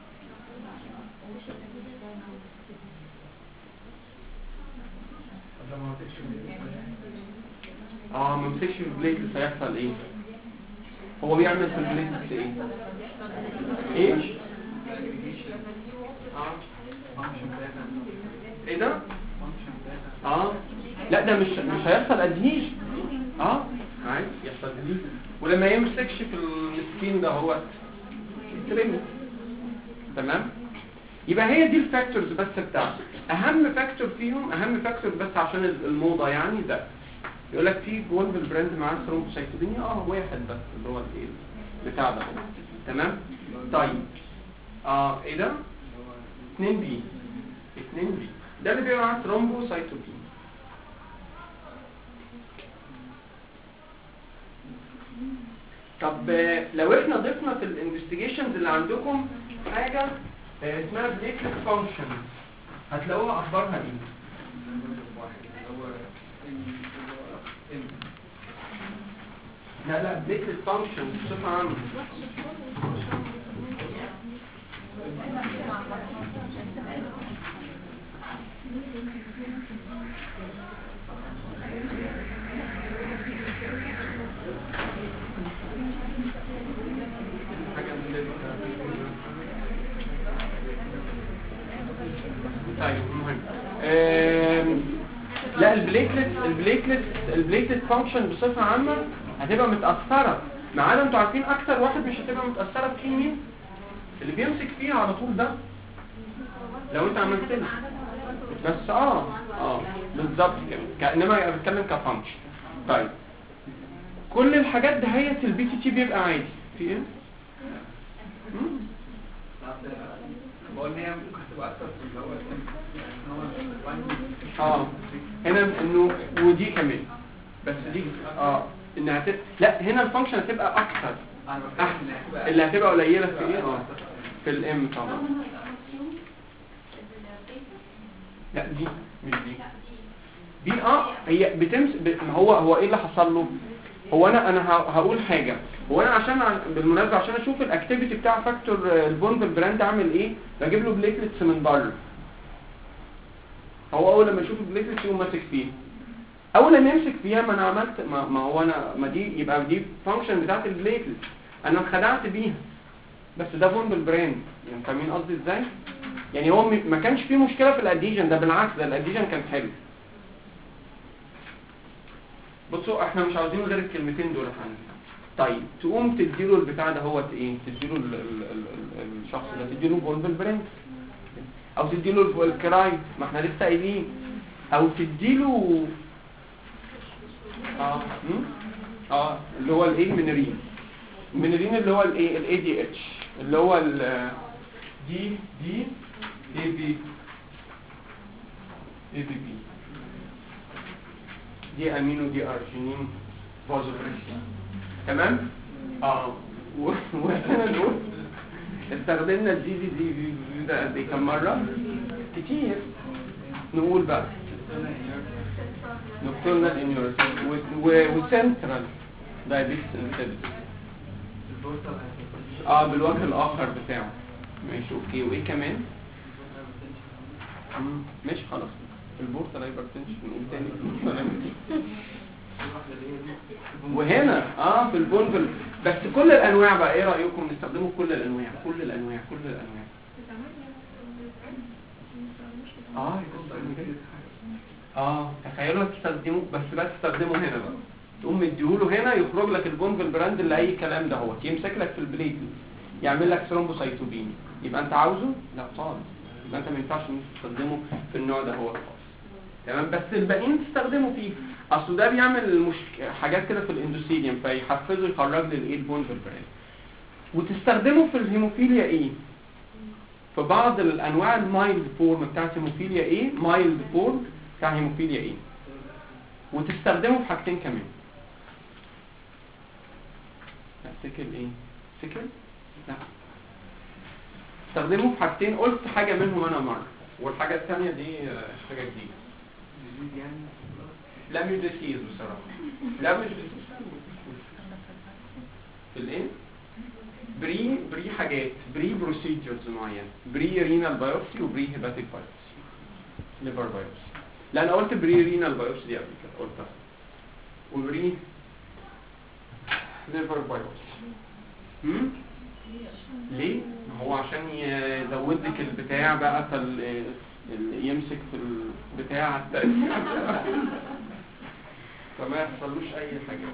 اه ما مسكش في البليتلتس هيحصل ايه؟ هو بيعمل في البليتلتس ايه؟ ايه؟ اه ايه ده؟ اه لا ده مش مش هيحصل ادهيش. اه عادي يحصل ادهيش، ولما يمسكش في السكين ده هو يترمي تمام. يبقى هي دي الفاكتورز بس بتاعته. اهم فاكتور فيهم، اهم فاكتور بس عشان الموضه يعني، ده يقول لك في جول بالبراند معاه ثرومبوسايتوبينيا. اه واحد بس اللي هو الايه بتاع ده تمام. طيب اه ايه ده؟ اثنين بي اثنين بي ده اللي بيبقى معاه ثرومبوسايتوبينيا. طب لو احنا ضفنا في الانفستيجيشنز اللي عندكم حاجه اسمها بليتلت فانكشن، هتلاقوها اخبارها ايه؟ لا لا بليتلت فانكشن بصفه عامه. طيب المهم آم، لا البليتلت البليتلت البليتلت فانكشن بصفه عامه هتبقى متاثره، ما عدا انتوا عارفين اكتر واحد مش هتبقى متاثره فيه مين؟ اللي بيمسك فيها على طول ده، لو انت عملت كده بس اه اه بالظبط كده، انما انا بتكلم كفانكشن. طيب كل الحاجات دهيت البي تي تي بيبقى عادي في ايه؟ مم؟ بقول ان هي ممكن تبقى اكتر في الاول اه هنا انه ودي كمان بس دي اه انها هتبقى لا هنا الفانكشن هتبقى اكتر احسن، اللي هتبقى قليله في ايه؟ اه في الام طبعا. لا دي مش دي دي اه هي بتمس ب... ما هو هو ايه اللي حصل له؟ هو انا انا ه- هقول حاجه، هو انا عشان عن- بالمناسبه عشان اشوف الاكتيفيتي بتاع فاكتور البوند البراند عامل ايه بجيب له بليتلتس من بره. هو اول لما يشوف البليتلتس يقوم ماسك فيه، اول لما يمسك فيها ما انا عملت ما, ما هو انا ما دي يبقى دي فانكشن بتاعت البليتلتس انا انخدعت بيها، بس ده بوند البراند. يعني فاهمين قصدي ازاي؟ يعني هو م- ما كانش فيه مشكله في الاديجن ده، بالعكس ده الاديجن كان حلو. بصوا احنا مش عاوزين غير الكلمتين دول عندنا. طيب تقوم تديله البتاع ده هو ايه؟ تديله ال- ال- ال- ال- الشخص ده تديله بوند البراند، او تديله الف- الكراي ما احنا لسه قايلين، او تديله اه مم؟ اه اللي هو الايه المينرين المينرين اللي هو الايه الاي دي اتش اللي هو ال دي دي اي بي اي بي بي دي امينو دي ارجينين فازوبريسين تمام. اه و- واحنا نقول استخدمنا الدي دي دي دي ده قد ايه كم مره؟ كتير. نقول بقى نوكتورنال انيوريتي وسنترال دايابيتس انسيدنس اه بالوجه الاخر بتاعه. ماشي اوكي وايه كمان؟ مم، ماشي خلاص البورتال هايبرتنشن نقول تاني. وهنا اه في البونفل بس كل الانواع بقى ايه رايكم نستخدمه كل الانواع كل الانواع كل الانواع اه اه تخيلوا تستخدموه بس بقى تستخدمه هنا بقى تقوم مديهوله هنا يخرج لك البونفل براند اللي اي كلام ده هو يمسك لك في البليت يعمل لك ثرومبوسايتوبين يبقى انت عاوزه لا خالص يبقى انت ما ينفعش إنك تستخدمه في النوع ده هو خالص تمام. بس الباقيين تستخدمه فيه اصل ده بيعمل مش حاجات كده في الاندوثيليوم فيحفزه يخرج لي الايه البونفل براند. وتستخدمه في الهيموفيليا ايه في بعض الانواع المايلد فورم بتاعت هيموفيليا ايه مايلد فورم بتاع هيموفيليا ايه. وتستخدمه في حاجتين كمان لا سكل ايه سكل لا استخدمه في حاجتين قلت حاجة منهم انا مرة والحاجة الثانية دي آه، حاجة جديدة. لا مش ديسيز بصراحة لا مش ديسيز في الايه بري بري حاجات بري بروسيدجرز معينة بري رينال بايوبسي وبري هيباتيك بايوبسي ليفر بايوبسي. لا انا قلت بري رينال بايوبسي دي قبل كده قلتها وبري ليفر بايوبسي. هم ليه؟ ما هو عشان يزود لك البتاع بقى فال ال- يمسك في البتاع التاني فما يحصلوش اي حاجة.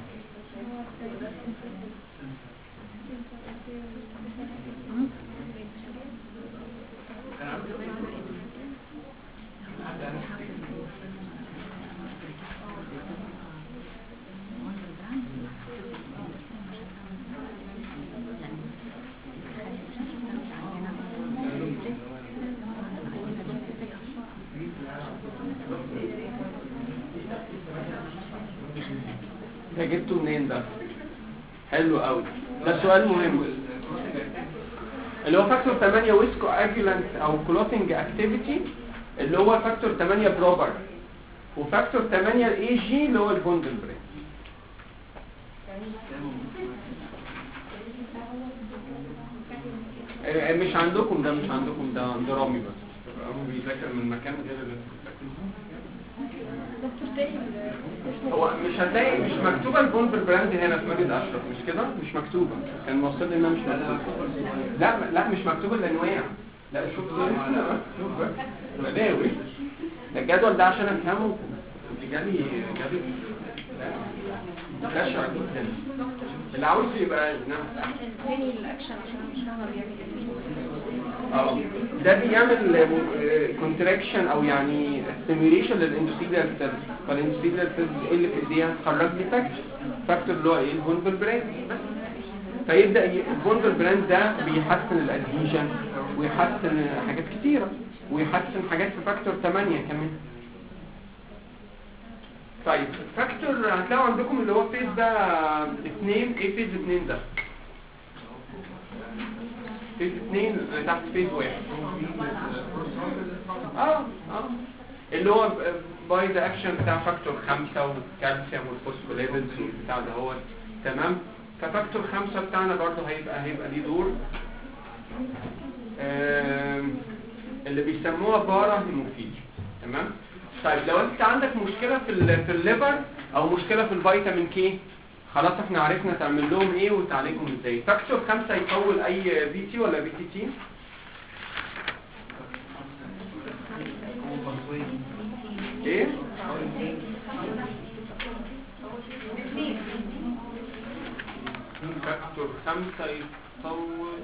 ده جبته منين ده؟ حلو قوي ده سؤال مهم اللي هو فاكتور ثمانية ويسكو اجولانت او كلوتنج اكتيفيتي اللي هو فاكتور ثمانية بروبر وفاكتور ثمانية الاي جي اللي هو البوندل برين. آه، مش عندكم ده مش عندكم ده عند رامي بس رامي بيذاكر من مكان غير اللي دكتور تاني هو مش هتلاقي مش مكتوبه البوندل براند هنا في مجد اشرف مش كده مش مكتوبه كان موصل لي انها مش مكتوبه لا لا مش مكتوبه الانواع لا شوف شوف بقى بلاوي. ده الجدول ده عشان افهمه جالي جالي بشع جدا. اللي عاوز يبقى نعم تاني الاكشن عشان مش فاهمه بيعمل ايه. اه ده بيعمل كونتراكشن او يعني ستيميوليشن للاندوثيليال سيلز. فالاندوثيليال سيلز اللي في ايديها تخرج لي فاكتور فاكتور اللي هو ايه الفولفر براند. فيبدا الفولفر براند ده بيحسن الادهيجن ويحسن حاجات كتيره ويحسن حاجات في فاكتور ثمانية كمان. طيب فاكتور هتلاقوا عندكم اللي هو فيز ده اثنين. ايه فيز اثنين ده؟ فيز اثنين تحت فيز واحد. اه اه اللي هو باي ذا اكشن بتاع فاكتور خمسة والكالسيوم والفوسفوليبيدز والبتاع ده هو تمام. ففاكتور خمسة بتاعنا برضه هيبقى هيبقى ليه دور اللي بيسموها بارا هيموفيليا. تمام. طيب لو انت عندك مشكله في ال في الليفر او مشكله في الفيتامين كي خلاص احنا عرفنا تعمل لهم ايه وتعالجهم ازاي. فاكتور خمسة يطول اي بي تي ولا بي تي تي؟ ايه فاكتور خمسة يطول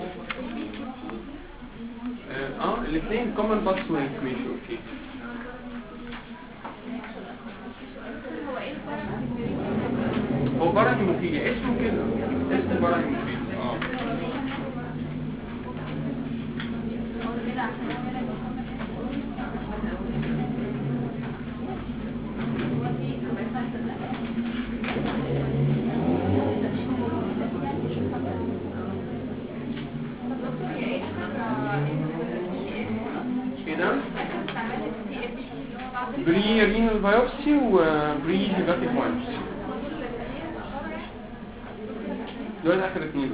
اه, آه الاثنين كومن باس ويك ماشي اوكي. هو بارا هيموفيليا اسمه كده اسمه بارا هيموفيليا اه كده بري رينال بايوبسي وبري هيباتيك بايوبسي دول اخر اثنين.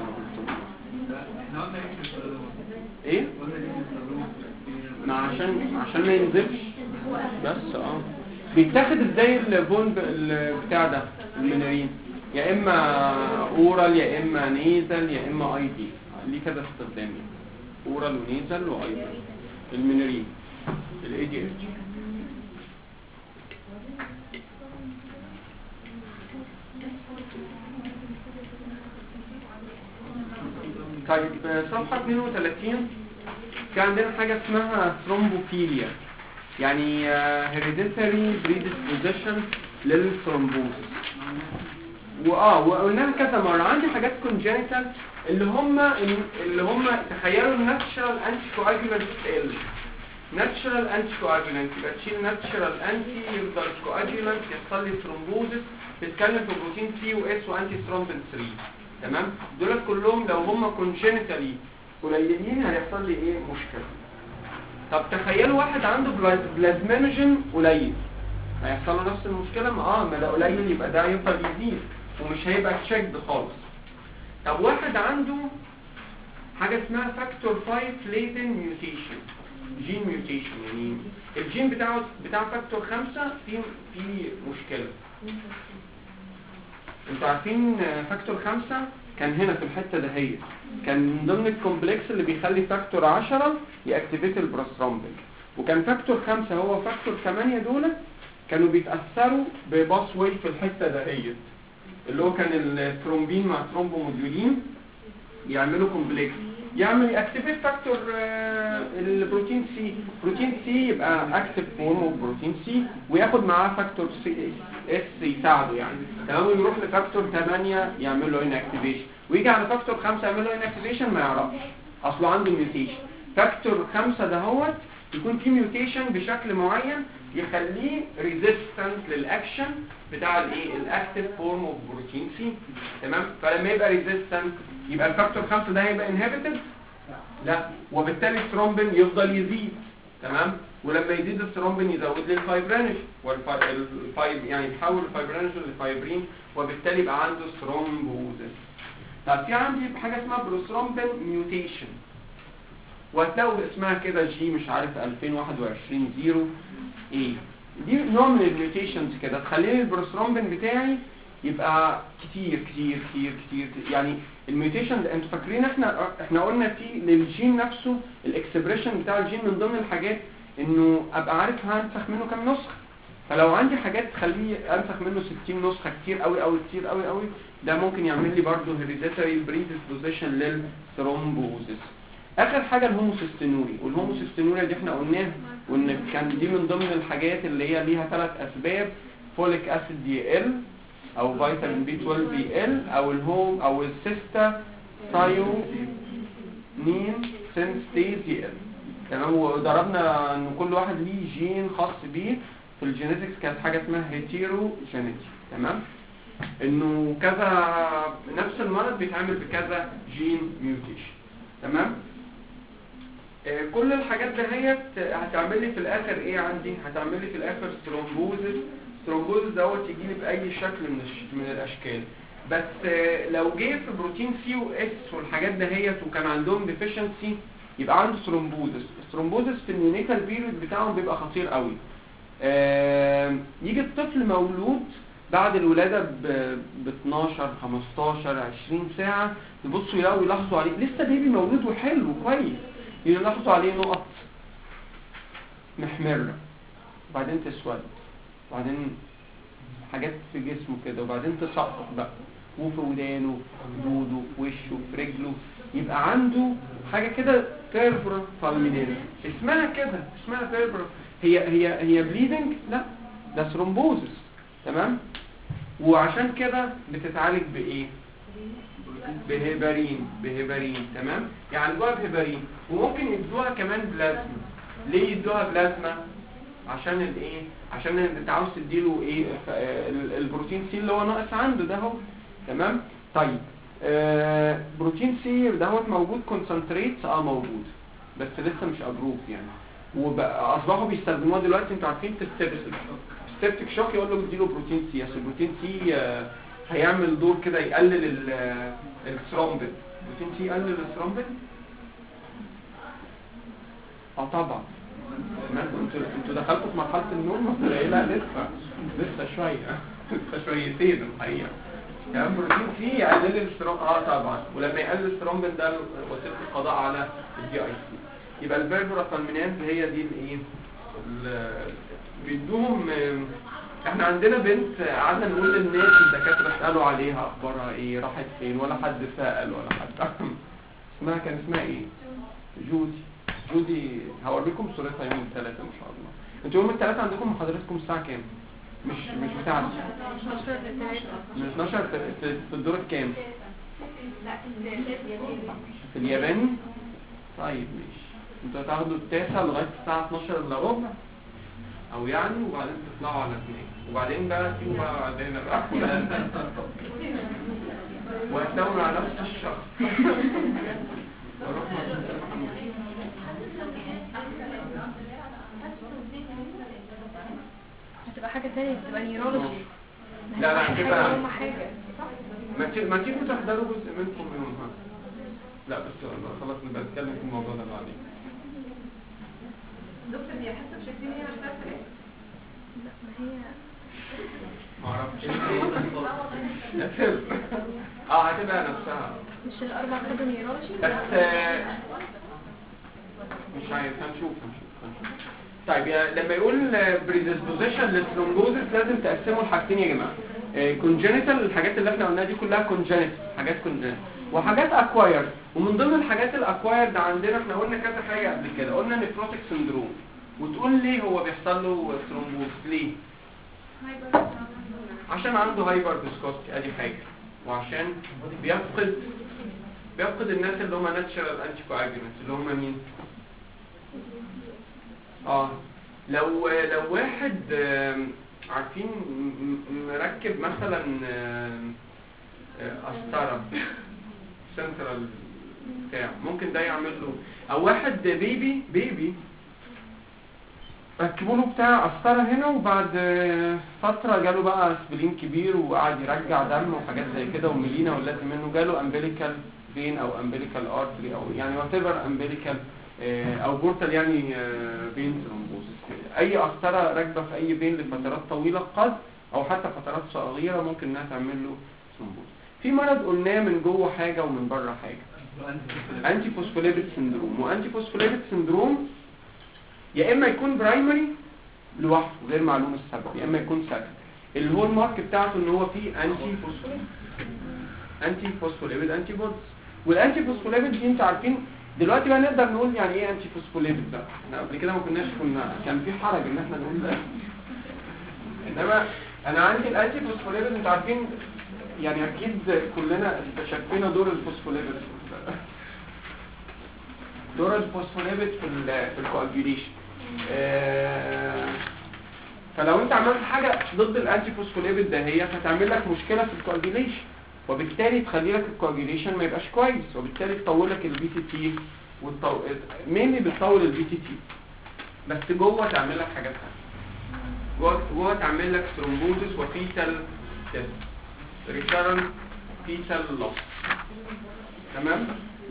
ايه ما عشان عشان ما ينزلش بس اه بيتاخد ازاي الفون بتاع ده المنارين يا اما اورال يا اما نيزل يا اما اي دي ليه كده استخدام اورال ونيزل واي دي المنارين الاي دي اتش. طيب صفحة اثنين وثلاثين في عندنا حاجة اسمها ثرومبوفيليا يعني هيريديتاري بريدisposition للثرومبوز. واه وقلناها كذا مرة. عندي حاجات كونجنتال اللي هم اللي هم تخيلوا الناتشرال انتي كواجولانت ال ناتشرال انتي كواجولانت يبقى تشيل ناتشرال انتي يفضل كواجولانت يحصل لي ثرومبوزس. بتتكلم في بروتين سي واس وانتي ثرومبين ثلاثة تمام. دول كلهم لو هم كونجنتالي قليلين هيحصل لي ايه مشكله. طب تخيلوا واحد عنده بلازمينوجين قليل هيحصل له نفس المشكله. ما اه ما ده قليل يبقى ده هيفضل يزيد ومش هيبقى تشيكد خالص. طب واحد عنده حاجه اسمها فاكتور خمسة ليتن ميوتيشن جين ميوتيشن يعني الجين بتاعه بتاع فاكتور خمسة فيه فيه مشكله. انتوا عارفين فاكتور خمسة كان هنا في الحته دهيت كان من ضمن الكومبلكس اللي بيخلي فاكتور عشرة ياكتيفيت البروسترومبين. وكان فاكتور خمسة هو فاكتور ثمانية دول كانوا بيتاثروا بباس واي في الحته دهيت اللي هو كان الثرومبين مع ثرومبوموديولين يعملوا كومبلكس يعمل اكتيفيت فاكتور البروتين سي. بروتين سي يبقى اكتيف فورم اوف بروتين سي وياخد معاه فاكتور سي اس يساعده يعني تمام. يروح لفاكتور ثمانية يعمل له انكتيفيشن ويجي على فاكتور خمسة يعمل له انكتيفيشن ما يعرفش اصله عنده ميوتيشن. فاكتور خمسة دهوت يكون فيه ميوتيشن بشكل معين يخليه ريزيستنت للاكشن بتاع الايه الاكتيف فورم اوف بروتين سي تمام. فلما يبقى ريزيستنت يبقى الفاكتور خمسة ده هيبقى انهبيتد لا وبالتالي الثرومبين يفضل يزيد تمام. ولما يزيد الثرومبين يزود لي الفايبرينج والفايب يعني يتحول الفايبرينج لفايبرين وبالتالي يبقى عنده ثرومبوزس. طب في عندي حاجه اسمها بروثرومبين ميوتيشن وهتلاقوا اسمها كده جي مش عارف ألفين وواحد وعشرين زيرو ايه دي نوع من الميوتيشنز كده تخلي البروثرومبين بتاعي يبقى كتير كتير كتير كتير, كتير. يعني الميوتيشن انتوا فاكرين احنا احنا قلنا في للجين نفسه الاكسبريشن بتاع الجين من ضمن الحاجات انه ابقى عارف هنسخ منه كام نسخه. فلو عندي حاجات تخليه انسخ منه ستين نسخه كتير قوي قوي كتير قوي قوي, ده ممكن يعمل لي برضه هيريديتاري بريدisposition للثرومبوزيس. اخر حاجه الهوموسيستينوري, والهوموسيستينوري دي احنا قلناها وان كان دي من ضمن الحاجات اللي هي ليها ثلاث اسباب, فوليك اسيد دي ال او فيتامين بي اثناشر دي ال او الهوم او السيستا ثايونين سينستيز دي ال. تمام. وضربنا ان كل واحد ليه جين خاص بيه في الجينيتكس, كانت حاجه اسمها هيتيرو جينيتي. تمام. انه كذا نفس المرض بيتعمل بكذا جين ميوتيشن. تمام. آه كل الحاجات دهيت هتعمل لي في الاخر ايه عندي؟ هتعمل لي في الاخر ثرومبوزيس. ثرومبوزيس دوت يجي لي باي شكل من الش... من الاشكال. بس آه لو جه في بروتين سي واس والحاجات دهيت وكان عندهم ديفيشنسي يبقى عنده ثرومبوزيس. الثرومبوزيس في النيونيتال بيريود بتاعهم بيبقى خطير قوي. آه يجي الطفل مولود بعد الولاده ب اتناشر خمستاشر عشرين ساعه, يبصوا يلاقوا يلاحظوا عليه لسه بيبي مولود وحلو كويس, يلاحظوا عليه نقط محمره وبعدين تسود وبعدين حاجات في جسمه كده وبعدين تسقط بقى, وفي ودانه في خدوده في وشه في رجله, يبقى عنده حاجه كده فيربرا فالمينيرا اسمها كده, اسمها فيربرا. هي هي هي بليدنج؟ لا, ده ثرومبوزيس. تمام. وعشان كده بتتعالج بايه؟ بهيبارين. بهيبارين. تمام. يعني يدوها بهيبارين وممكن يدوها كمان بلازما. ليه يدوها بلازما؟ عشان الايه؟ عشان انت عاوز تديله ايه البروتين سي اللي هو ناقص عنده ده هو. تمام. طيب آه بروتين سي دهوت موجود كونسنتريت اه موجود بس لسه مش ابروف يعني, وبقى اصبحوا بيستخدموها دلوقتي. انتوا عارفين في السبتك السبتك شوك يقول له اديله بروتين سي, عشان البروتين سي آه هيعمل دور كده يقلل الثرومبين. بروتين سي يقلل الثرومبين. اه طبعا. انتوا انتوا دخلتوا في مرحله النوم ولا ايه؟ لا لسه لسه شويه لسه شويتين الحقيقه. يعني بروتين سي يقلل الثرومبين اه طبعا, ولما يقلل الثرومبين ده وسيله القضاء على الدي اي سي. يبقى الفيربرا فالمينات هي دي الايه بيدوهم. احنا عندنا بنت قعدنا نقول للناس الدكاتره اسالوا عليها اخبارها ايه, راحت فين, ولا حد سال ولا حد اسمها كان اسمها ايه؟ جودي. جودي هوريكم صورتها يوم الثلاثاء ان شاء الله. انتوا يوم الثلاثاء عندكم محاضرتكم الساعه كام؟ مش مش بتاعتي من اتناشر في, في الدور الكام؟ في الياباني. طيب ماشي, انتوا هتاخدوا التاسع لغايه الساعه اتناشر الا ربع او يعني, وبعدين تطلعوا على اثنين, وبعدين بقى تيجوا بقى عندنا بقى وهتدوروا على نفس الشخص. هتبقى حاجه ثانيه, تبقى نيورولوجي. لا لا هتبقى حاجه ما ما تيجوا تحضروا جزء منكم يومها. لا بس خلاص نبقى نتكلم في الموضوع ده بعدين. دكتور هي حاسه بشكلين هي مش عارفه ايه؟ لا ما هي ما اعرفش. اه هتبقى نفسها. مش الاربع خدوا نيورولوجي بس مش عارف, هنشوف هنشوف طيب يا لما يقول بريدisposition للثرومبوزيس لازم تقسموا الحاجتين يا جماعه. كونجنيتال الحاجات اللي احنا قلناها دي كلها كونجنيتال, حاجات كونجنيتال, وحاجات اكوايرد. ومن ضمن الحاجات الاكوايرد عندنا احنا قلنا كذا حاجه قبل كده. قلنا نيفروتيك سندروم. وتقول ليه هو بيحصل له ثرومبوز؟ ليه؟ عشان عنده هايبر فيسكوستي ادي حاجه, وعشان بيفقد بيفقد الناس اللي هم ناتشرال انتي كواجولانت اللي هم مين؟ اه لو لو واحد عارفين مركب مثلا قسطره سنترال بتاع, ممكن ده يعمل له. او واحد بيبي بيبي ركبوا له بتاع قسطره هنا, وبعد فتره جاله بقى اسبلين كبير وقعد يرجع دم وحاجات زي كده وملينا, ولازم منه جاله امبليكال فين او امبليكال ارتري او يعني وات ايفر امبليكال او بورتال يعني فين ثرومبوزيس. اي قسطره راكبه في اي فين لفترات طويله قد او حتى فترات صغيره ممكن انها تعمل له ثرومبوز. في مرض قلناه من جوه حاجه ومن بره حاجه، انتي فوسفوليبيد سندروم. وانتي فوسفوليبيد سندروم يا اما يكون برايمري لوحده غير معلوم السبب، يا اما يكون سكندري. الهول مارك بتاعته ان هو فيه انتي فوسفوليبيد انتي فوسفوليبيد انتي بودز. والانتي فوسفوليبيد دي انتوا عارفين دلوقتي بقى نقدر نقول يعني ايه انتي فوسفوليبيد بقى. احنا قبل كده ما كناش كنا كان في حرج ان احنا نقول ده، انما انا عندي الانتي فوسفوليبيد انتوا عارفين يعني اكيد كلنا استشفينا دور الفوسفوليبيد دور الفوسفوليبيد في ال في الكواجيوليشن. آه فلو انت عملت حاجه ضد الانتي فوسفوليبيد ده هي هتعمل لك مشكله في الكواجيوليشن، وبالتالي تخلي لك الكواجيوليشن ما يبقاش كويس، وبالتالي تطول لك البي تي تي والطو... مين بتطول البي تي تي بس جوه تعمل لك حاجات ثانيه. جوه جوه تعمل لك ثرومبوزس وفيتال ديث ريكارنت فيتال لوس. تمام.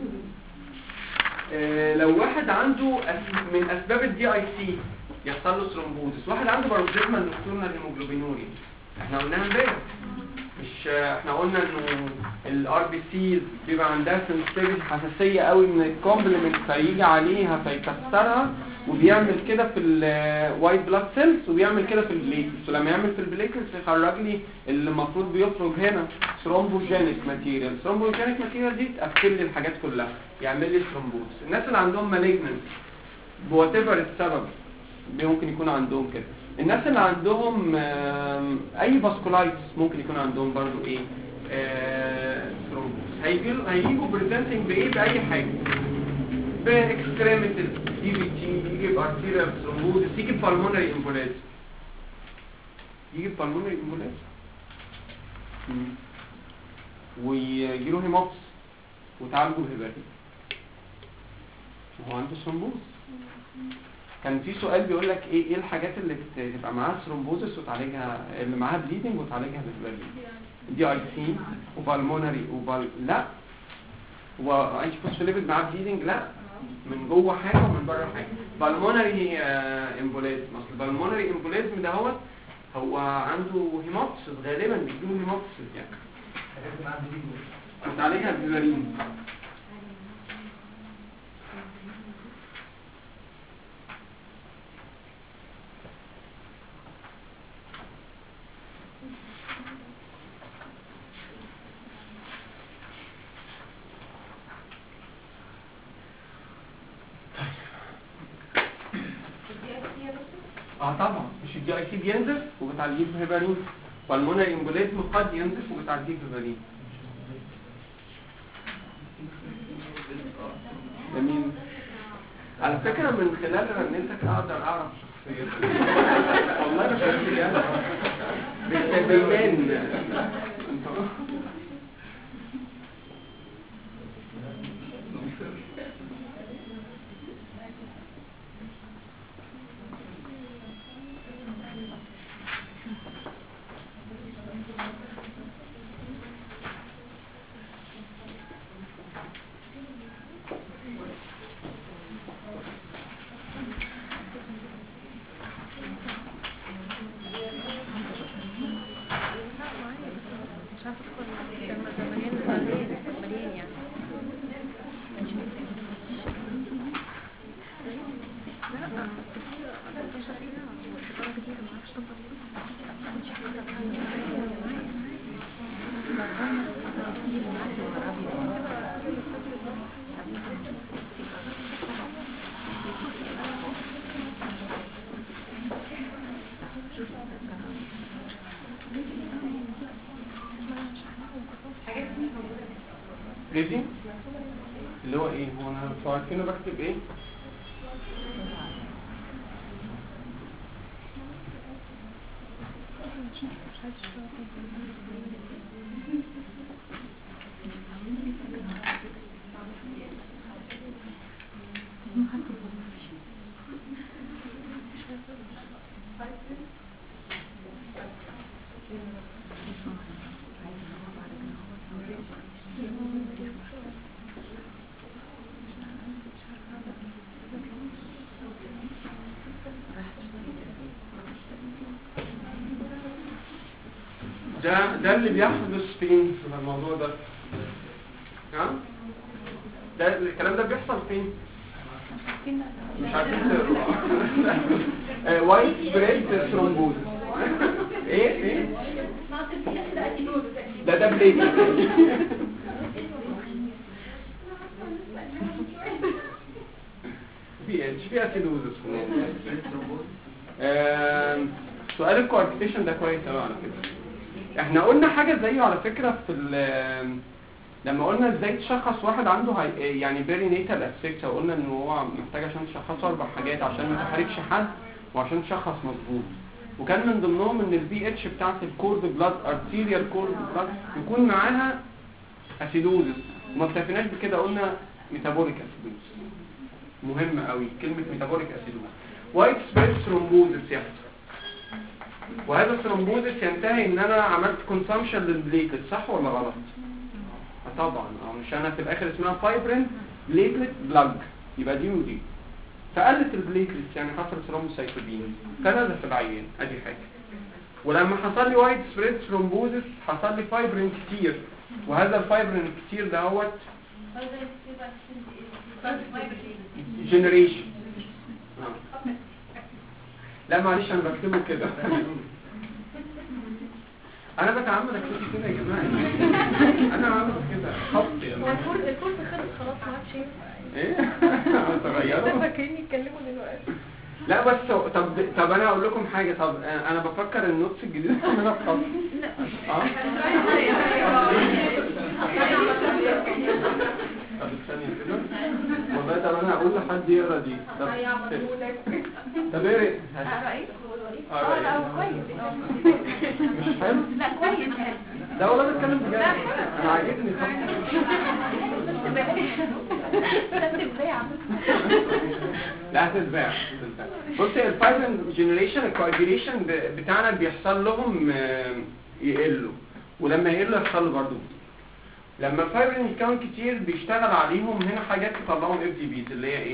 آه لو واحد عنده أس... من اسباب الدي اي سي يحصل له ثرومبوزس، واحد عنده باروكسيزمال نوكتورنال هيموجلوبينوريا احنا قلناها امبارح، مش احنا قلنا انه الار بي سي بيبقى عندها سنسيتيفيتي حساسيه قوي من الكومبلمنت فيجي عليها فيكسرها، وبيعمل كده في الوايت بلاد سيلز وبيعمل كده في البليتلز، ولما يعمل في البليتلز يخرج لي اللي المفروض بيخرج هنا ثرومبوجينيك ماتيريال. ثرومبوجينيك ماتيريال دي تقفل لي الحاجات كلها يعمل لي ثرومبوز. الناس اللي عندهم مالجننت بوات ايفر السبب ممكن يكون عندهم كده. الناس اللي عندهم اي باسكولايتس ممكن يكون عندهم برضو ايه ثرومبوز. هيجوا هيجوا بريزنتنج بايه؟ باي حاجه، باكستريميتال دي في تي، يجي بارتيريال ثرومبوز، يجي بالمونري امبولايز، يجي بالمونري امبولايز ويجي له هيموبس وتعالجه بهباتي وهو عنده ثرومبوز. كان في سؤال بيقول لك ايه ايه الحاجات اللي تبقى معاها ثرومبوزس وتعالجها، اللي معاها بليدنج وتعالجها بالبليدنج؟ دي اي سي وبالمونري وبال لا هو انتي فوسفوليبيد معاه بليدنج؟ لا، من جوه حاجه ومن بره حاجه. بالمونري امبوليزم، اصل البالمونري امبوليزم ده هو هو عنده هيموبسيس، غالبا بيجيله هيموبسيس يعني وتعالجها بالبليدنج. اه طبعا مش الدي اي سي بينزف وبتعالجيه بهيبارين، والمونري امبوليزم قد ينزف وبتعالجيه بهيبارين. جميل. على فكره من خلال رنتك اقدر اعرف شخصيتك والله انا شايف يعني بيبان ريدي اللي هو ايه؟ هو انا مش عارفين بكتب ايه؟ ده ده اللي بيحدث فين في الموضوع ده؟ ها؟ ده الكلام ده بيحصل فين؟ مش عارفين تقروا. وايت سبريد ثرومبوز. ايه ايه؟ ده ده بليد. في اتش في اسيدوزس. سؤال الكواركتيشن ده كويس قوي على فكره. احنا قلنا حاجه زيه على فكره في لما قلنا ازاي تشخص واحد عنده هاي يعني بيري نيتال اسفكسيا، وقلنا ان هو محتاج عشان تشخصه اربع حاجات عشان ما تحرجش حد وعشان تشخص مظبوط. وكان من ضمنهم ان البي اتش بتاعت الكورد بلاد ارتيريال كورد بلاد يكون معاها اسيدوزس، وما اكتفيناش بكده قلنا ميتابوليك اسيدوزس. مهم قوي كلمه ميتابوليك اسيدوزس. وايت سبريد ثرومبوزس يحصل، وهذا الثرومبوزس ينتهي ان انا عملت كونسامشن للبليتلت، صح ولا غلط؟ طبعا اه مش انا في الاخر اسمها فايبرين بليتلت بلاج، يبقى دي ودي فقلت البليتلت يعني حصل ثرومبوسايتوبينيا فنزل في العيان. ادي حاجه. ولما حصل لي وايت سبريد ثرومبوزس حصل لي فايبرين كتير، وهذا الفايبرين الكتير دهوت جنريشن. لا معلش انا بكتبه كده. انا بتعمد اكتب كده يا جماعه. انا عامل كده خط يعني. الكورس الكورس خلص خلاص ما عادش ايه هتغيروا؟ فاكرين يتكلموا دلوقتي. لا بس طب طب انا هقول لكم حاجه. طب انا بفكر النوتس الجديده اعملها بخط. اه طب استني كده والله. طب انا هقول لحد يقرا دي. طب طب ايه اقرا ايه؟ اه لا كويس. مش حلو؟ لا كويس. لا والله بتكلم بجد. انا عاجبني خط. لا هتتباع. بصي الفايبرين جنريشن الكواجيليشن بتاعنا بيحصل لهم يقلوا، ولما يقلوا يحصل له برضه. لما الفايبرين يكون كتير بيشتغل عليهم هنا حاجات تطلعهم اف دي بيز اللي هي ايه؟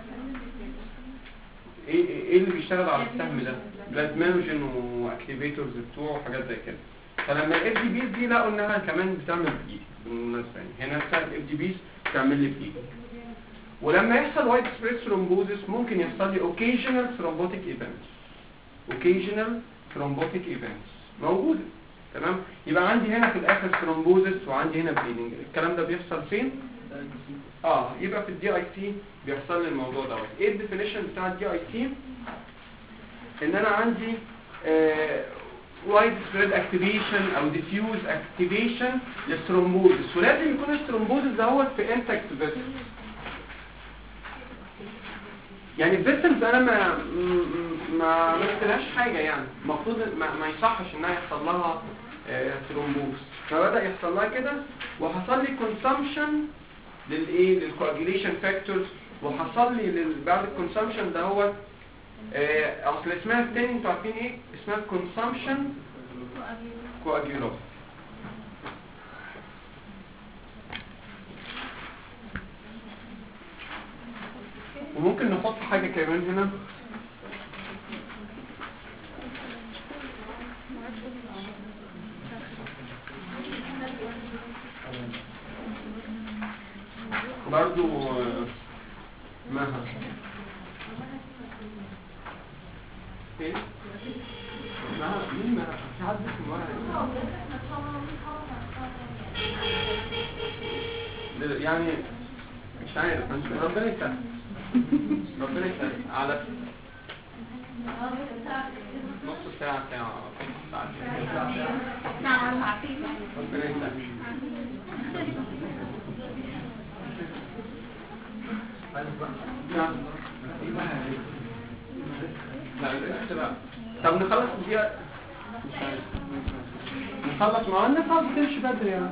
ايه ايه اللي بيشتغل على السهم ده؟ بلاد مانوجين واكتيفيتورز بتوعه وحاجات زي كده. فلما الاف دي بيز دي لقوا انها كمان بتعمل بليد بالمناسبه، يعني هنا بتاعت الاف دي بيز بتعمل لي بليد. ولما يحصل وايد سبريد ثرومبوزس ممكن يحصل لي اوكيجنال ثرومبوتيك ايفنتس. اوكيجنال ثرومبوتيك ايفنتس موجوده. تمام؟ يبقى عندي هنا في الاخر ثرومبوزس وعندي هنا بليدنج. الكلام ده بيحصل فين؟ اه يبقى في الدي اي سي بيحصل لي الموضوع دوت. ايه الديفينيشن بتاع الدي اي سي؟ ان انا عندي وايد سبريد اكتيفيشن او ديفيوز اكتيفيشن للثرومبوزس، ولازم يكون الثرومبوزس دوت في انتكت فيسل. يعني الفيسلز انا ما ما عملتلهاش حاجه، يعني المفروض ما, ما يصحش انها يحصل لها ثرومبوز. فبدا يحصل لها كده وحصل لي كونسامشن للايه للكواجيليشن فاكتورز، وحصل لي بعد الكونسامشن ده هو اصل اسمها الثاني انتوا عارفين ايه اسمها؟ كونسامشن كواجيولوس. وممكن نحط حاجه كمان هنا برضو مها ايه مها مين مها في حد اسمه مها يعني مش عارف ربنا يسهل ربنا يسهل على نص ساعة ساعة ساعة ربنا يسهل. طب نخلص دقيقة نخلص مع الناس عاوز تمشي بدري يعني.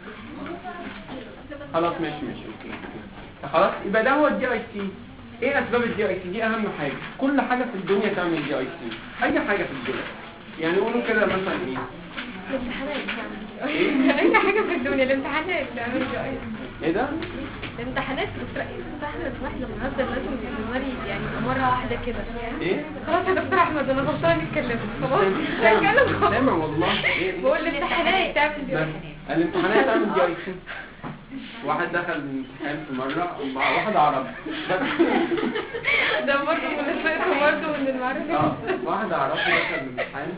خلاص ماشي ماشي اوكي. خلاص يبقى ده هو الدي اي سي. ايه اسباب الدي اي سي؟ دي اهم حاجة. كل حاجة في الدنيا تعمل دي اي سي، اي حاجة في الدنيا. يعني قولوا كده مثلا ايه؟ الامتحانات يعني اي حاجة في الدنيا الامتحانات تعمل دي اي سي. ايه ده؟ الامتحانات دكتور احمد واحد لما نزل لازم الجمهوري يعني مره واحده كده. ايه؟ خلاص يا دكتور احمد انا غلطانه نتكلم خلاص سامع نتكلم خلاص. سامع والله. ايه بقول الامتحانات تعمل دي بس الامتحانات تعمل دي اي سي. واحد دخل الامتحان في مره مع واحد عربي بس ده برضه مناسبته برضه من المعرفه. اه واحد عربي دخل الامتحان.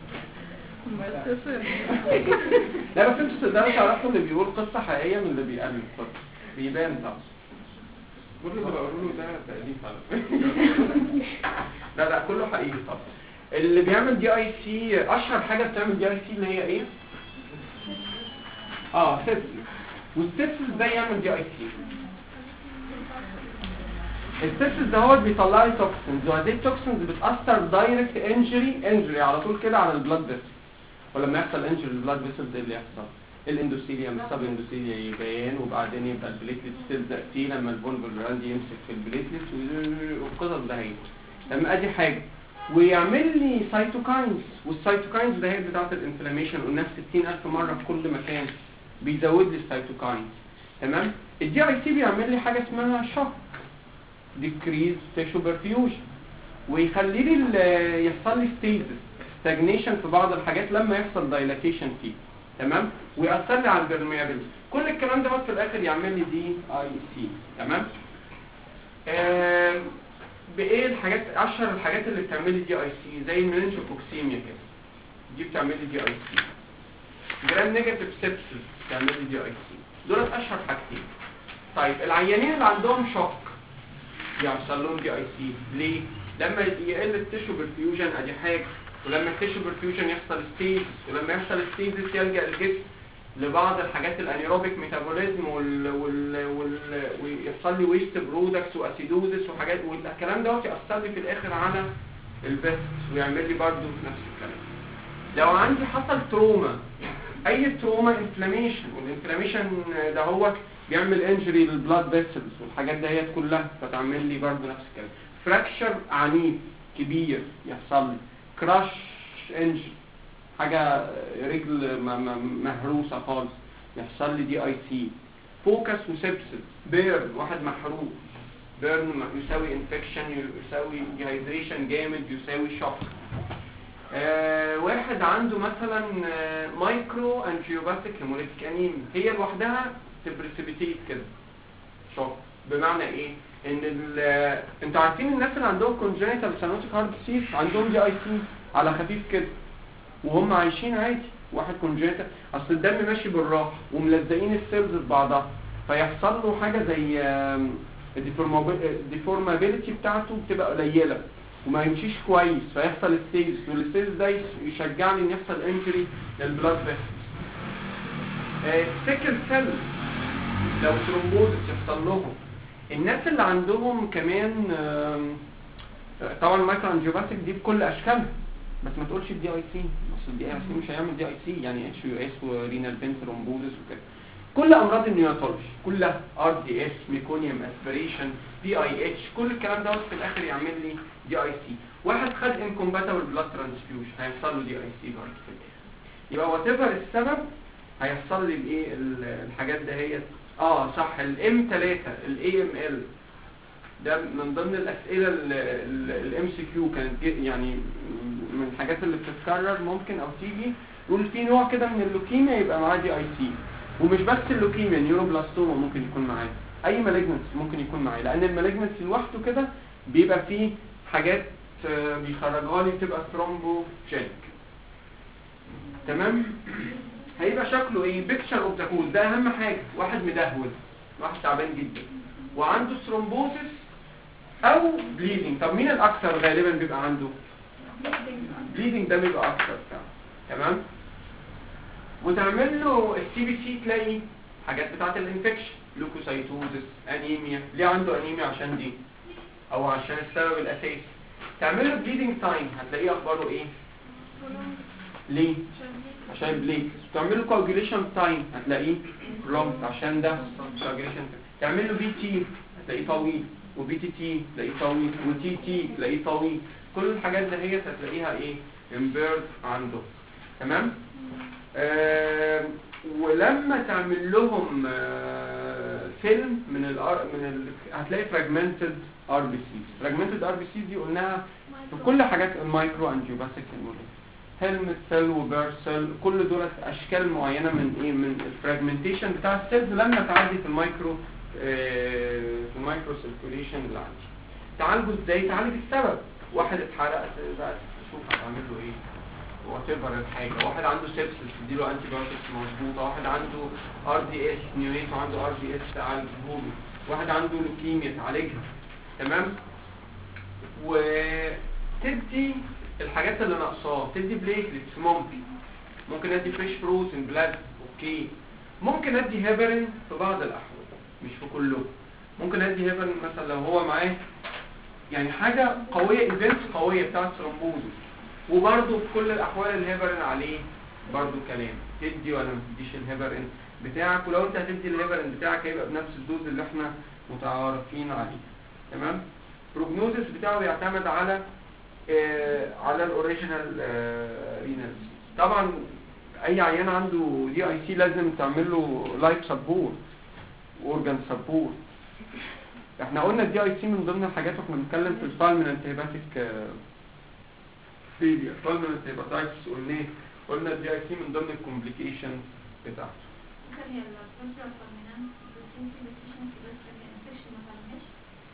لا بس انتوا تقدروا تعرفوا اللي بيقول قصه حقيقيه من اللي بيقلد قصه بيبان طبعا. كل اللي بقوله له ده تأليف على فكره. لا لا كله حقيقي طبعا. اللي بيعمل دي اي سي اشهر حاجه بتعمل دي اي سي اللي هي ايه؟ اه سيبسس. والسيبسس ده يعمل دي اي سي. السيبسس ده هو بيطلع لي توكسينز، وهذه التوكسينز بتاثر دايركت انجري انجري على طول كده على البلاد فيسل. ولما يحصل انجري للبلاد فيسل ايه اللي يحصل؟ الاندوثيليوم السب اندوثيليا يبان، وبعدين يبقى البليتلت تلزق فيه لما البون بالراند يمسك في البليتلت والقصص ده هي. لما ادي حاجه ويعمل لي سايتوكاينز، والسايتوكاينز ده هي بتاعه الانفلاميشن قلنا ستين ألف مره في كل مكان بيزود لي السايتوكاينز. تمام؟ الدي اي سي بيعمل لي حاجه اسمها شوك ديكريز تيشو برفيوجن، ويخلي لي يحصل لي ستيزس ستاجنيشن في بعض الحاجات لما يحصل دايلاتيشن فيه. تمام؟ ويأثر لي على البرميابيلتي. كل الكلام ده في الاخر يعمل لي دي اي سي. تمام؟ آه بايه الحاجات اشهر الحاجات اللي بتعمل لي دي اي سي؟ زي المننجوكوكسيميا كده، دي بتعمل لي دي اي سي. جرام نيجاتيف سيبسس بتعمل لي دي اي سي. دول اشهر حاجتين. طيب العيانين اللي عندهم شوك يحصل لهم دي اي سي ليه؟ لما يقل التيشو برفيوجن ادي حاجه، ولما التيشو برفيوجن يحصل ستيزس، ولما يحصل ستيزس يلجأ الجسم لبعض الحاجات الانيروبيك ميتابوليزم وال... وال... وال... ويحصل لي ويست برودكتس واسيدوزس وحاجات، والكلام دوت يأثر لي في الاخر على الفيسس ويعمل لي برضه نفس الكلام. لو عندي حصل تروما، اي تروما انفلاميشن، والانفلاميشن ده هو بيعمل انجري للبلاد فيسلز والحاجات دهيت كلها، فتعمل لي برضه نفس الكلام. فراكشر عنيف كبير يحصل لي، كراش انجري حاجه رجل مهروسه خالص يحصل لي دي اي سي. فوكس وسبسس، بيرن واحد محروق، بيرن يساوي انفكشن يساوي ديهايدريشن جامد يساوي شوك. آه واحد عنده مثلا آه مايكرو انجيوباثيك هيموليتيك انيميا، هي لوحدها تبريسيبيتيت كده شوك. بمعنى ايه؟ ان انتوا عارفين الناس اللي عندهم كونجنيتال سينوتيك هارت ديسيز عندهم دي اي سي على خفيف كده وهم عايشين عادي. واحد كونجنيتال اصل الدم ماشي بالراحه وملزقين السيلز في بعضها، فيحصل له حاجه زي الديفورمابيلتي بتاعته بتبقى قليله وما يمشيش كويس، فيحصل الستيز، والستيز ده يشجعني ان يحصل انجري للبلاد فيسلز. سيكل سيل لو ثرومبوزس يحصل لهم. الناس اللي عندهم كمان طبعا المايكرو انجيوباثيك دي بكل اشكالها، بس ما تقولش الدي اي سي، اصل الدي اي سي مش هيعمل دي اي سي، يعني اتش يو اس ورينال بين ثرومبوزس وكده. كل امراض النيوناتولوجي كلها ار دي اس، ميكونيوم اسبريشن، بي اي اتش، كل الكلام دوت في الاخر يعمل لي دي اي سي. واحد خد انكومباتبل بلاد ترانسفيوجن هيحصل له دي اي سي برضه في الاخر. يبقى وات ايفر السبب هيحصل لي الايه الحاجات دهيت. اه صح، الام ثلاثة الاي ام ال ده من ضمن الاسئله الام سي كيو، كانت يعني من الحاجات اللي بتتكرر ممكن او تيجي يقول في نوع كده من اللوكيميا يبقى معاه دي اي سي. ومش بس اللوكيميا، نيوروبلاستوما ممكن يكون معاه، اي مالجنسي ممكن يكون معاه، لان المالجنسي لوحده كده بيبقى فيه حاجات بيخرجها لي بتبقى ثرومبوجينيك. تمام؟ هيبقى شكله ايه؟ بيكتشر اوف ذا كوز. ده اهم حاجه. واحد مدهول، واحد تعبان جدا وعنده ثرومبوسيس او بليدنج. طب مين الاكثر غالبا بيبقى عنده؟ بليدنج ده بيبقى اكثر فعلا. تمام؟ وتعمل له السي بي سي تلاقي حاجات بتاعه الانفكشن، لوكوسايتوزس، انيميا. ليه عنده انيميا؟ عشان دي او عشان السبب الاساسي. تعمل له بليدنج تايم هتلاقيه اخباره ايه؟ ليه؟ عشان بليك. تعمل له كوجوليشن تايم هتلاقيه لونج عشان ده كوجوليشن. تعمل له بي تي هتلاقيه طويل، وبي تي تي تلاقيه طويل، وتي تي تلاقيه طويل. كل الحاجات دهيت هتلاقيها ايه؟ امبيرد عنده. تمام؟ آه ولما تعمل لهم آه فيلم من ال من ال هتلاقي فراجمنتد ار بي سي. فراجمنتد ار بي سي دي قلناها في كل حاجات المايكرو انجيوباثيك الموديل، هيلمت سيل وبير سيل، كل دول اشكال معينه من ايه من الفراجمنتيشن بتاع السيلز لما تعدي في المايكرو آه في المايكرو سيركيوليشن اللي عندي. تعالجوا ازاي؟ تعالج السبب. واحد اتحرق بقى تشوف هتعمل له ايه واتيفر الحاجه، واحد عنده سيبسس تديله انتي بايوتكس مظبوطه، واحد عنده ار دي اس نيويت وعنده ار دي اس تعالجه له، واحد عنده لوكيميا تعالجها. تمام. وتدي الحاجات اللي ناقصاه، تدي بليتلتس، ممكن ممكن ادي فريش فروزن بلاد، اوكي. ممكن ادي هيبرين في بعض الاحوال مش في كله. ممكن ادي هيبرين مثلا لو هو معاه يعني حاجه قويه، ايفنتس قويه بتاعه ثرومبوزس، وبرده في كل الاحوال الهيبرين عليه برده كلام، تدي ولا ما تديش الهيبرين بتاعك. ولو انت هتدي الهيبرين بتاعك هيبقى بنفس الدوز اللي احنا متعارفين عليه. تمام. البروجنوزس بتاعه بيعتمد على آه على الاوريجينال آه رينال. طبعا اي عيان عنده دي اي سي لازم تعمل له لايف سبورت واورجان سبورت. احنا قلنا الدي اي سي من ضمن الحاجات واحنا بنتكلم في البالمننت هيباتيك فيلير، بالمننت هيباتايتس، قلنا قلنا الدي اي سي من ضمن الكومبليكيشن بتاعته. ممكن هي البروسيجر فالمينانس بروتين انفكشن ما تعملهاش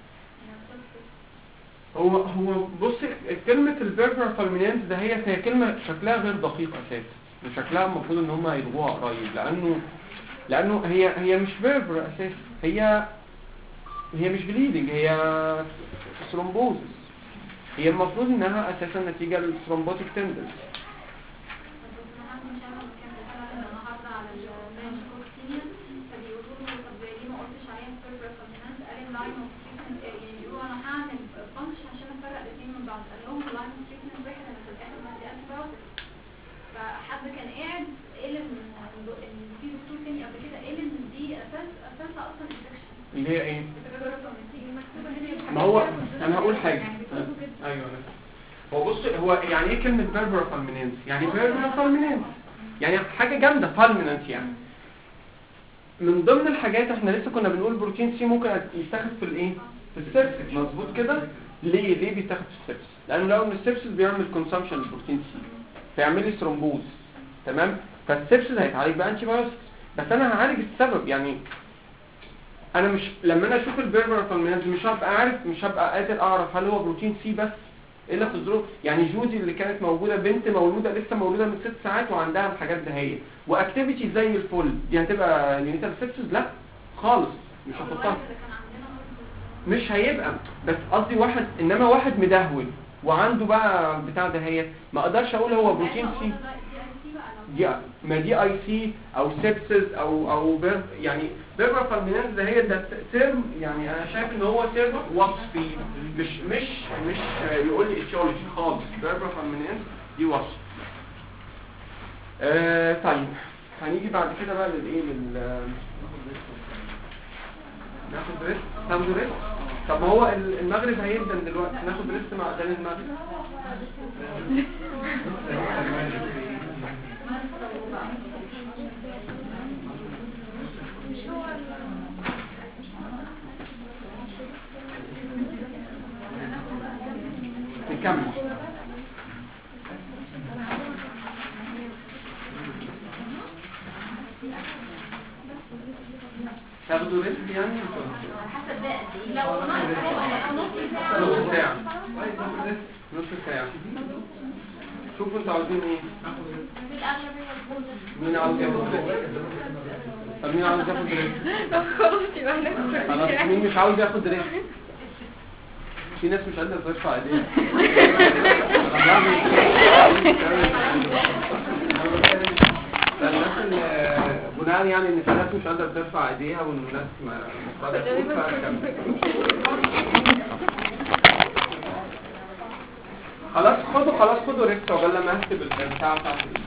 هو هو بص كلمه البيربرا فالمينانس ده هي هي كلمه شكلها غير دقيق اساسا، وشكلها المفروض ان هم هيلغوها قريب، لانه لانه هي هي مش بيربرا اساسا، هي هي مش بليدنج، هي ثرومبوزس. هي المفروض انها اساسا نتيجه للثرومبوتيك تندنس. فحد كان قاعد قال ان في دكتور تاني قبل كده قال ان دي اساس اساسها اصلا انفكشن اللي هي ايه؟ ما هو انا هقول حاجه. ايوه هو بص هو يعني ايه كلمه بيربرا فالمينانس؟ يعني بيربرا فالمينانس يعني حاجه جامده فالمينانس. يعني من ضمن الحاجات احنا لسه كنا بنقول بروتين سي ممكن يتاخد في الايه؟ في السيرفس، مظبوط كده. ليه ليه بيتاخد في السيرفس؟ لانه لو ان السيرفس بيعمل كونسامشن للبروتين سي فيعمل لي ثرومبوز. تمام. فالسيرفس هيتعالج بانتي بايوتكس، بس انا هعالج السبب. يعني انا مش لما انا اشوف البيربرا فالمينانس مش هبقى عارف، مش هبقى قادر اعرف هل هو بروتين سي بس الا في الظروف. يعني جودي اللي كانت موجوده بنت مولوده لسه مولوده من ست ساعات وعندها الحاجات دهيه واكتيفيتي زي الفل، دي هتبقى نيونيتال سيبسس؟ لا خالص، مش هتحطها، مش هيبقى. بس قصدي واحد، انما واحد مدهول وعنده بقى بتاع دهيه ما اقدرش اقول هو بروتين سي. دي ما دي اي سي او سيبسس او او بير يعني بيربرا فالمينانس ده هي ده ترم. يعني انا شايف ان هو ترم وصفي، مش مش مش يقول لي ايتيولوجي خالص. بيربرا فالمينانس دي وصف. آه طيب هنيجي بعد كده بقى للايه لل ناخد ريست. ناخد ريست. طب ما هو المغرب هيبدا دلوقتي، ناخد ريست مع اذان المغرب. نكمل. تاخدوا ريست يعني حسب بقى لو نص ساعه نص ساعه. شوفوا انتوا عاوزين ايه. مين عاوز ياخد ريست؟ طب مين عاوز ياخد ريست؟ خلاص يبقى احنا خلاص. مين مش عاوز ياخد ريست؟ في ناس مش قادره ترفع ايديها. الناس اللي بناء يعني ان في ناس مش قادره ترفع ايديها وان الناس مش قادره تقول. خلاص خدوا خلاص خدوا ريست عقبال لما اكتب البتاع بتاعتي.